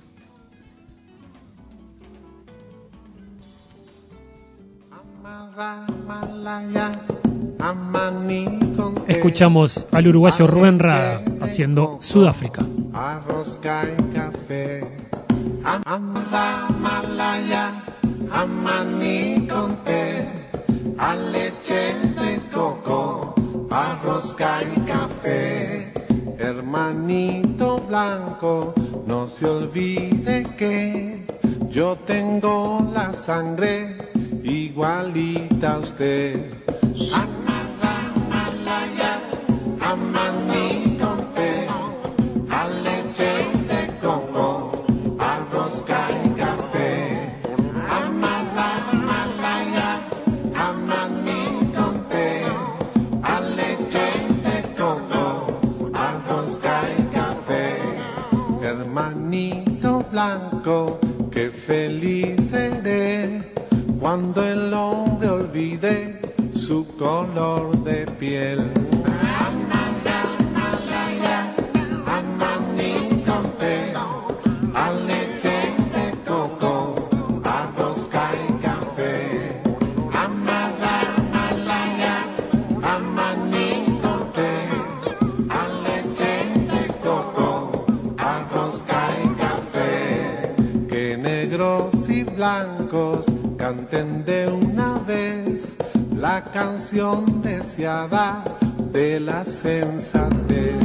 Escuchamos al uruguayo Rubén Rada haciendo Sudáfrica. Arroz, café, Malaya, a maní con té, a leche de coco, arroz y café. Hermanito blanco, no se olvide que yo tengo la sangre igualita a usted. Malaya, a maní con té, a leche de coco, arroz y café. Malaya, a maní con té, a leche de coco, arroz y blanco, qué feliz seré cuando el hombre olvide su color de piel. A leche de coco, arroz, y café. Amarra, malaya, a maní con té. A leche de coco, arroz, y café. Que negros y blancos canten de una vez la canción deseada de la sensatez.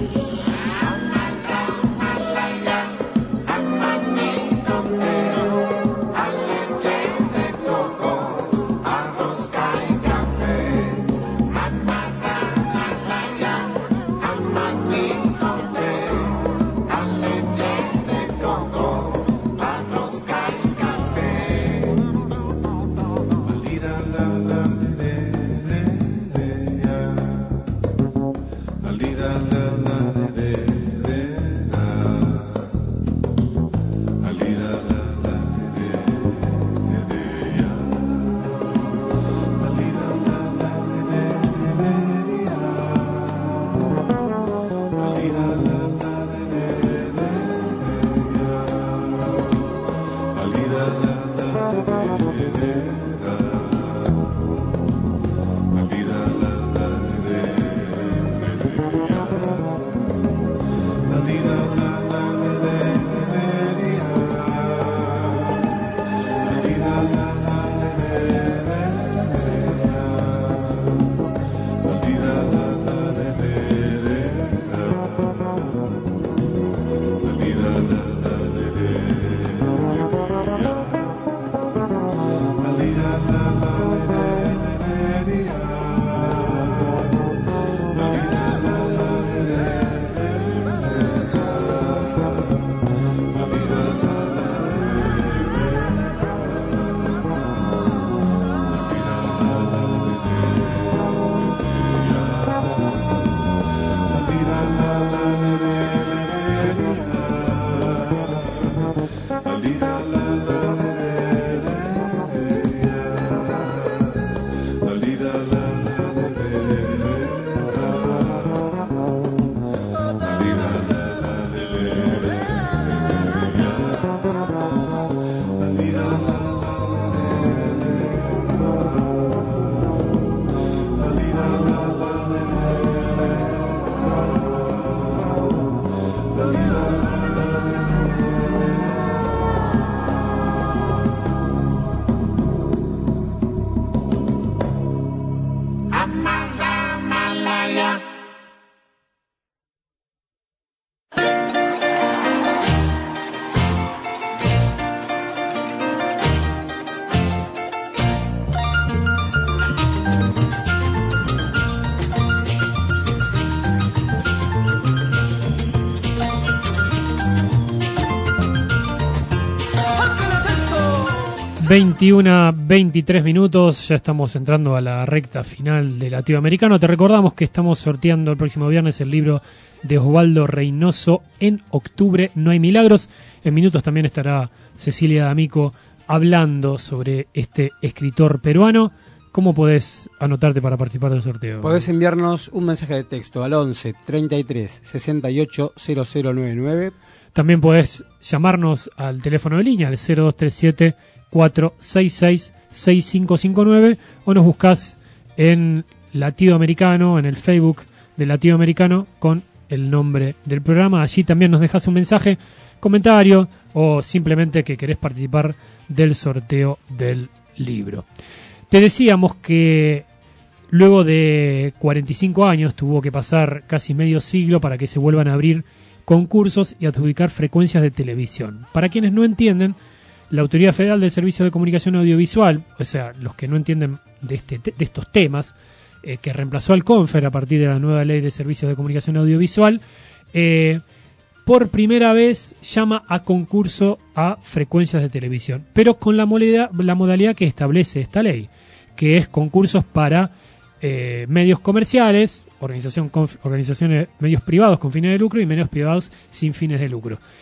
veintiuno, veintitrés minutos, ya estamos entrando a la recta final de Latinoamericano. Te recordamos que estamos sorteando el próximo viernes el libro de Osvaldo Reynoso, En octubre no hay milagros. En minutos también estará Cecilia D'Amico hablando sobre este escritor peruano. ¿Cómo podés anotarte para participar del sorteo? Podés enviarnos un mensaje de texto al once, treinta y tres, sesenta y ocho, cero cero noventa y nueve. También podés llamarnos al teléfono de línea, al cero dos tres siete, cuatro seis seis, seis cinco cinco nueve, o nos buscás en Latido Americano, en el Facebook de Latido Americano, con el nombre del programa. Allí también nos dejás un mensaje, comentario, o simplemente que querés participar del sorteo del libro. Te decíamos que luego de cuarenta y cinco años tuvo que pasar casi medio siglo para que se vuelvan a abrir concursos y adjudicar frecuencias de televisión. Para quienes no entienden, la Autoridad Federal de Servicios de Comunicación Audiovisual, o sea, los que no entienden de, este, de estos temas, eh, que reemplazó al CONFER a partir de la nueva Ley de Servicios de Comunicación Audiovisual, eh, por primera vez llama a concurso a frecuencias de televisión, pero con la modalidad, la modalidad que establece esta ley, que es concursos para eh, medios comerciales, organización con, organizaciones, medios privados con fines de lucro y medios privados sin fines de lucro.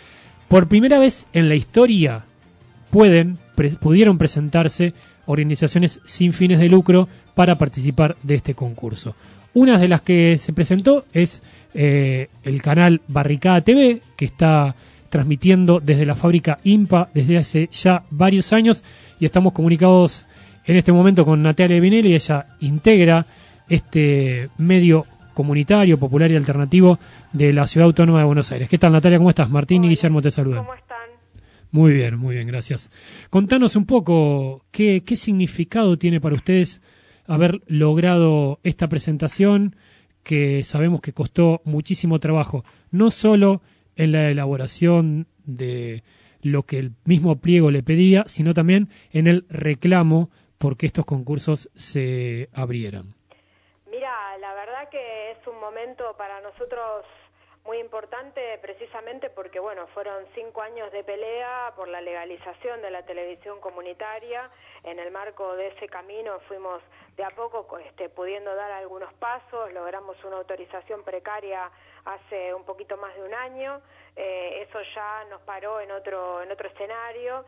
Por primera vez en la historia pueden, pre- pudieron presentarse organizaciones sin fines de lucro para participar de este concurso. Una de las que se presentó es eh, el canal Barricada T V, que está transmitiendo desde la fábrica IMPA desde hace ya varios años, y estamos comunicados en este momento con Natalia Binelli. Ella integra este medio comunitario, popular y alternativo de la Ciudad Autónoma de Buenos Aires. ¿Qué tal, Natalia? ¿Cómo estás? Martín y Guillermo te saludan. ¿Cómo están? Muy bien, muy bien, gracias. Contanos un poco qué, qué significado tiene para ustedes haber logrado esta presentación, que sabemos que costó muchísimo trabajo, no solo en la elaboración de lo que el mismo pliego le pedía, sino también en el reclamo porque estos concursos se abrieran. Mira, la verdad que es un momento para nosotros muy importante, precisamente porque, bueno, fueron cinco años de pelea por la legalización de la televisión comunitaria. En el marco de ese camino fuimos de a poco este, pudiendo dar algunos pasos, logramos una autorización precaria hace un poquito más de un año, eh, eso ya nos paró en otro en otro escenario,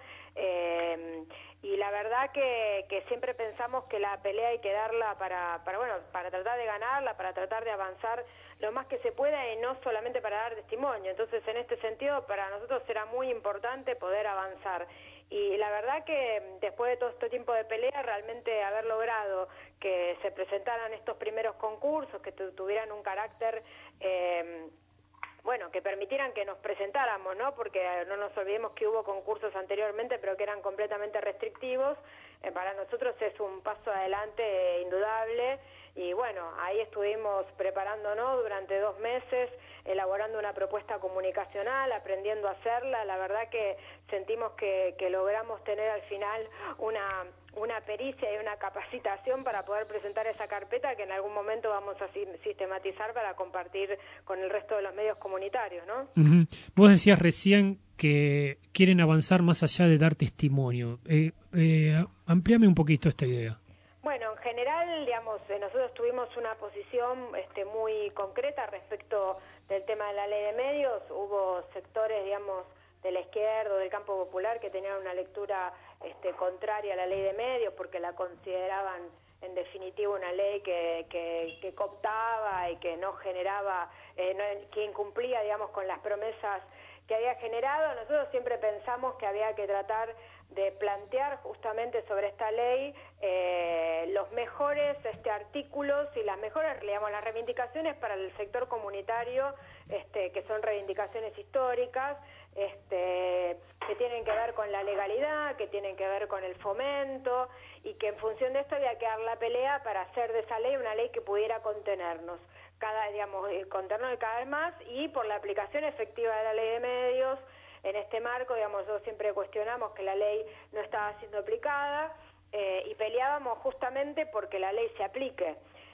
eh, y la verdad que, que siempre pensamos que la pelea hay que darla para, para, bueno, para tratar de ganarla, para tratar de avanzar lo más que se pueda y no solamente para dar testimonio. Entonces, en este sentido, para nosotros era muy importante poder avanzar. Y la verdad que después de todo este tiempo de pelea, realmente haber logrado que se presentaran estos primeros concursos, que tu- tuvieran un carácter, eh, bueno, que permitieran que nos presentáramos, ¿no? Porque no nos olvidemos que hubo concursos anteriormente, pero que eran completamente restrictivos. Eh, para nosotros es un paso adelante eh, indudable. Y bueno, ahí estuvimos preparándonos durante dos meses, elaborando una propuesta comunicacional, aprendiendo a hacerla. La verdad que sentimos que, que logramos tener al final una, una pericia y una capacitación para poder presentar esa carpeta que en algún momento vamos a si- sistematizar para compartir con el resto de los medios comunitarios, ¿no? Ujú. Vos decías recién que quieren avanzar más allá de dar testimonio. Eh, eh, amplíame un poquito esta idea. Bueno, en general, digamos, eh, nosotros tuvimos una posición este, muy concreta respecto del tema de la ley de medios. Hubo sectores, digamos, de la izquierda o del campo popular que tenían una lectura este, contraria a la ley de medios porque la consideraban, en definitiva, una ley que, que, que cooptaba y que no generaba, eh, no- que incumplía, digamos, con las promesas que había generado. Nosotros siempre pensamos que había que tratar de plantear justamente sobre esta ley eh, los mejores este, artículos y las mejores, digamos, las reivindicaciones para el sector comunitario, este, que son reivindicaciones históricas, este, que tienen que ver con la legalidad, que tienen que ver con el fomento, y que en función de esto había que dar la pelea para hacer de esa ley una ley que pudiera contenernos, cada, digamos, eh, contenernos cada vez más, y por la aplicación efectiva de la ley de medios. En este marco, digamos, nosotros siempre cuestionamos que la ley no estaba siendo aplicada eh, y peleábamos justamente porque la ley se aplique.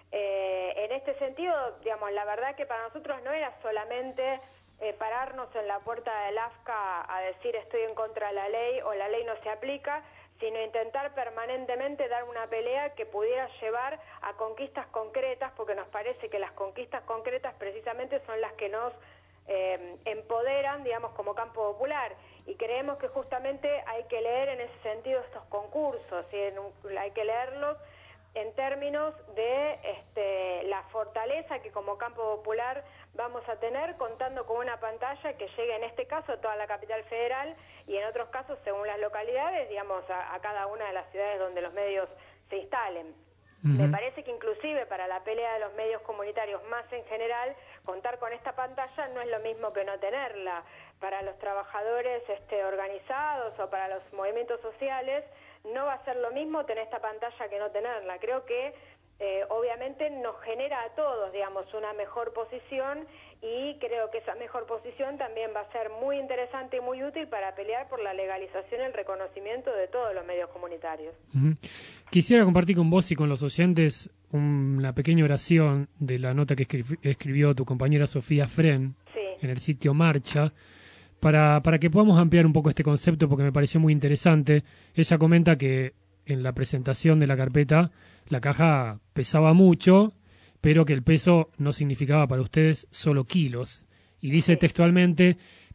Eh, en este sentido, digamos, la verdad que para nosotros no era solamente eh, pararnos en la puerta del A F C A a decir estoy en contra de la ley o la ley no se aplica, sino intentar permanentemente dar una pelea que pudiera llevar a conquistas concretas, porque nos parece que las conquistas concretas precisamente son las que nos eh, empoderan, digamos, como campo popular, y creemos que justamente hay que leer en ese sentido estos concursos, y en un- hay que leerlos en términos de este, la fortaleza que como campo popular vamos a tener, contando con una pantalla que llegue en este caso a toda la capital federal y en otros casos, según las localidades, digamos, a, a cada una de las ciudades donde los medios se instalen. Me parece que inclusive para la pelea de los medios comunitarios más en general, contar con esta pantalla no es lo mismo que no tenerla. Para los trabajadores este, organizados o para los movimientos sociales no va a ser lo mismo tener esta pantalla que no tenerla. Creo que eh, obviamente nos genera a todos, digamos, una mejor posición, y creo que esa mejor posición también va a ser muy interesante y muy útil para pelear por la legalización y el reconocimiento de todos los medios comunitarios. Ujú. Quisiera compartir con vos y con los oyentes una pequeña oración de la nota que escri- escribió tu compañera Sofía Fren Sí. en el sitio Marcha, para, para que podamos ampliar un poco este concepto, porque me pareció muy interesante. Ella comenta que en la presentación de la carpeta la caja pesaba mucho, pero que el peso no significaba para ustedes solo kilos. Y dice textualmente: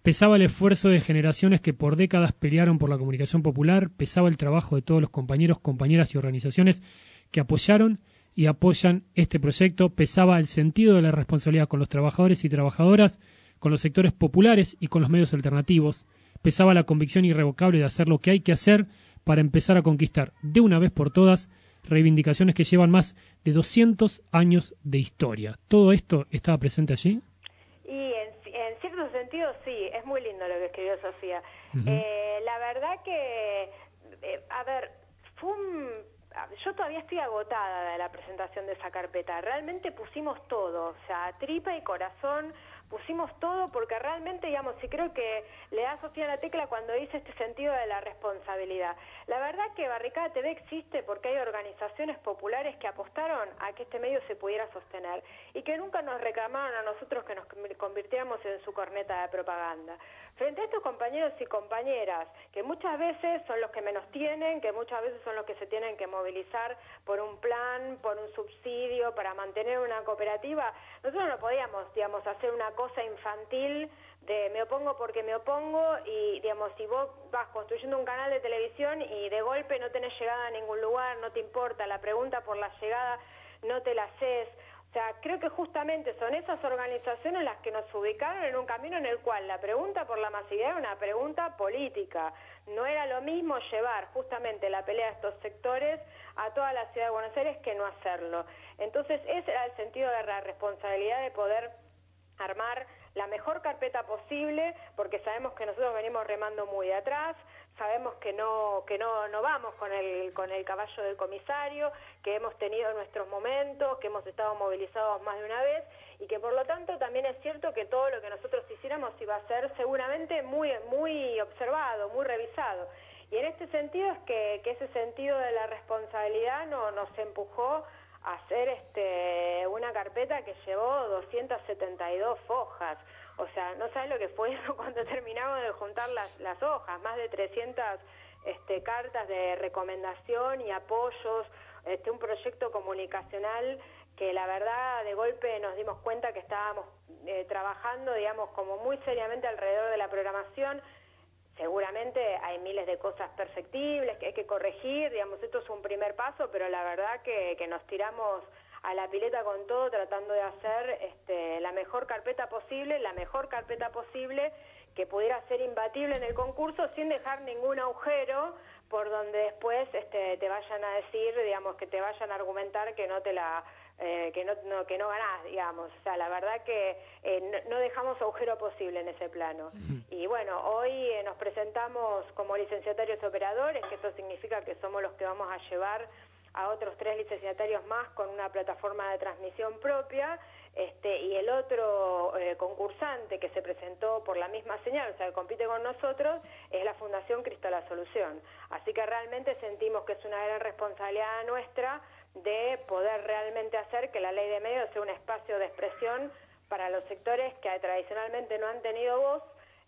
Pesaba el esfuerzo de generaciones que por décadas pelearon por la comunicación popular, pesaba el trabajo de todos los compañeros, compañeras y organizaciones que apoyaron y apoyan este proyecto, pesaba el sentido de la responsabilidad con los trabajadores y trabajadoras, con los sectores populares y con los medios alternativos, pesaba la convicción irrevocable de hacer lo que hay que hacer para empezar a conquistar de una vez por todas reivindicaciones que llevan más de doscientos años de historia. ¿Todo esto estaba presente allí? Y en, en cierto sentido sí, es muy lindo lo que escribió Sofía. Uh-huh. Eh, la verdad que, eh, a ver, fue un... Yo todavía estoy agotada de la presentación de esa carpeta. Realmente pusimos todo, o sea, tripa y corazón, pusimos todo porque realmente, digamos, sí creo que le da a Sofía la tecla cuando dice este sentido de la responsabilidad. La verdad que Barricada T V existe porque hay organizaciones populares que apostaron a que este medio se pudiera sostener y que nunca nos reclamaron a nosotros que nos convirtiéramos en su corneta de propaganda. Frente a estos compañeros y compañeras, que muchas veces son los que menos tienen, que muchas veces son los que se tienen que movilizar por un plan, por un subsidio, para mantener una cooperativa, nosotros no podíamos, digamos, hacer una cosa infantil de me opongo porque me opongo y, digamos, si vos vas construyendo un canal de televisión y de golpe no tenés llegada a ningún lugar, no te importa, la pregunta por la llegada no te la haces. O sea, creo que justamente son esas organizaciones las que nos ubicaron en un camino en el cual la pregunta por la masividad era una pregunta política. No era lo mismo llevar justamente la pelea de estos sectores a toda la ciudad de Buenos Aires que no hacerlo. Entonces, ese era el sentido de la responsabilidad de poder armar la mejor carpeta posible, porque sabemos que nosotros venimos remando muy de atrás, sabemos que no que no no vamos con el con el caballo del comisario, que hemos tenido nuestros momentos, que hemos estado movilizados más de una vez y que por lo tanto también es cierto que todo lo que nosotros hiciéramos iba a ser seguramente muy muy observado, muy revisado. Y en este sentido es que, que ese sentido de la responsabilidad no, nos empujó a hacer este una carpeta que llevó doscientas setenta y dos hojas. O sea, no sabes lo que fue eso cuando terminamos de juntar las, las hojas, más de trescientas este, cartas de recomendación y apoyos, este, un proyecto comunicacional que la verdad de golpe nos dimos cuenta que estábamos eh, trabajando, digamos, como muy seriamente alrededor de la programación. Seguramente hay miles de cosas perfectibles que hay que corregir, digamos, esto es un primer paso, pero la verdad que, que nos tiramos a la pileta con todo tratando de hacer este, la mejor carpeta posible, la mejor carpeta posible que pudiera ser imbatible en el concurso sin dejar ningún agujero por donde después este, te vayan a decir, digamos, que te vayan a argumentar que no te la... Eh, que no, no que no ganás, digamos. O sea, la verdad que eh, no, no dejamos agujero posible en ese plano. Uh-huh. Y bueno, hoy eh, nos presentamos como licenciatarios operadores, que eso significa que somos los que vamos a llevar a otros tres licenciatarios más con una plataforma de transmisión propia, este y el otro eh, concursante que se presentó por la misma señal, o sea, que compite con nosotros, es la Fundación Cristo la Solución. Así que realmente sentimos que es una gran responsabilidad nuestra de poder realmente hacer que la ley de medios sea un espacio de expresión para los sectores que tradicionalmente no han tenido voz,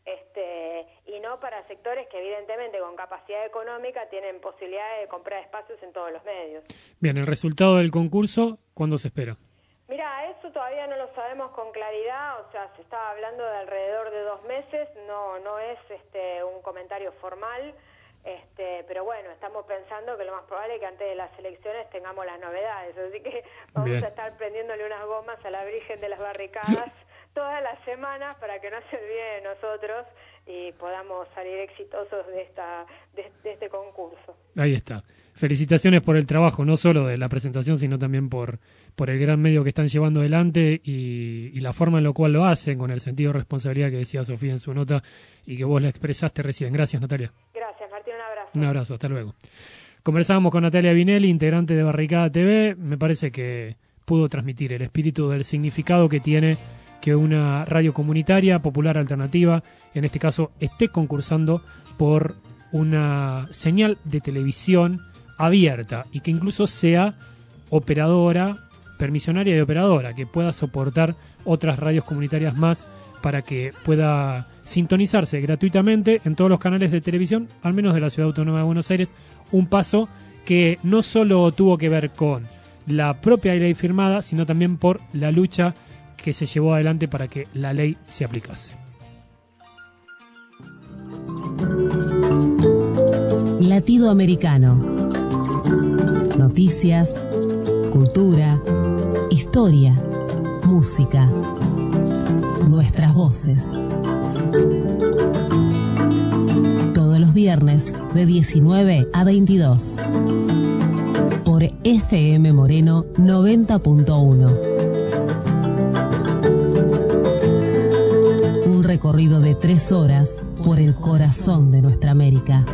este y no para sectores que evidentemente con capacidad económica tienen posibilidad de comprar espacios en todos los medios. Bien, el resultado del concurso, ¿cuándo se espera? Mira, eso todavía no lo sabemos con claridad, o sea, se estaba hablando de alrededor de dos meses, no no es este un comentario formal. Este, pero bueno, estamos pensando que lo más probable es que antes de las elecciones tengamos las novedades, así que vamos Bien. a estar prendiéndole unas gomas a la Virgen de las Barricadas todas las semanas para que no se olvide de nosotros y podamos salir exitosos de esta de, de este concurso. Ahí está. Felicitaciones por el trabajo, no solo de la presentación, sino también por, por el gran medio que están llevando adelante y, y la forma en la cual lo hacen, con el sentido de responsabilidad que decía Sofía en su nota y que vos la expresaste recién. Gracias, Natalia. Gracias, Martín, un abrazo. Un abrazo, hasta luego. Conversábamos con Natalia Vinelli, integrante de Barricada T V. Me parece que pudo transmitir el espíritu del significado que tiene que una radio comunitaria, popular, alternativa, en este caso, esté concursando por una señal de televisión abierta y que incluso sea operadora, permisionaria y operadora, que pueda soportar otras radios comunitarias más para que pueda sintonizarse gratuitamente en todos los canales de televisión, al menos de la Ciudad Autónoma de Buenos Aires, un paso que no solo tuvo que ver con la propia ley firmada, sino también por la lucha que se llevó adelante para que la ley se aplicase. Latido Americano. Noticias, cultura, historia, música, nuestras voces. Todos los viernes de diecinueve a veintidós. Por F M Moreno noventa punto uno. Un recorrido de tres horas por el corazón de nuestra América.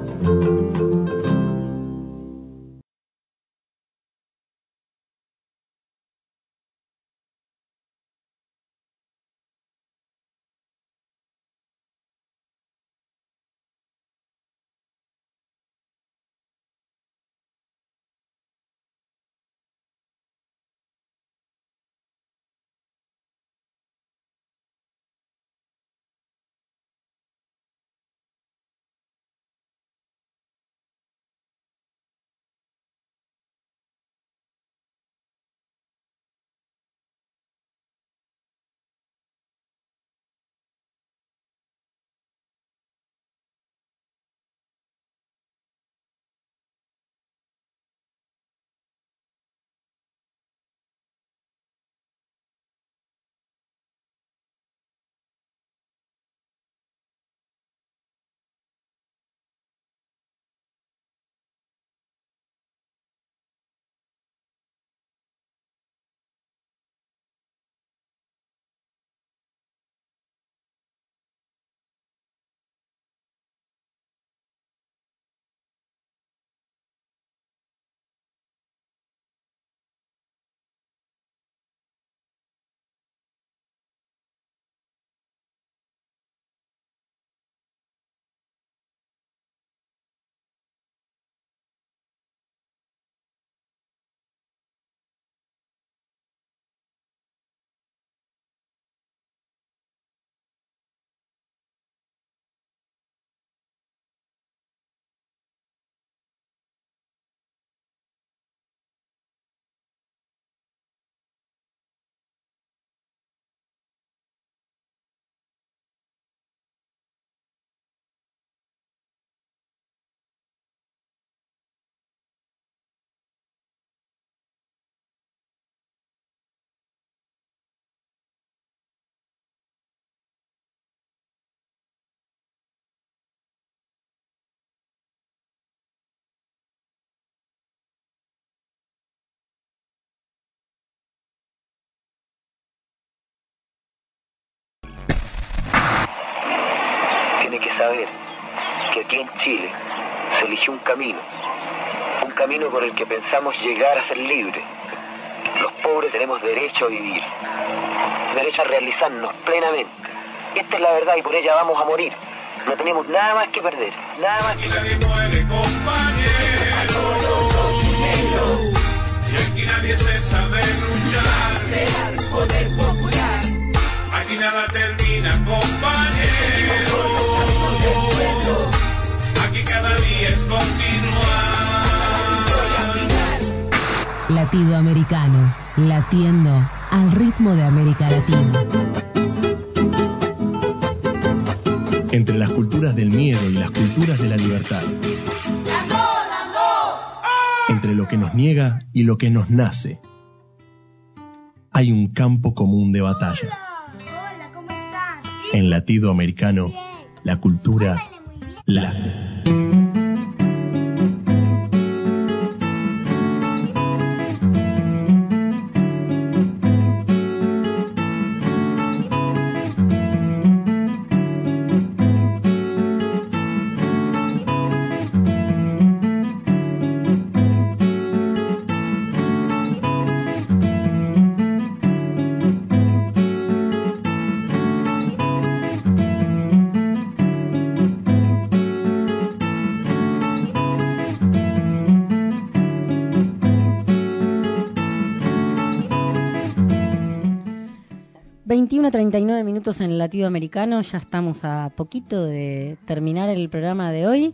Tiene que saber que aquí en Chile se eligió un camino, un camino por el que pensamos llegar a ser libres. Los pobres tenemos derecho a vivir, derecho a realizarnos plenamente. Esta es la verdad y por ella vamos a morir. No tenemos nada más que perder, nada más que perder. Nadie muere, compañero, y aquí nadie cesa de luchar. Real poder popular. Aquí nada termina, compañero. Aquí cada día es continuar. Latido Americano, latiendo al ritmo de América Latina. Entre las culturas del miedo y las culturas de la libertad. Entre lo que nos niega y lo que nos nace. Hay un campo común de batalla. En Latido Americano, la cultura late. veintiuno treinta y nueve minutos en el Latido Americano, ya estamos a poquito de terminar el programa de hoy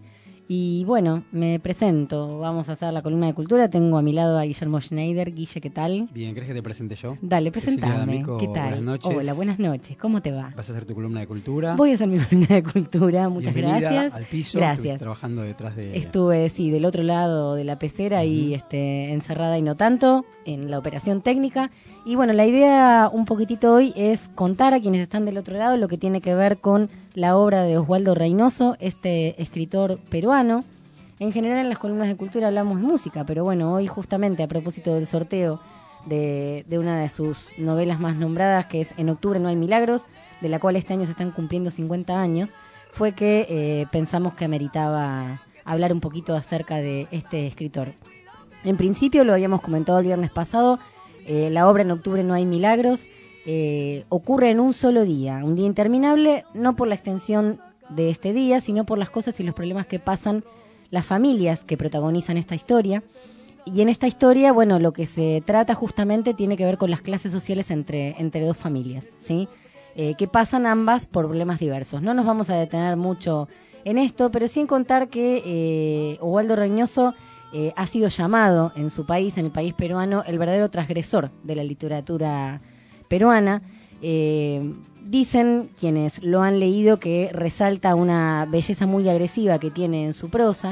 Y bueno, me presento. Vamos a hacer la columna de cultura. Tengo a mi lado a Guillermo Schneider. Guille, ¿qué tal? Bien, ¿crees que te presente yo? Dale, presentame. ¿Qué tal? Buenas noches. Hola, buenas noches. ¿Cómo te va? ¿Vas a hacer tu columna de cultura? Voy a hacer mi columna de cultura. Muchas Bienvenida gracias. al piso. Gracias. Estuviste trabajando detrás de... Estuve, sí, del otro lado de la pecera uh-huh. y este, encerrada y no tanto, en la operación técnica. Y bueno, la idea un poquitito hoy es contar a quienes están del otro lado lo que tiene que ver con la obra de Oswaldo Reynoso, este escritor peruano. En general en las columnas de cultura hablamos de música, pero bueno, hoy justamente a propósito del sorteo de, de una de sus novelas más nombradas, que es En octubre no hay milagros, de la cual este año se están cumpliendo cincuenta años, fue que eh, pensamos que ameritaba hablar un poquito acerca de este escritor. En principio, lo habíamos comentado el viernes pasado, eh, la obra En octubre no hay milagros eh, ocurre en un solo día, un día interminable, no por la extensión de este día, sino por las cosas y los problemas que pasan las familias que protagonizan esta historia. Y en esta historia, bueno, lo que se trata justamente tiene que ver con las clases sociales entre, entre dos familias, ¿sí? Eh, que pasan ambas por problemas diversos. No nos vamos a detener mucho en esto, pero sí en contar que eh, Oswaldo Reynoso eh, ha sido llamado en su país, en el país peruano, el verdadero transgresor de la literatura peruana. Eh, Dicen quienes lo han leído que resalta una belleza muy agresiva que tiene en su prosa.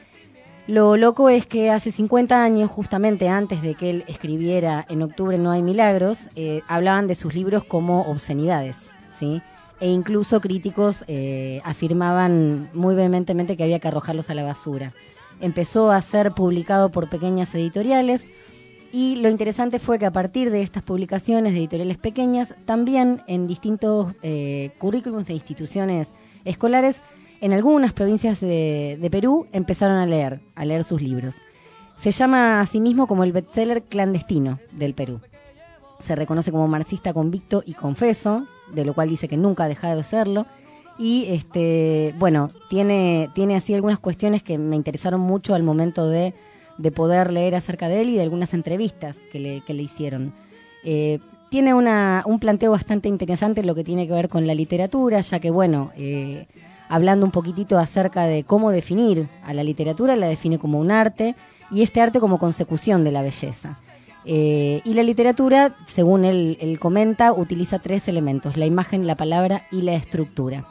Lo loco es que hace cincuenta años, justamente antes de que él escribiera En octubre no hay milagros, eh, hablaban de sus libros como obscenidades, ¿sí? E incluso críticos eh, afirmaban muy vehementemente que había que arrojarlos a la basura. Empezó a ser publicado por pequeñas editoriales. Y lo interesante fue que a partir de estas publicaciones de editoriales pequeñas, también en distintos eh, currículums e instituciones escolares, en algunas provincias de, de Perú empezaron a leer, a leer sus libros. Se llama a sí mismo como el bestseller clandestino del Perú. Se reconoce como marxista convicto y confeso, de lo cual dice que nunca ha dejado de serlo. Y este, bueno, tiene, tiene así algunas cuestiones que me interesaron mucho al momento de de poder leer acerca de él y de algunas entrevistas que le, que le hicieron. Eh, tiene una, un planteo bastante interesante en lo que tiene que ver con la literatura, ya que, bueno, eh, hablando un poquitito acerca de cómo definir a la literatura, la define como un arte, y este arte como consecución de la belleza. Eh, y la literatura, según él, él comenta, utiliza tres elementos: la imagen, la palabra y la estructura.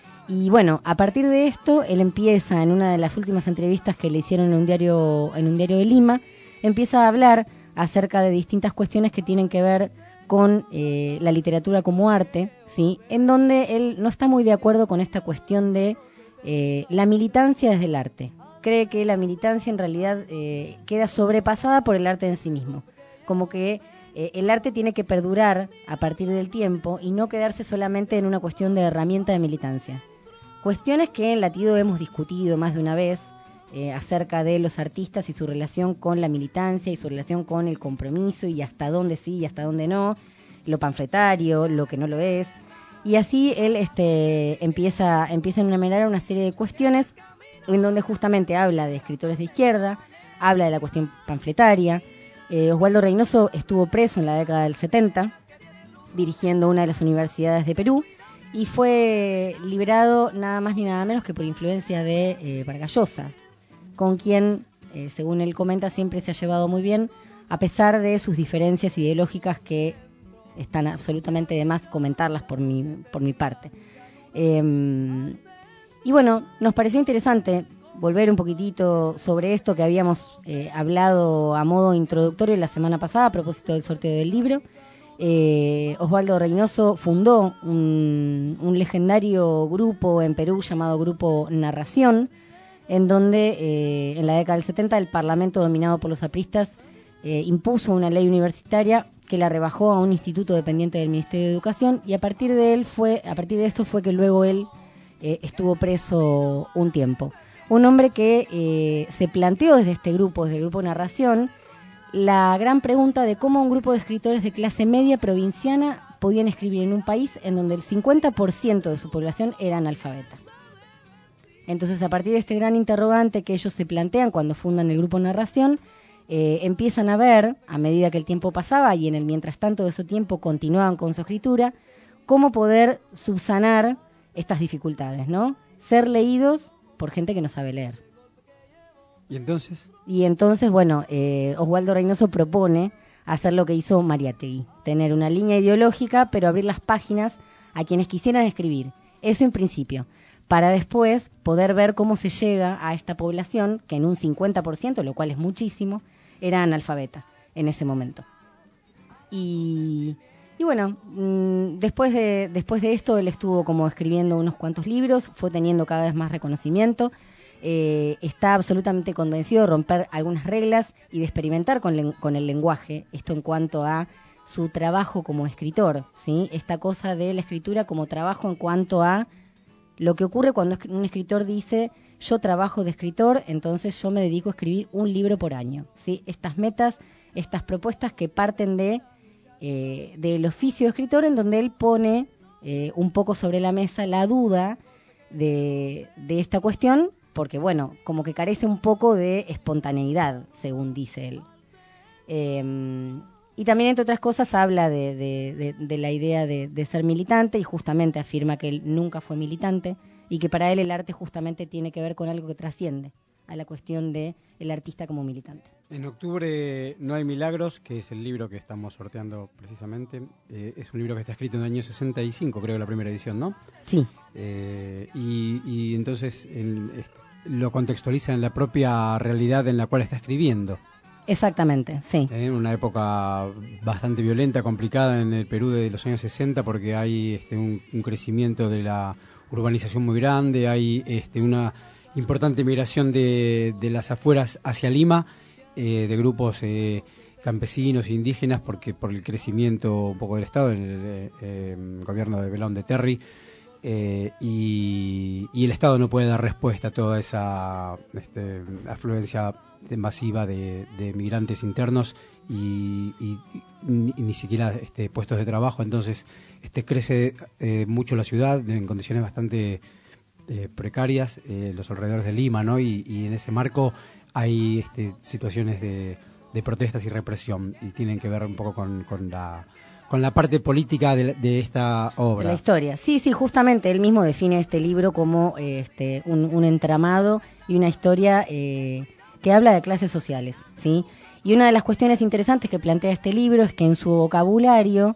Y bueno, a partir de esto, él empieza, en una de las últimas entrevistas que le hicieron en un diario, en un diario de Lima, empieza a hablar acerca de distintas cuestiones que tienen que ver con eh, la literatura como arte, ¿sí? En donde él no está muy de acuerdo con esta cuestión de eh, la militancia desde el arte. Cree que la militancia en realidad eh, queda sobrepasada por el arte en sí mismo. Como que eh, el arte tiene que perdurar a partir del tiempo y no quedarse solamente en una cuestión de herramienta de militancia. Cuestiones que en Latido hemos discutido más de una vez eh, acerca de los artistas y su relación con la militancia y su relación con el compromiso y hasta dónde sí y hasta dónde no, lo panfletario, lo que no lo es. Y así él este, empieza, empieza a enumerar una serie de cuestiones en donde justamente habla de escritores de izquierda, habla de la cuestión panfletaria. Eh, Oswaldo Reynoso estuvo preso en la década del setenta, dirigiendo una de las universidades de Perú, y fue liberado nada más ni nada menos que por influencia de eh, Vargas Llosa, con quien, eh, según él comenta, siempre se ha llevado muy bien, a pesar de sus diferencias ideológicas que están absolutamente de más comentarlas por mi, por mi parte. Eh, y bueno, nos pareció interesante volver un poquitito sobre esto que habíamos eh, hablado a modo introductorio la semana pasada a propósito del sorteo del libro. Eh, Oswaldo Reynoso fundó un, un legendario grupo en Perú llamado Grupo Narración, en donde eh, en la década del setenta el Parlamento, dominado por los apristas, eh, impuso una ley universitaria que la rebajó a un instituto dependiente del Ministerio de Educación, y a partir de él fue, a partir de esto fue que luego él eh, estuvo preso un tiempo. Un hombre que eh, se planteó desde este grupo, desde el Grupo Narración, la gran pregunta de cómo un grupo de escritores de clase media provinciana podían escribir en un país en donde el cincuenta por ciento de su población era analfabeta. Entonces, a partir de este gran interrogante que ellos se plantean cuando fundan el Grupo Narración, eh, empiezan a ver, a medida que el tiempo pasaba y en el mientras tanto de ese tiempo continuaban con su escritura, cómo poder subsanar estas dificultades, ¿no? Ser leídos por gente que no sabe leer, ¿Y entonces? Y entonces, bueno, eh, Oswaldo Reynoso propone hacer lo que hizo Mariátegui, tener una línea ideológica, pero abrir las páginas a quienes quisieran escribir. Eso en principio, para después poder ver cómo se llega a esta población, que en un cincuenta por ciento, lo cual es muchísimo, era analfabeta en ese momento. Y, y bueno, mmm, después, de, después de esto él estuvo como escribiendo unos cuantos libros, fue teniendo cada vez más reconocimiento, eh, está absolutamente convencido de romper algunas reglas y de experimentar con, con el lenguaje, esto en cuanto a su trabajo como escritor, ¿sí? Esta cosa de la escritura como trabajo en cuanto a lo que ocurre cuando un escritor dice yo trabajo de escritor, entonces yo me dedico a escribir un libro por año, ¿sí? Estas metas, estas propuestas que parten de eh, del oficio de escritor, en donde él pone eh, un poco sobre la mesa la duda de, de esta cuestión, porque bueno, como que carece un poco de espontaneidad, según dice él. Eh, y también, entre otras cosas, habla de, de, de, de la idea de, de ser militante, y justamente afirma que él nunca fue militante y que para él el arte justamente tiene que ver con algo que trasciende a la cuestión de el artista como militante. En octubre No hay milagros, que es el libro que estamos sorteando precisamente. Eh, es un libro que está escrito en el año sesenta y cinco, creo, la primera edición, ¿no? Sí. Eh, y, y entonces en, es, lo contextualiza en la propia realidad en la cual está escribiendo. Exactamente, sí. En una época bastante violenta, complicada en el Perú de los años sesenta, porque hay este, un, un crecimiento de la urbanización muy grande, hay este, una importante migración de, de las afueras hacia Lima, eh, de grupos eh, campesinos e indígenas, porque por el crecimiento un poco del Estado, en el eh, gobierno de Belón de Terry, eh, y, y el Estado no puede dar respuesta a toda esa este, afluencia masiva de, de migrantes internos y, y, y ni, ni siquiera este, puestos de trabajo. Entonces este crece eh, mucho la ciudad en condiciones bastante eh, precarias, eh, los alrededores de Lima, ¿no? Y, y en ese marco hay este, situaciones de, de protestas y represión, y tienen que ver un poco con, con la con la parte política de, de esta obra. La historia. Sí, sí, justamente él mismo define este libro como este, un, un entramado y una historia eh, que habla de clases sociales, ¿sí? Y una de las cuestiones interesantes que plantea este libro es que en su vocabulario,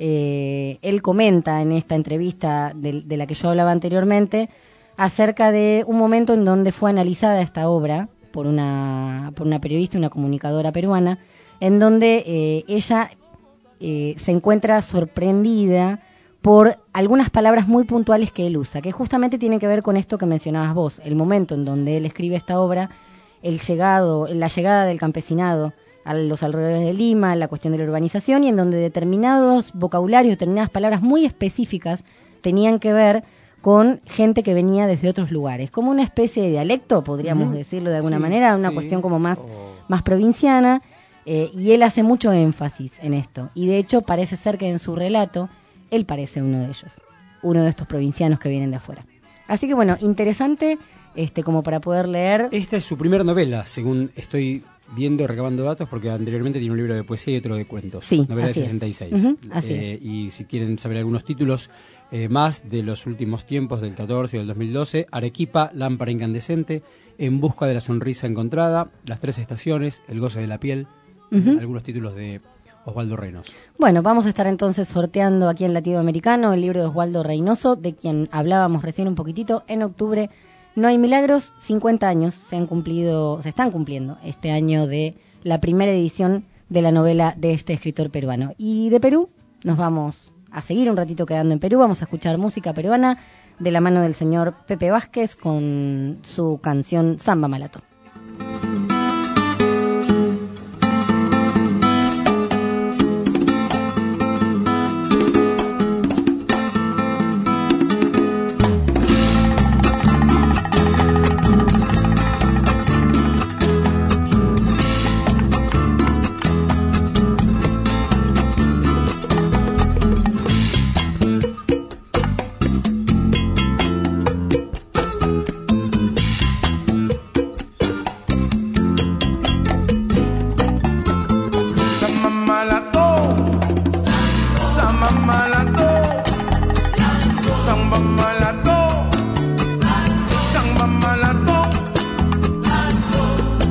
eh, él comenta en esta entrevista de, de la que yo hablaba anteriormente, acerca de un momento en donde fue analizada esta obra por una, por una periodista, una comunicadora peruana, en donde eh, ella eh, se encuentra sorprendida por algunas palabras muy puntuales que él usa, que justamente tienen que ver con esto que mencionabas vos, el momento en donde él escribe esta obra, el llegado, la llegada del campesinado a los alrededores de Lima, la cuestión de la urbanización, y en donde determinados vocabularios, determinadas palabras muy específicas tenían que ver con gente que venía desde otros lugares, como una especie de dialecto, podríamos uh-huh. decirlo de alguna sí, manera, una sí. cuestión como más, oh. más provinciana, eh, y él hace mucho énfasis en esto, y de hecho parece ser que en su relato él parece uno de ellos, uno de estos provincianos que vienen de afuera. Así que bueno, interesante, este como para poder leer. Esta es su primera novela, según estoy viendo, recabando datos, porque anteriormente tiene un libro de poesía y otro de cuentos, sí, novela de sesenta y seis. Uh-huh, así eh, es. Y si quieren saber algunos títulos eh, más de los últimos tiempos, del catorce y del dos mil doce, Arequipa, Lámpara Incandescente, En busca de la sonrisa encontrada, Las tres estaciones, El goce de la piel, uh-huh. algunos títulos de Oswaldo Reynoso. Bueno, vamos a estar entonces sorteando aquí en Latinoamericano el libro de Oswaldo Reynoso, de quien hablábamos recién un poquitito. En octubre No hay milagros, cincuenta años se han cumplido, se están cumpliendo este año de la primera edición de la novela de este escritor peruano. Y de Perú nos vamos a seguir un ratito quedando en Perú, vamos a escuchar música peruana de la mano del señor Pepe Vázquez con su canción Samba Malato. Malato,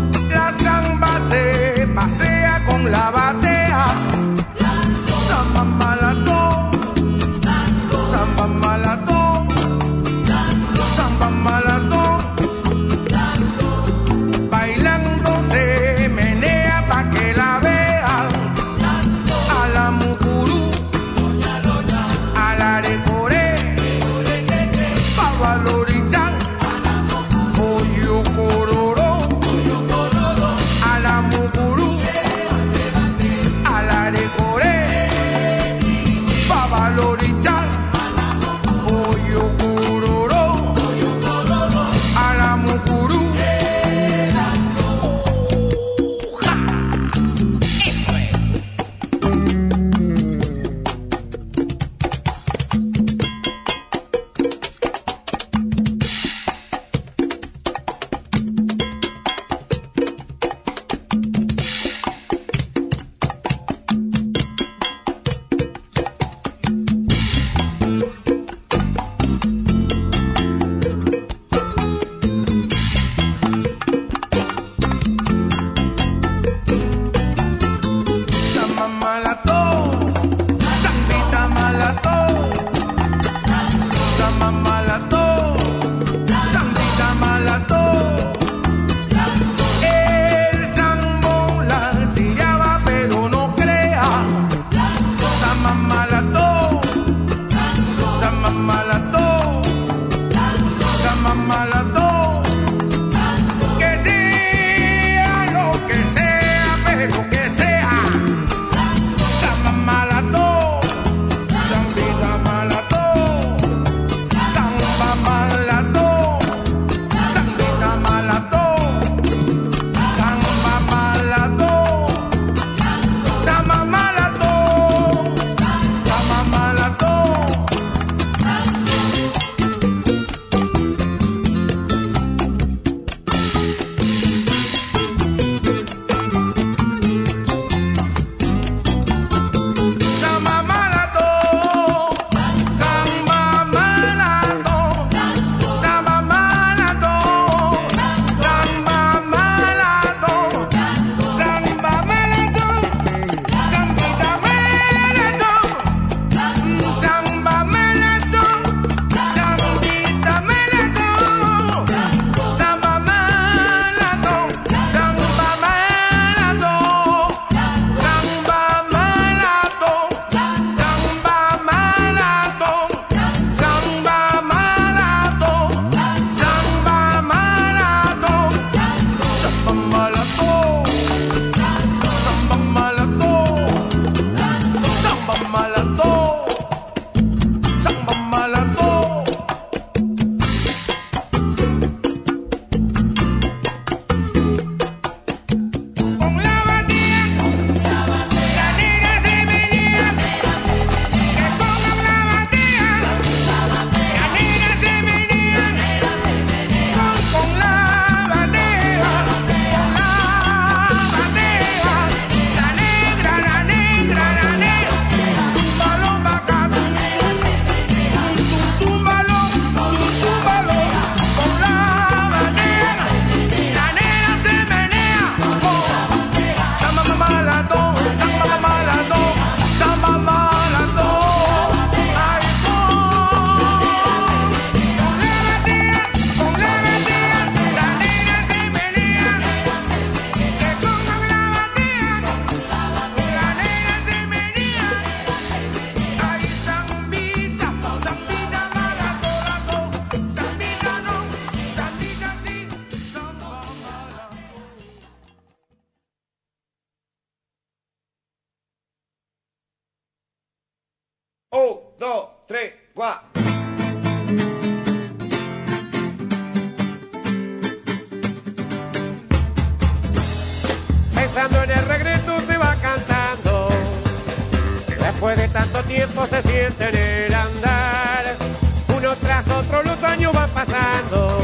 dos, tres, cuatro. Pensando en el regreso se va cantando, después de tanto tiempo se siente en el andar, uno tras otro los años van pasando,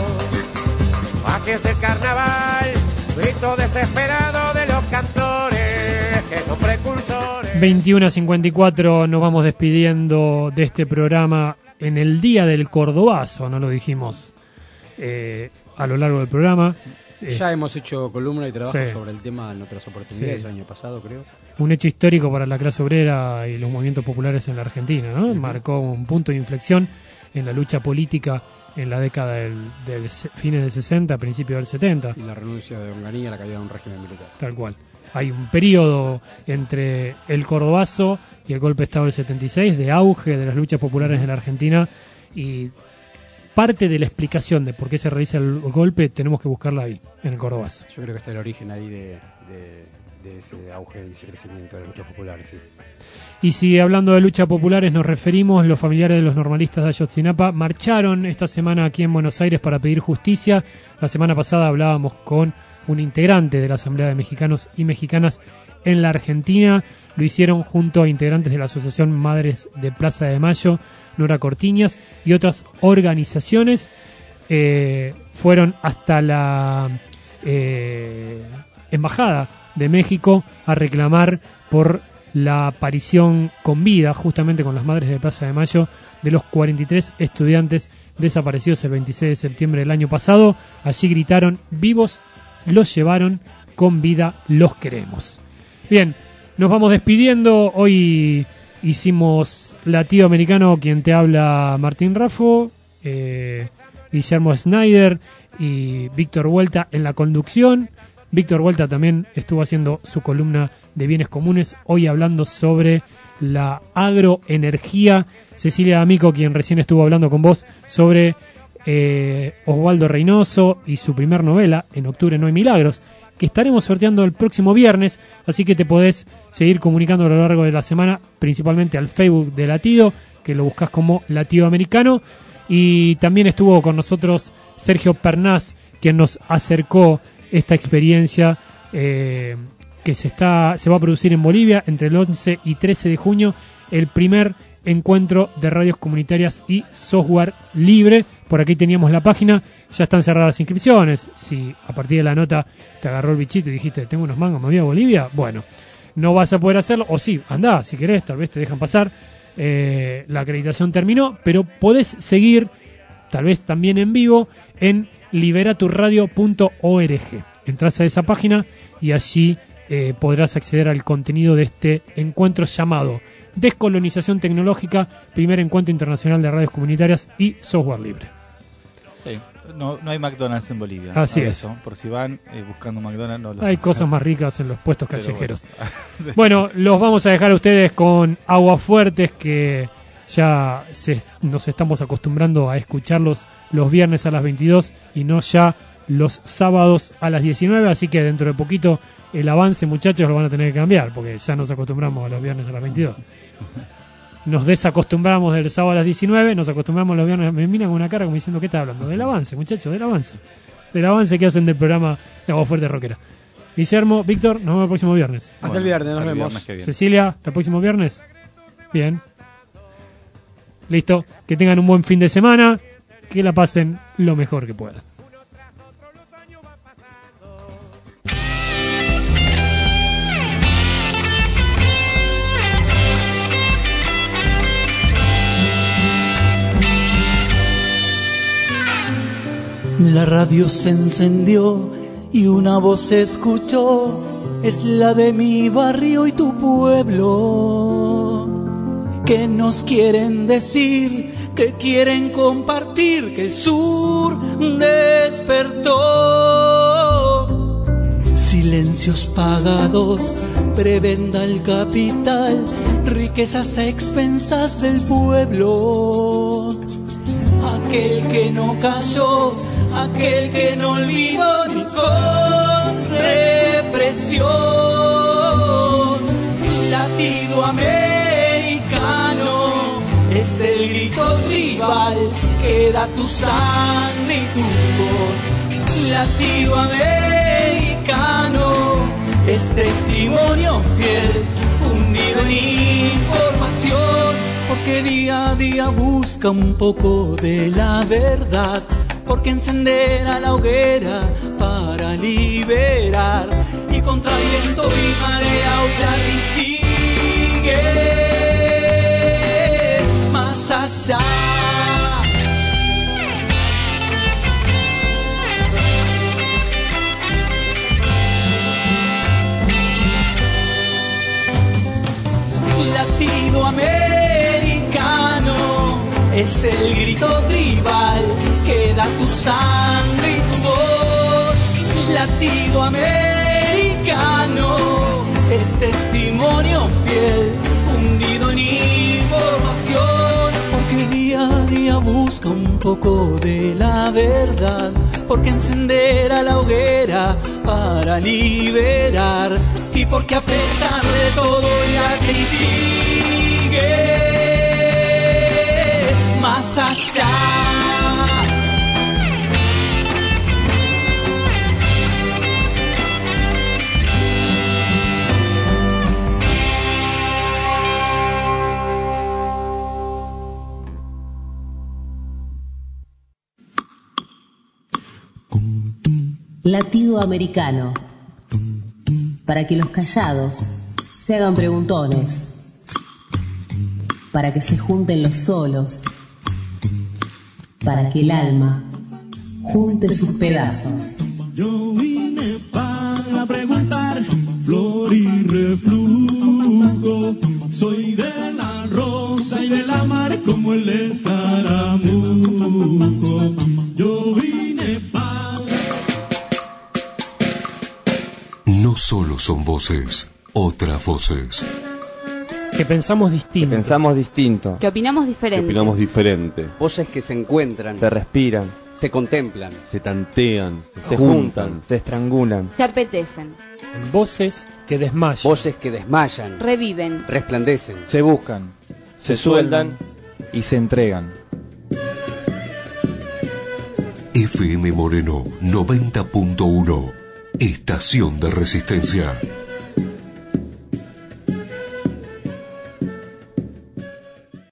así es el carnaval, grito desesperado de los cantores que son precursores. veintiuno a cincuenta y cuatro nos vamos despidiendo de este programa en el Día del Cordobazo, no lo dijimos eh, a lo largo del programa. Ya hemos hecho columna y trabajo sí. sobre el tema en otras oportunidades, Sí. el año pasado creo. Un hecho histórico para la clase obrera y los movimientos populares en la Argentina, ¿no? Uh-huh. Marcó un punto de inflexión en la lucha política en la década del, del fines del sesenta, principios del setenta. Y la renuncia de Onganía a la caída de un régimen militar. Tal cual. Hay un periodo entre el Cordobazo y el golpe de Estado del setenta y seis de auge de las luchas populares en la Argentina, y parte de la explicación de por qué se realiza el golpe tenemos que buscarla ahí, en el Cordobazo. Yo creo que está el origen ahí de, de, de ese auge y ese crecimiento de las luchas populares, sí. Y si hablando de luchas populares nos referimos, los familiares de los normalistas de Ayotzinapa marcharon esta semana aquí en Buenos Aires para pedir justicia. La semana pasada hablábamos con un integrante de la Asamblea de Mexicanos y Mexicanas en la Argentina. Lo hicieron junto a integrantes de la Asociación Madres de Plaza de Mayo, Nora Cortiñas, y otras organizaciones. Eh, fueron hasta la eh, Embajada de México a reclamar por la aparición con vida, justamente con las Madres de Plaza de Mayo, de los cuarenta y tres estudiantes desaparecidos el veintiséis de septiembre del año pasado. Allí gritaron: vivos los llevaron, con vida los queremos. Bien, nos vamos despidiendo. Hoy hicimos Latido Americano, quien te habla, Martín Raffo, eh, Guillermo Snyder y Víctor Vuelta en la conducción. Víctor Vuelta también estuvo haciendo su columna de bienes comunes, hoy hablando sobre la agroenergía. Cecilia D'Amico, quien recién estuvo hablando con vos sobre eh, Osvaldo Reynoso y su primer novela, En octubre no hay milagros, que estaremos sorteando el próximo viernes, así que te podés seguir comunicando a lo largo de la semana, principalmente al Facebook de Latido, que lo buscás como Latido Americano. Y también estuvo con nosotros Sergio Pernás, quien nos acercó esta experiencia eh, que se está se va a producir en Bolivia entre el once y trece de junio, el primer encuentro de radios comunitarias y software libre. Por aquí teníamos la página, ya están cerradas las inscripciones. Si a partir de la nota te agarró el bichito y dijiste, tengo unos mangos, me voy a Bolivia, bueno, no vas a poder hacerlo, o sí, andá, si querés, tal vez te dejan pasar. Eh, la acreditación terminó, pero podés seguir, tal vez también en vivo, en liberaturradio punto org. Entrás a esa página y allí eh, podrás acceder al contenido de este encuentro llamado Descolonización Tecnológica, primer encuentro internacional de radios comunitarias y software libre. Sí, no, no hay McDonald's en Bolivia. Así es. es. Por si van eh, buscando McDonald's. No los... Hay cosas más ricas en los puestos Pero callejeros. Bueno. Bueno, los vamos a dejar a ustedes con Aguafuertes, que ya se, nos estamos acostumbrando a escucharlos los viernes a las veintidós y no ya los sábados a las diecinueve, así que dentro de poquito el avance, muchachos, lo van a tener que cambiar, porque ya nos acostumbramos a los viernes a las veintidós. Nos desacostumbramos del sábado a las diecinueve, nos acostumbramos a los viernes. Me miran con una cara como diciendo, ¿qué está hablando? Del avance, muchachos, del avance. Del avance que hacen del programa de Aguafuerte Rockera. Guillermo, Víctor, nos vemos el próximo viernes. Hasta bueno, el viernes, nos vemos. Viernes Cecilia, hasta el próximo viernes. Bien. Listo. Que tengan un buen fin de semana. Que la pasen lo mejor que puedan. La radio se encendió y una voz se escuchó, es la de mi barrio y tu pueblo, que nos quieren decir, que quieren compartir, que el sur despertó. Silencios pagados, prebenda el capital, riquezas a expensas del pueblo. Aquel que no cayó, aquel que no olvidó ni con represión. Latido americano es el grito tribal que da tu sangre y tu voz. Latido americano es testimonio fiel, fundido en información, porque día a día busca un poco de la verdad, porque encenderá la hoguera para liberar, y contra viento y marea hoy la ti sigue más allá. Latido americano es el grito tribal que da tu sangre y tu voz. Latido americano es testimonio fiel, fundido en información, porque día a día busca un poco de la verdad, porque encenderá la hoguera para liberar, y porque a pesar de todo ya que sigue más allá. Latido americano. Para que los callados se hagan preguntones. Para que se junten los solos. Para que el alma junte sus pedazos. Yo vine para preguntar, flor y reflujo. Soy de la rosa y de la mar como el escaramujo. Yo vine para... No solo son voces, otras voces. Que pensamos distinto. Que pensamos distinto. Que opinamos diferente. Que opinamos diferente. Voces que se encuentran. Se respiran. Se contemplan. Se tantean. Se, se juntan, juntan. Se estrangulan. Se apetecen. En voces que desmayan. Voces que desmayan. Reviven. Resplandecen. Se buscan. Se, se sueldan y se entregan. F M Moreno noventa punto uno. Estación de Resistencia.